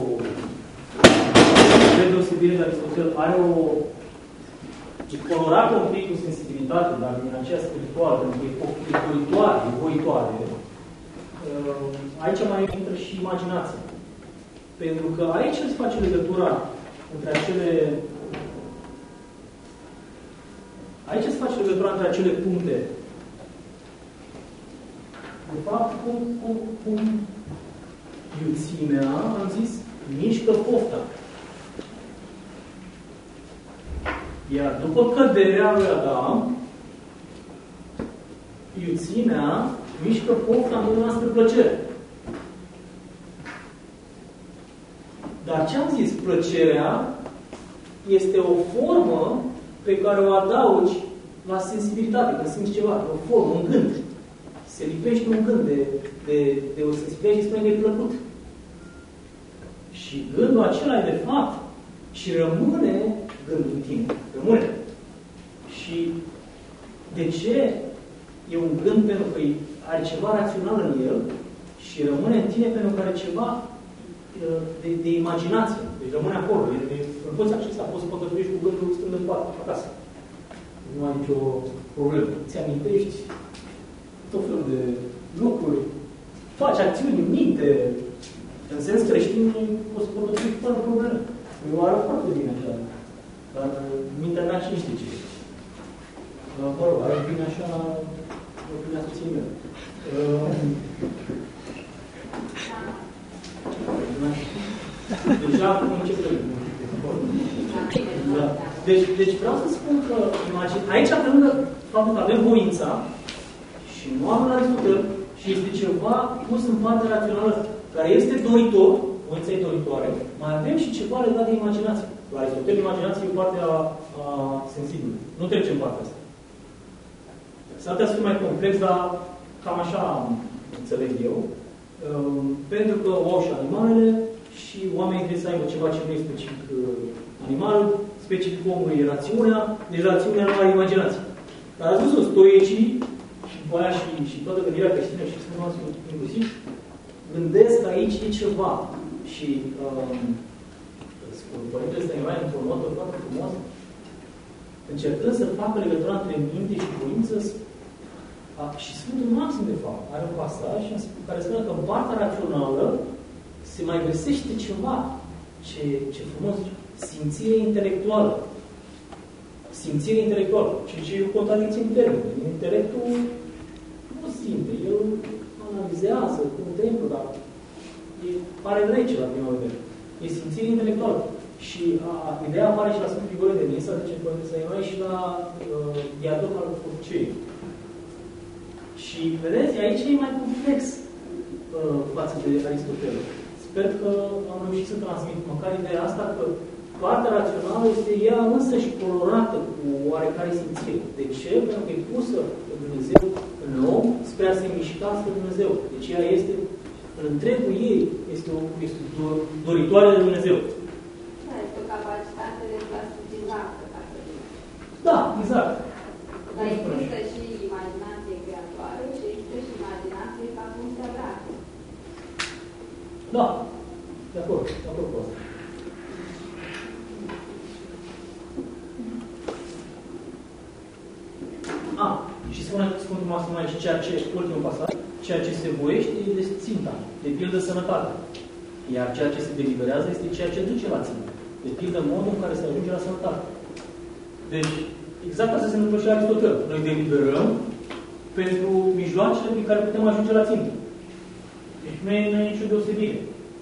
de deosebire de Aristotel, are o e colorată un pic cu sensibilitate, dar din aceea spirituală, pentru că e voitoare, e voitoare. Aici mai intră și imaginația. Pentru că aici se face legătura între acele aici se face legătura între acele puncte. De fapt, cum, cum, cum iuțimea, am zis, mișcă pofta. Iar după căderea lui Adam, iuțimea mișcă pofta întotdeauna spre plăcere. Dar ce am zis? Plăcerea este o formă pe care o adaugi la sensibilitate, când simți ceva, o formă, un gând. Se lipește un gând de, de, de o sensibilitate și spune că e plăcut. Și gândul acela e de fapt și rămâne gândul în tine. Rămâne. Și de ce e un gând? Pentru că are ceva rațional în el și rămâne în tine pentru că are ceva de, de imaginație. Deci rămâne acolo. Îl poți accesa, poți să păcătuiești cu gândul stând în pat, acasă. Nu ai nicio problemă. Ți-amintești tot felul de lucruri. Faci acțiuni în minte. În sens creștin, poți să păcătuiești fără probleme. Eu arăt foarte bine așa. Dar mintea mea și știe ce e. Mă rog, arăt bine așa la opinia soției mele. Deja acum încep să da. Deci, deci vreau să spun că imagine, aici pe lângă faptul că avem voința și nu avem la Aristotel și este ceva pus în partea rațională care este doritor, voința e doritoare, mai avem și ceva legat de imaginație. La Aristotel, imaginația e partea a, sensibilă. Nu trecem partea asta. S-ar putea să fie mai complex, dar cam așa înțeleg eu. Um, pentru că o au și animalele și oamenii trebuie să aibă ceva ce nu e specific animal, specific omului e rațiunea, deci rațiunea nu are imaginație. Dar ați văzut, stoicii și după aia și, și toată gândirea creștină și Sfântul inclusiv, gândesc că aici e ceva. Și um, Părintele Stăniloae, într-o notă foarte frumoasă, încercând să facă legătura între minte și voință, a, și Sfântul Maxim, de fapt, are un pasaj care spune că în partea rațională se mai găsește ceva, ce, ce frumos, simțire intelectuală. Simțire intelectuală. Ceea ce e o contradicție în termeni. Intelectul nu simte, el analizează, contemplă, dar e, pare rece la prima vedere. E simțire intelectuală. Și a, ideea apare și la Sfântul Grigore de Nisa, zice Părintele Stăniloae, și la uh, Diadon al Furcei. Și vedeți, aici e mai complex uh, față de Aristotel. Sper că am reușit să transmit măcar ideea asta că partea rațională este ea însăși colorată cu oarecare simțire. De ce? Pentru că e pusă în Dumnezeu, în om, spre a se mișca spre Dumnezeu. Deci ea este, în întregul ei, este o este doritoare de Dumnezeu. Da, este o capacitate de plasticizare. Da, exact. Dar există și imaginație creatoare și există și imaginație ca funcția dreaptă. Da, de acord, de acord cu asta. A, și spune Sfântul Maxim aici, ceea ce, ultimul pasaj, ceea ce se voiește este ținta, de pildă sănătate. Iar ceea ce se deliberează este ceea ce duce la țintă. De pildă modul în care se ajunge la sănătate. Deci, exact asta se întâmplă și la Aristotel. Noi deliberăm pentru mijloacele prin care putem ajunge la țintă. Deci nu e, nu e nicio deosebire.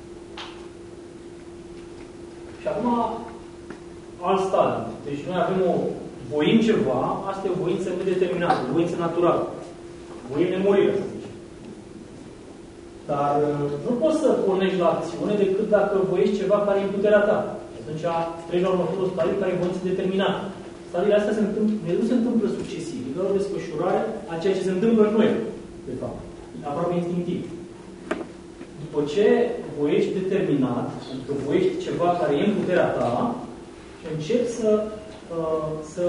Și acum, alt stadiu. Deci noi avem o voim ceva, asta e o voință nedeterminată, o voință naturală. Voim nemurirea, să zicem. Dar nu poți să pornești la acțiune decât dacă voiești ceva care e în puterea ta. Atunci treci la următorul stadiu care e voință determinată. Stadiile astea se întâmplă, nu se întâmplă succesiv. E doar o desfășurare a ceea ce se întâmplă în noi, de fapt. Aproape instinctiv. După ce voiești determinat, adică voiești ceva care e în puterea ta, și începi să, uh, să,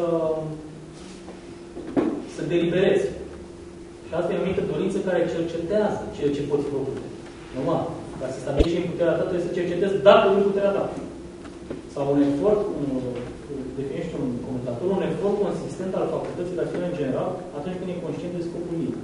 să deliberezi. Și asta e o anumită dorință care cercetează ceea ce poți făcut. Normal. Ca să stabilești în puterea ta, trebuie să cercetezi dacă e în puterea ta. Sau un efort, un, definește un comentator, un efort consistent al facultății de acțiune în general, atunci când e conștient de scopul ei.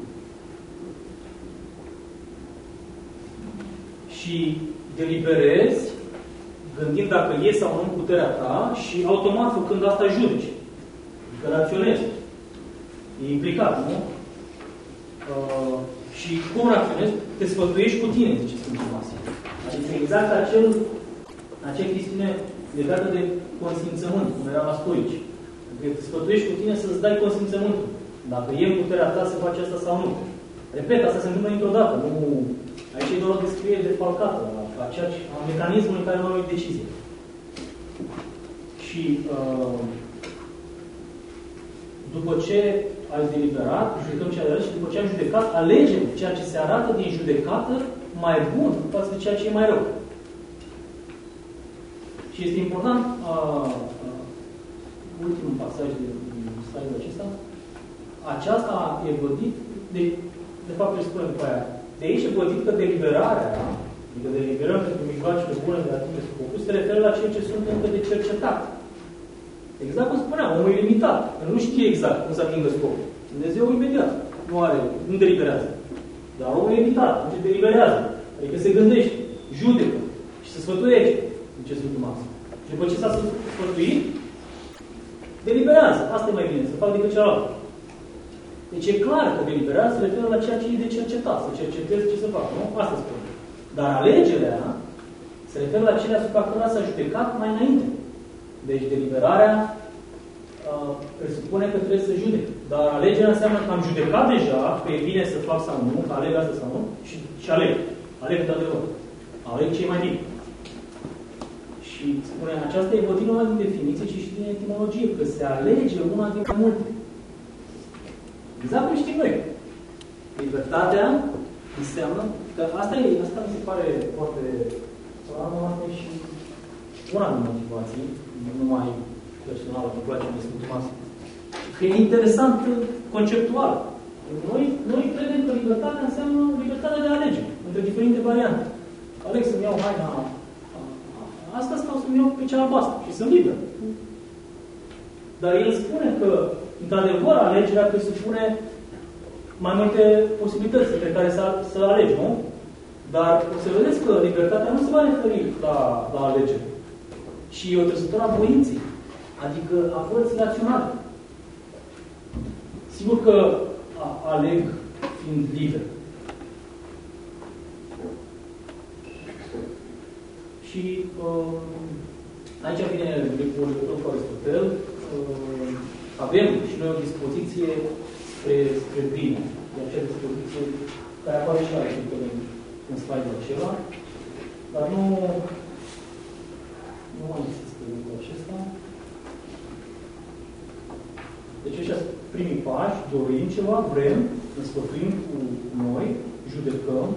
Și deliberezi, gândind dacă e sau nu în puterea ta și automat făcând asta judeci. Adică raționezi. E implicat, nu? Uh, și cum raționezi? Te sfătuiești cu tine, zice Sfântul Maxim. Adică exact acel, acea chestiune legată de consimțământ, cum era la stoici. Adică te sfătuiești cu tine să-ți dai consimțământul. Dacă e în puterea ta să faci asta sau nu. Repet, asta se întâmplă dintr-o dată. Nu... Aici e doar o descriere defalcată a, ceea ce, a mecanismului în care nu ai decizie. Și uh, după ce ai deliberat, judecăm ce ai și după ce ai judecat, alegem ceea ce se arată din judecată mai bun față de ceea ce e mai rău. Și este important uh, uh, ultimul pasaj din slide-ul acesta. Aceasta e vădit, de, de fapt îi spune după aia, de aici e vădit că deliberarea, adică deliberăm pentru mijloacele bune de a atinge scopul, se referă la cei ce sunt încă de cercetat. Exact cum spuneam, omul e limitat. El nu știe exact cum să atingă scopul. Dumnezeu imediat. Nu are, nu deliberează. Dar omul e limitat, atunci deliberează. Adică se gândește, judecă și se sfătuiește. În ce Sfântul Maxim. Și după ce s-a sfătuit, deliberează. Asta e mai bine, să fac decât cealaltă. Deci e clar că deliberează se referă la ceea ce e de cercetat, să cercetezi ce să fac, nu? Asta spune. Dar alegerea se referă la cele asupra cărora s-a judecat mai înainte. Deci deliberarea uh, presupune că trebuie să judec. Dar alegerea înseamnă că am judecat deja că e bine să fac sau nu, că aleg asta sau nu, și, și aleg. Aleg de adevăr. Aleg ce e mai bine. Și spune, aceasta e vădit numai din definiție, ci și din etimologie, că se alege una din mai multe. Exact cum știm noi. Libertatea înseamnă că asta e, asta mi se pare foarte asta e și una din motivații, nu numai personal, îmi place de Sfântul Maxim. Că e interesant conceptual. Noi, noi credem că libertatea înseamnă libertatea de a alege între diferite variante. Aleg să-mi iau haina asta sau să-mi iau pe cea albastră și sunt liber. Dar el spune că, într-adevăr, alegerea presupune mai multe posibilități pe care să, să alegi, nu? Dar o să vedeți că libertatea nu se va referi la, la alegere. Și e o trăsătură a voinței, adică a forței raționale. Sigur că a, aleg fiind liber. Și uh, aici vine legătură cu Aristotel. Uh, avem și noi o dispoziție spre, spre bine. De acea dispoziție care apare și la Aristotel în, în slide-ul acela. Dar nu, nu mai există. scriu cu acesta. Deci ăștia sunt primii pași, dorim ceva, vrem, ne sfătuim cu noi, judecăm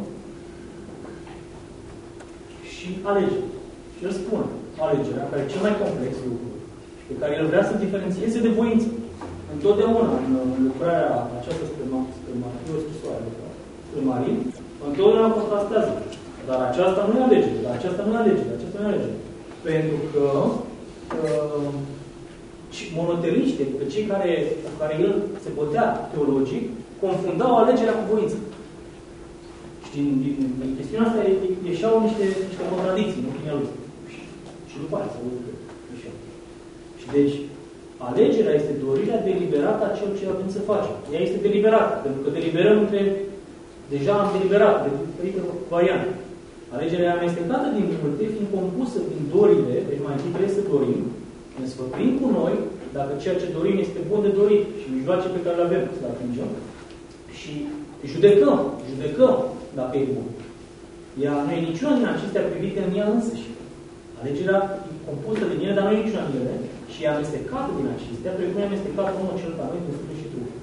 și alegem. Și el spune, alegerea, care e cel mai complex lucru, pe care el vrea să diferențieze de voință. Întotdeauna, în lucrarea aceasta spre Marie, o scrisoare spre Marie, întotdeauna contrastează. Dar aceasta nu e alegere, dar aceasta nu e alegere, dar aceasta nu e alegere. Pentru că uh, monoteliște, pe cei care, cu care el se bătea teologic, confundau alegerea cu voință. Și din, din, din chestiunea asta ieșeau niște, niște contradicții în opinia lui. Și, și după aia s-au ieșeau. Și deci, alegerea este dorirea deliberată a celor ce avem să facem. Ea este deliberată, pentru că deliberăm între... Deja am deliberat de diferite variante. Alegerea amestecată din multe, fiind compusă din dorile, deci mai întâi trebuie să dorim, ne sfătuim cu noi, dacă ceea ce dorim este bun de dorit și mijloace pe care le avem să le atingem, și judecăm, judecăm dacă e bun. Ea nu e niciuna din acestea privite în ea însăși. Alegerea e compusă din ele, dar nu e niciuna din ele, și e amestecată din acestea, precum e amestecată omul cel ca noi, cu Sfântul și Trupul.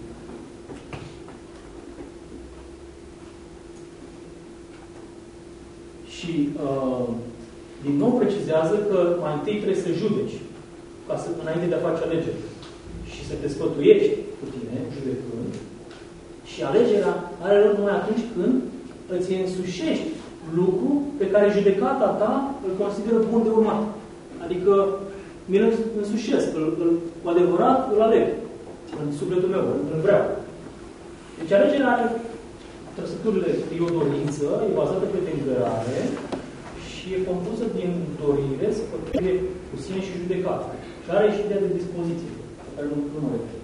Și uh, din nou precizează că mai întâi trebuie să judeci, ca să, înainte de a face alegeri. Și să te sfătuiești cu tine, judecând. Și alegerea are loc numai atunci când îți însușești lucru pe care judecata ta îl consideră bun de urmat. Adică mi-l însușesc, îl, îl, cu adevărat îl aleg în sufletul meu, îl vreau. Deci alegerea are trăsăturile, e o dorință, e bazată pe deliberare și e compusă din dorire, sfătuire cu sine și judecată. Și are și ideea de dispoziție, pe care nu, nu mă repet.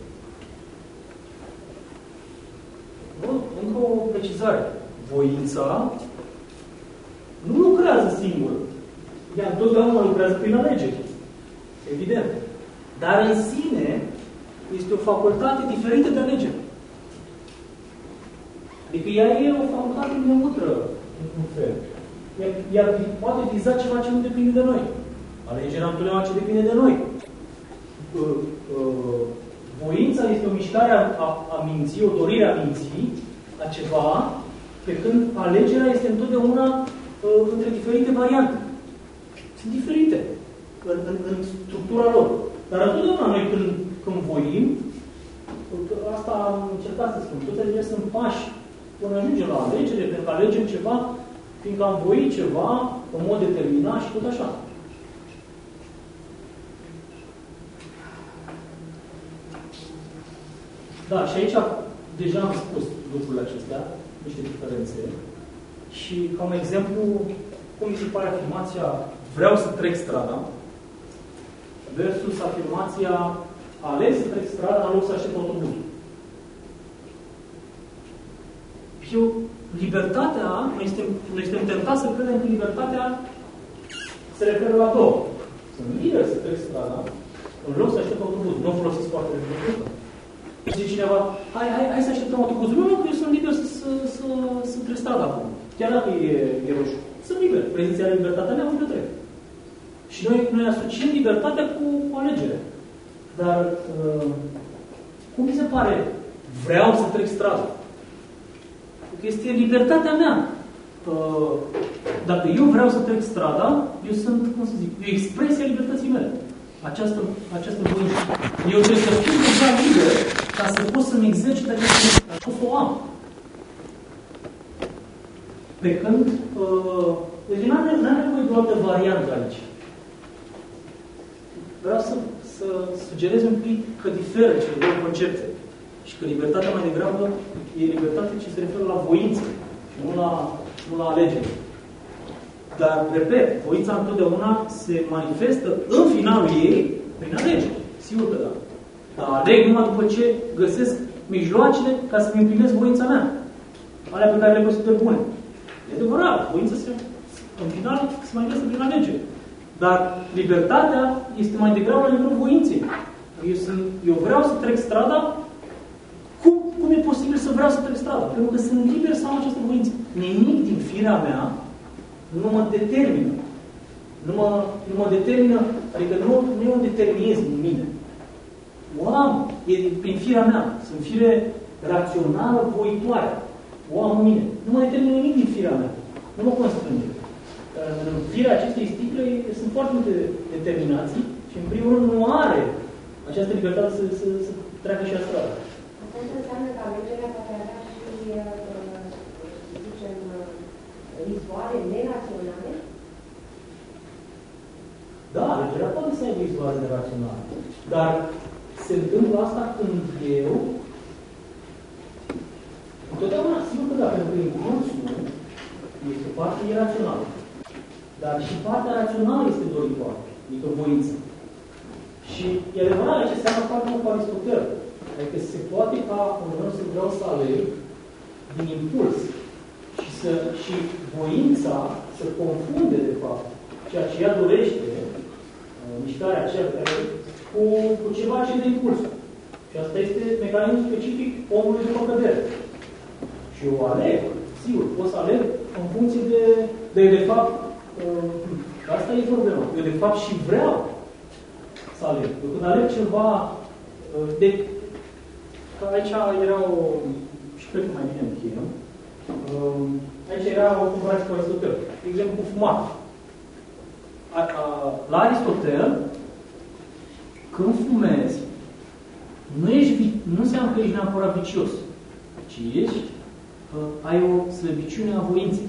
Încă o precizare. Voința nu lucrează singură. Ea întotdeauna lucrează prin alegeri. Evident. Dar în sine este o facultate diferită de alegere. Adică ea e o facultate neutră, în fel. Ea, ea poate viza ceva ce nu depinde de noi. Alegerea întotdeauna ce depinde de noi. Uh, uh, voința este o mișcare a, a, a minții, o dorire a minții, a ceva, pe când alegerea este întotdeauna uh, între diferite variante. Sunt diferite în, în, în structura lor. Dar întotdeauna noi când, când voim, asta am încercat să spun, toate acestea sunt pași până ajungem la alegere, pentru că alegem ceva, fiindcă am voit ceva în mod determinat și tot așa. Da, și aici deja am spus lucrurile acestea, niște diferențe. Și ca un exemplu, cum mi se pare afirmația vreau să trec strada versus afirmația aleg să trec strada în loc să aștept autobuzul. Eu, libertatea, noi suntem, noi suntem tentați să credem că libertatea se referă la două. Sunt liber să trec strada în loc să aștept autobuzul. Nu folosiți foarte repede. Zice cineva, hai, hai, hai să așteptăm autobuzul. Nu, nu, că eu sunt liber să, să, să, să trec strada acum. Chiar dacă e, e roșu. Sunt liber. Preziția de libertatea mea, unde trec. Și noi, noi asociem libertatea cu, cu alegere. Dar, uh, cum mi se pare, vreau să trec strada? Că este libertatea mea. Uh, dacă eu vreau să trec strada, eu sunt, cum să zic, e o expresie a libertății mele. Această, această voință. Eu trebuie să fiu deja liber ca să pot să-mi exercit această așa să o am. Pe când, uh, deci nu am nevoie de o altă variantă aici. Vreau să, să sugerez un pic că diferă cele două concepte. Și că libertatea mai degrabă e libertate ce se referă la voință și nu la, nu la alegere. Dar, repet, voința întotdeauna se manifestă în finalul ei prin alegere. Sigur că da. Dar aleg numai după ce găsesc mijloacele ca să-mi împlinesc voința mea. Alea pe care le consider bune. E adevărat, voința se, în final se manifestă prin alegere. Dar libertatea este mai degrabă la nivelul voinței. Eu, sunt, eu vreau să trec strada. Cum, cum e posibil să vreau să trec strada? Pentru că sunt liber să am această voință. Nimic din firea mea nu mă determină. Nu mă, nu mă determină Adică nu, nu e un determinism în mine. O am, e prin firea mea. Sunt fire rațională, voitoare. O am în mine. Nu mă determină nimic din firea mea. Nu mă constrânge. În firea acestei sticle sunt foarte multe determinații și în primul rând nu are această libertate să, să, să treacă și asupra. Asta înseamnă că alegerea poate avea și, să zicem, izvoare neraționale? Da, alegerea poate să aibă izvoare neraționale. Dar se întâmplă asta când eu întotdeauna sigur că da, pentru că impulsul este parte irațională. Dar și partea rațională este doritoare, adică voință. Și e adevărat ce seamă foarte mult cu Aristotel. Adică se poate ca undeva să vreau să aleg din impuls și, să, și voința să confunde, de fapt, ceea ce ea dorește, mișcarea aceea cu, cu ceva ce de impuls. Și asta este mecanismul specific omului după cădere. Și eu aleg, sigur, pot să aleg în funcție de, de, de fapt, uh, asta e problema. Eu, de fapt, și vreau să aleg. Eu când aleg ceva, uh, de, că aici era o, și cred că mai bine încheiem, uh, aici era o comparație cu Aristotel. De exemplu, cu fumat. A, a, la Aristotel, când fumezi, nu, ești, nu înseamnă că ești neapărat vicios, ci ești, uh, ai o slăbiciune a voinței.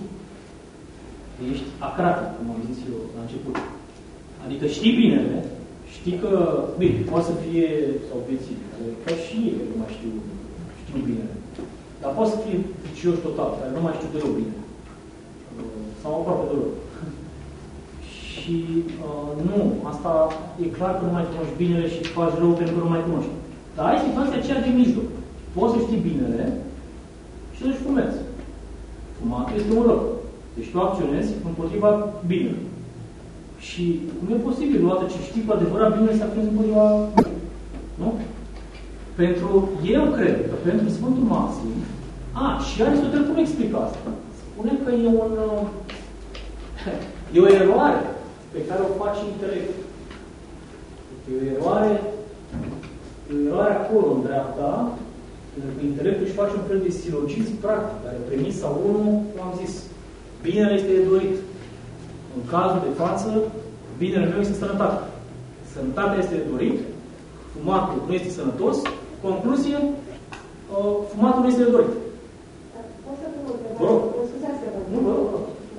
Ești acratic, cum am zis eu la început. Adică știi binele, știi că, bine, poate să fie, sau bețiv, ca și ei, nu mai știu, știu binele. Dar poate să fie vicios total, care nu mai știu deloc bine. Uh, sau aproape deloc. Și uh, nu, asta e clar că nu mai cunoști binele și faci rău pentru că nu mai cunoști. Dar ai situația aceea de mijloc. Poți să știi binele și să-și fumezi. Fumatul este un rău. Deci tu acționezi împotriva binelui. Și cum e posibil, odată ce știi cu adevărat binele, să acționezi împotriva, nu? Pentru, eu cred că pentru Sfântul Maxim, a, și Aristotel cum explică asta? Spune că e un, e o eroare pe care o face intelectul. E o eroare, e o eroare acolo, în dreapta, pentru că intelectul își face un fel de silogism practic, care premisa unu, cum am zis, binele este de dorit. În cazul de față, binele meu este sănătate. Sănătatea este de dorit, fumatul nu este sănătos, concluzie, fumatul nu este de dorit. Pot să pun o întrebare? Vă rog. Scuzați că vă Nu, vă rog.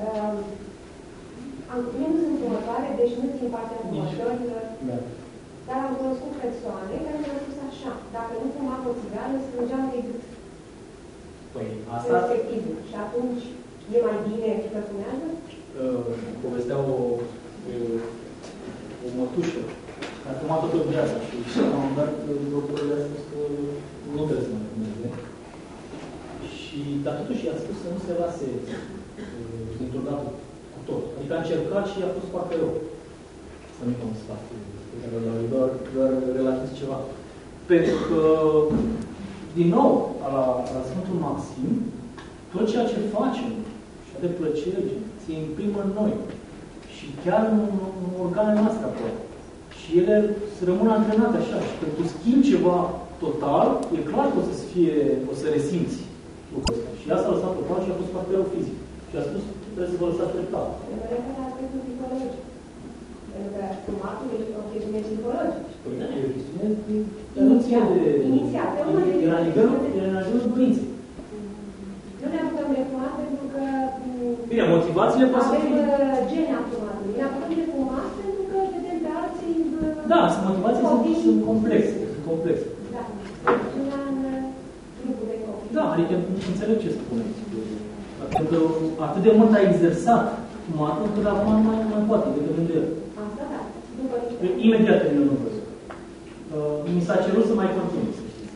Am nu sunt fumătoare, deci nu țin partea fumătorilor, da. Dar am cunoscut persoane care mi-au spus așa, dacă nu fumam o țigară, strângeam de gât. Păi, asta... Respectiv. Și atunci e mai bine că fumează? Uh, povestea o, o, o mătușă care a fumat toată viața și la un moment dat doctorul a spus că nu trebuie să mai fumeze. Și, dar totuși i-a spus să nu se lase uh, introgatul cu tot. Adică a încercat și i-a fost foarte rău. Să nu-i cum sfat, doar, doar relativ ceva. Pentru că, din nou, la, la Sfântul Maxim, tot ceea ce facem, și de plăcere, se imprimă în noi. Și chiar în, în organele noastre acolo. Și ele se rămân antrenate așa. Și când tu schimbi ceva total, e clar că o să fie, o să resimți lucrul ăsta. Și asta a lăsat total și a fost foarte rău fizic. Și a spus, trebuie să vă lăsați treptat. Mă refer la aspectul psihologic. Pentru că fumatul e o chestiune psihologică. Păi da, e o chestiune de... Inițial. Inițial. E la nivelul, e la nivelul dorinței. Nu ne apucăm de fumat pentru că... Bine, motivațiile poate să fie... Avem gene a fumatului. Ne apucăm de fumat pentru că vedem pe alții... Da, motivațiile sunt, sunt complexe. Sunt complexe. Da. Una în grupul de copii. Da, adică înțeleg ce spuneți. Pentru că atât de mult a exersat fumatul, încât acum nu mai, mai poate, de când de el. Asta da. După niște... Imediat terminăm în văzut. Uh, mi s-a cerut să mai continui, să știți.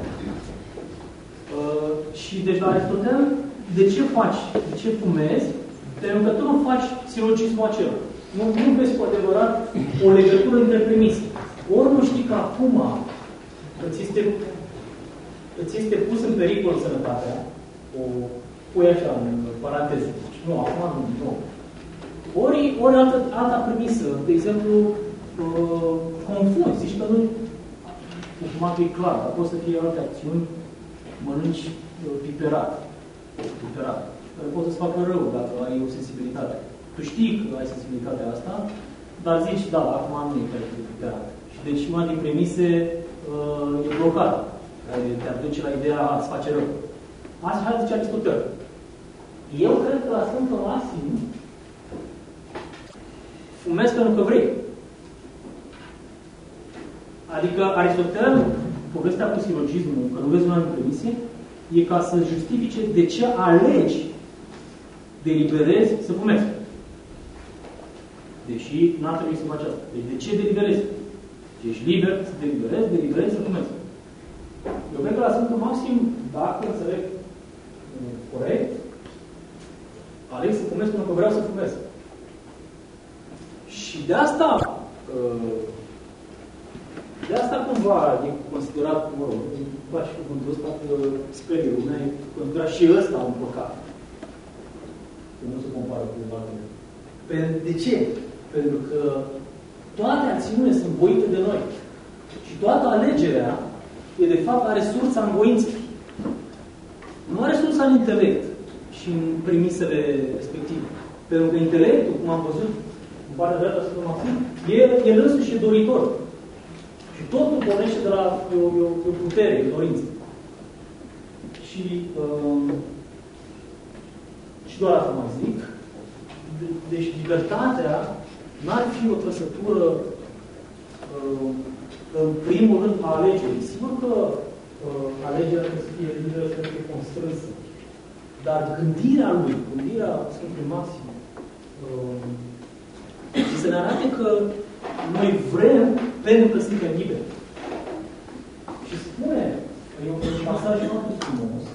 Uh, și deci la Aristotel, de ce faci? De ce fumezi? Pentru că tu nu faci silogismul acela. Nu, nu vezi cu adevărat o legătură între premise. Ori nu știi că acum îți este, îți este pus în pericol sănătatea, o pui așa în paranteză. Nu, acum nu, nu. Ori, ori altă, alta premisă. De exemplu, uh, confunzi, zici că nu fumatul e clar, dar pot să fie alte acțiuni, mănânci uh, piperat, piperat, care pot să-ți facă rău dacă ai o sensibilitate. Tu știi că ai sensibilitatea asta, dar zici, da, acum nu e care e piperat. Și deci una din premise uh, e blocată, care te aduce la ideea a îți face rău. Așa zice Aristotel. Eu cred că la Sfântul Maxim fumez pentru că vrei. Adică Aristotel, povestea cu silogismul, că nu vezi una din premise, e ca să justifice de ce alegi, deliberezi să fumezi. Deși n-ar trebui să faci asta. Deci de ce deliberezi? Ești liber să deliberezi, deliberezi să fumezi. Eu cred că la Sfântul Maxim, dacă înțeleg corect, aleg să fumez pentru că vreau să fumez. Și de asta, de asta cumva e considerat, mă rog, îmi place cuvântul ăsta, spre lumea, e considerat și ăsta un păcat. Că nu se compară cu altele. De ce? Pentru că toate acțiunile sunt voite de noi. Și toată alegerea e, de fapt, are sursa în voință. Nu are sursa în intelect și în premisele respective. Pentru că intelectul, cum am văzut în partea dreaptă a Sfântului Maxim, el, el însuși e doritor. Și totul pornește de la o, o, o putere, o dorință. Și, um, și doar asta mai zic. De, deci libertatea n-ar fi o trăsătură um, în primul rând a alegerii. Sigur că uh, alegerea trebuie să fie liberă, trebuie să fie constrânsă. Dar gândirea lui, gândirea Sfântului Maxim, uh, să ne arate că noi vrem pentru că suntem liberi. Și spune, e un pasaj foarte frumos.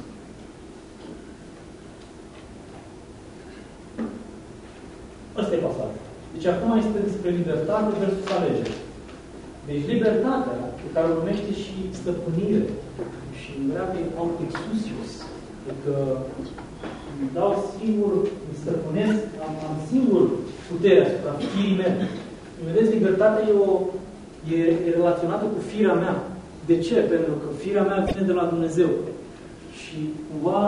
Ăsta e pasajul. Deci acum este despre libertate versus alegere. Deci libertatea, pe care o numește și stăpânire, și în greacă e autoexusius, adică îmi dau singur, îmi stăpânesc, am, am singur puterea asupra firii mele. Vedeți, libertatea e, o, e, e relaționată cu firea mea. De ce? Pentru că firea mea vine de la Dumnezeu. Și cumva,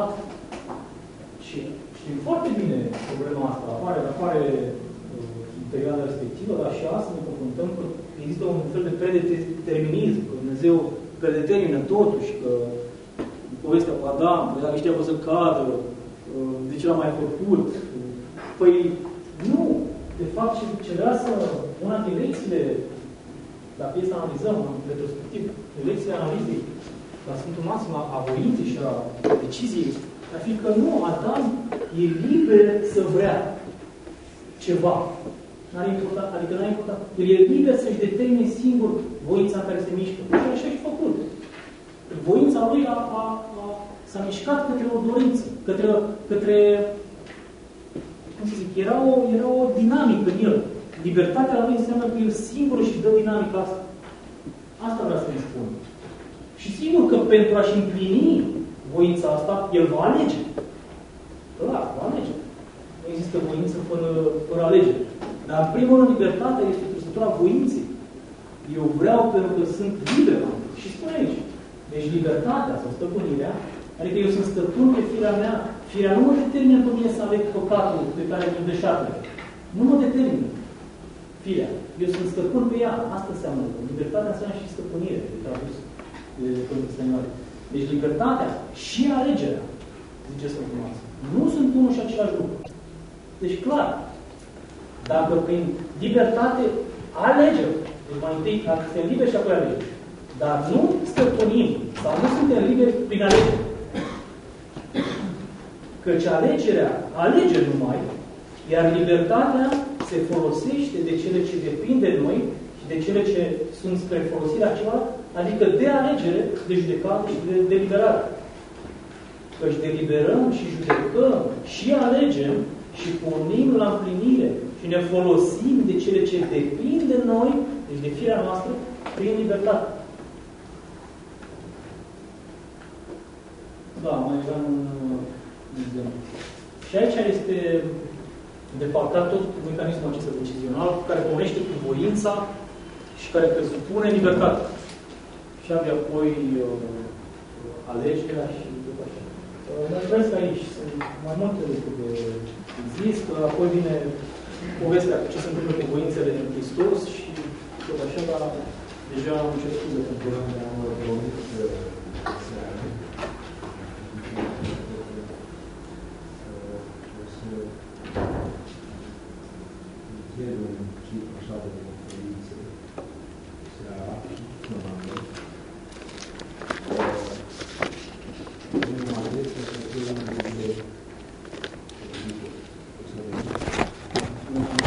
și știm foarte bine problema asta, apare, apare în perioada respectivă, dar și astăzi ne confruntăm că există un fel de predeterminism, că Dumnezeu predetermină totul și că povestea cu Adam, că dacă știa că o să cadă, de ce l-a mai făcut? Păi, nu! De fapt, ce, ce vrea să... Una din lecțiile, dacă e să analizăm în retrospectiv, lecțiile analizei la Sfântul Maxim a voinței și a deciziei, ar fi că nu, Adam e liber să vrea ceva. N-are important, adică n-are important. El e liber să-și determine singur voința în care se mișcă. Și așa și făcut. Voința lui a, a, a, s-a mișcat către o dorință, către, către cum să zic, era o, era o dinamică în el. Libertatea lui înseamnă că el singur își dă dinamica asta. Asta vrea să-mi spun. Și sigur că pentru a-și împlini voința asta, el va alege. Clar, va alege. Nu există voință fără, fără alegere. Dar, în primul rând, libertatea este trăsătura voinței. Eu vreau pentru că sunt liber. Și spune aici. Deci libertatea sau stăpânirea, adică eu sunt stăpân pe firea mea. Firea nu mă determină pe mine să aleg păcatul pe care îl deșartă. Nu mă determină firea. Eu sunt stăpân pe ea. Asta înseamnă. Libertatea înseamnă și stăpânire. De tradus de Părinte Stănioare. Deci libertatea și alegerea, zice Sfântul Maxim, nu sunt unul și același lucru. Deci clar, dacă prin libertate alegem, deci mai întâi suntem liberi și apoi alegem, dar nu stăpânim sau nu suntem liberi prin alegere. Căci alegerea alege numai, iar libertatea se folosește de cele ce depind de noi și de cele ce sunt spre folosirea celor, adică de alegere, de judecată și de deliberare. Căci deliberăm și judecăm și alegem și pornim la împlinire și ne folosim de cele ce depind de noi, deci de firea noastră, prin libertate. Da, mai aveam un exemplu. Și aici este, de fapt, tot mecanismul acesta decizional care pornește cu voința și care presupune libertatea. Și abia apoi uh, alegerea și după așa. Uh, mă opresc aici, sunt mai multe lucruri de zis, că apoi vine povestea ce se întâmplă cu voințele din Hristos și tot așa, dar deja am început scuze pentru că am vorbit seara. Chiar un chip așa de conferințe seara, normală. Nu mă ales să se fie una de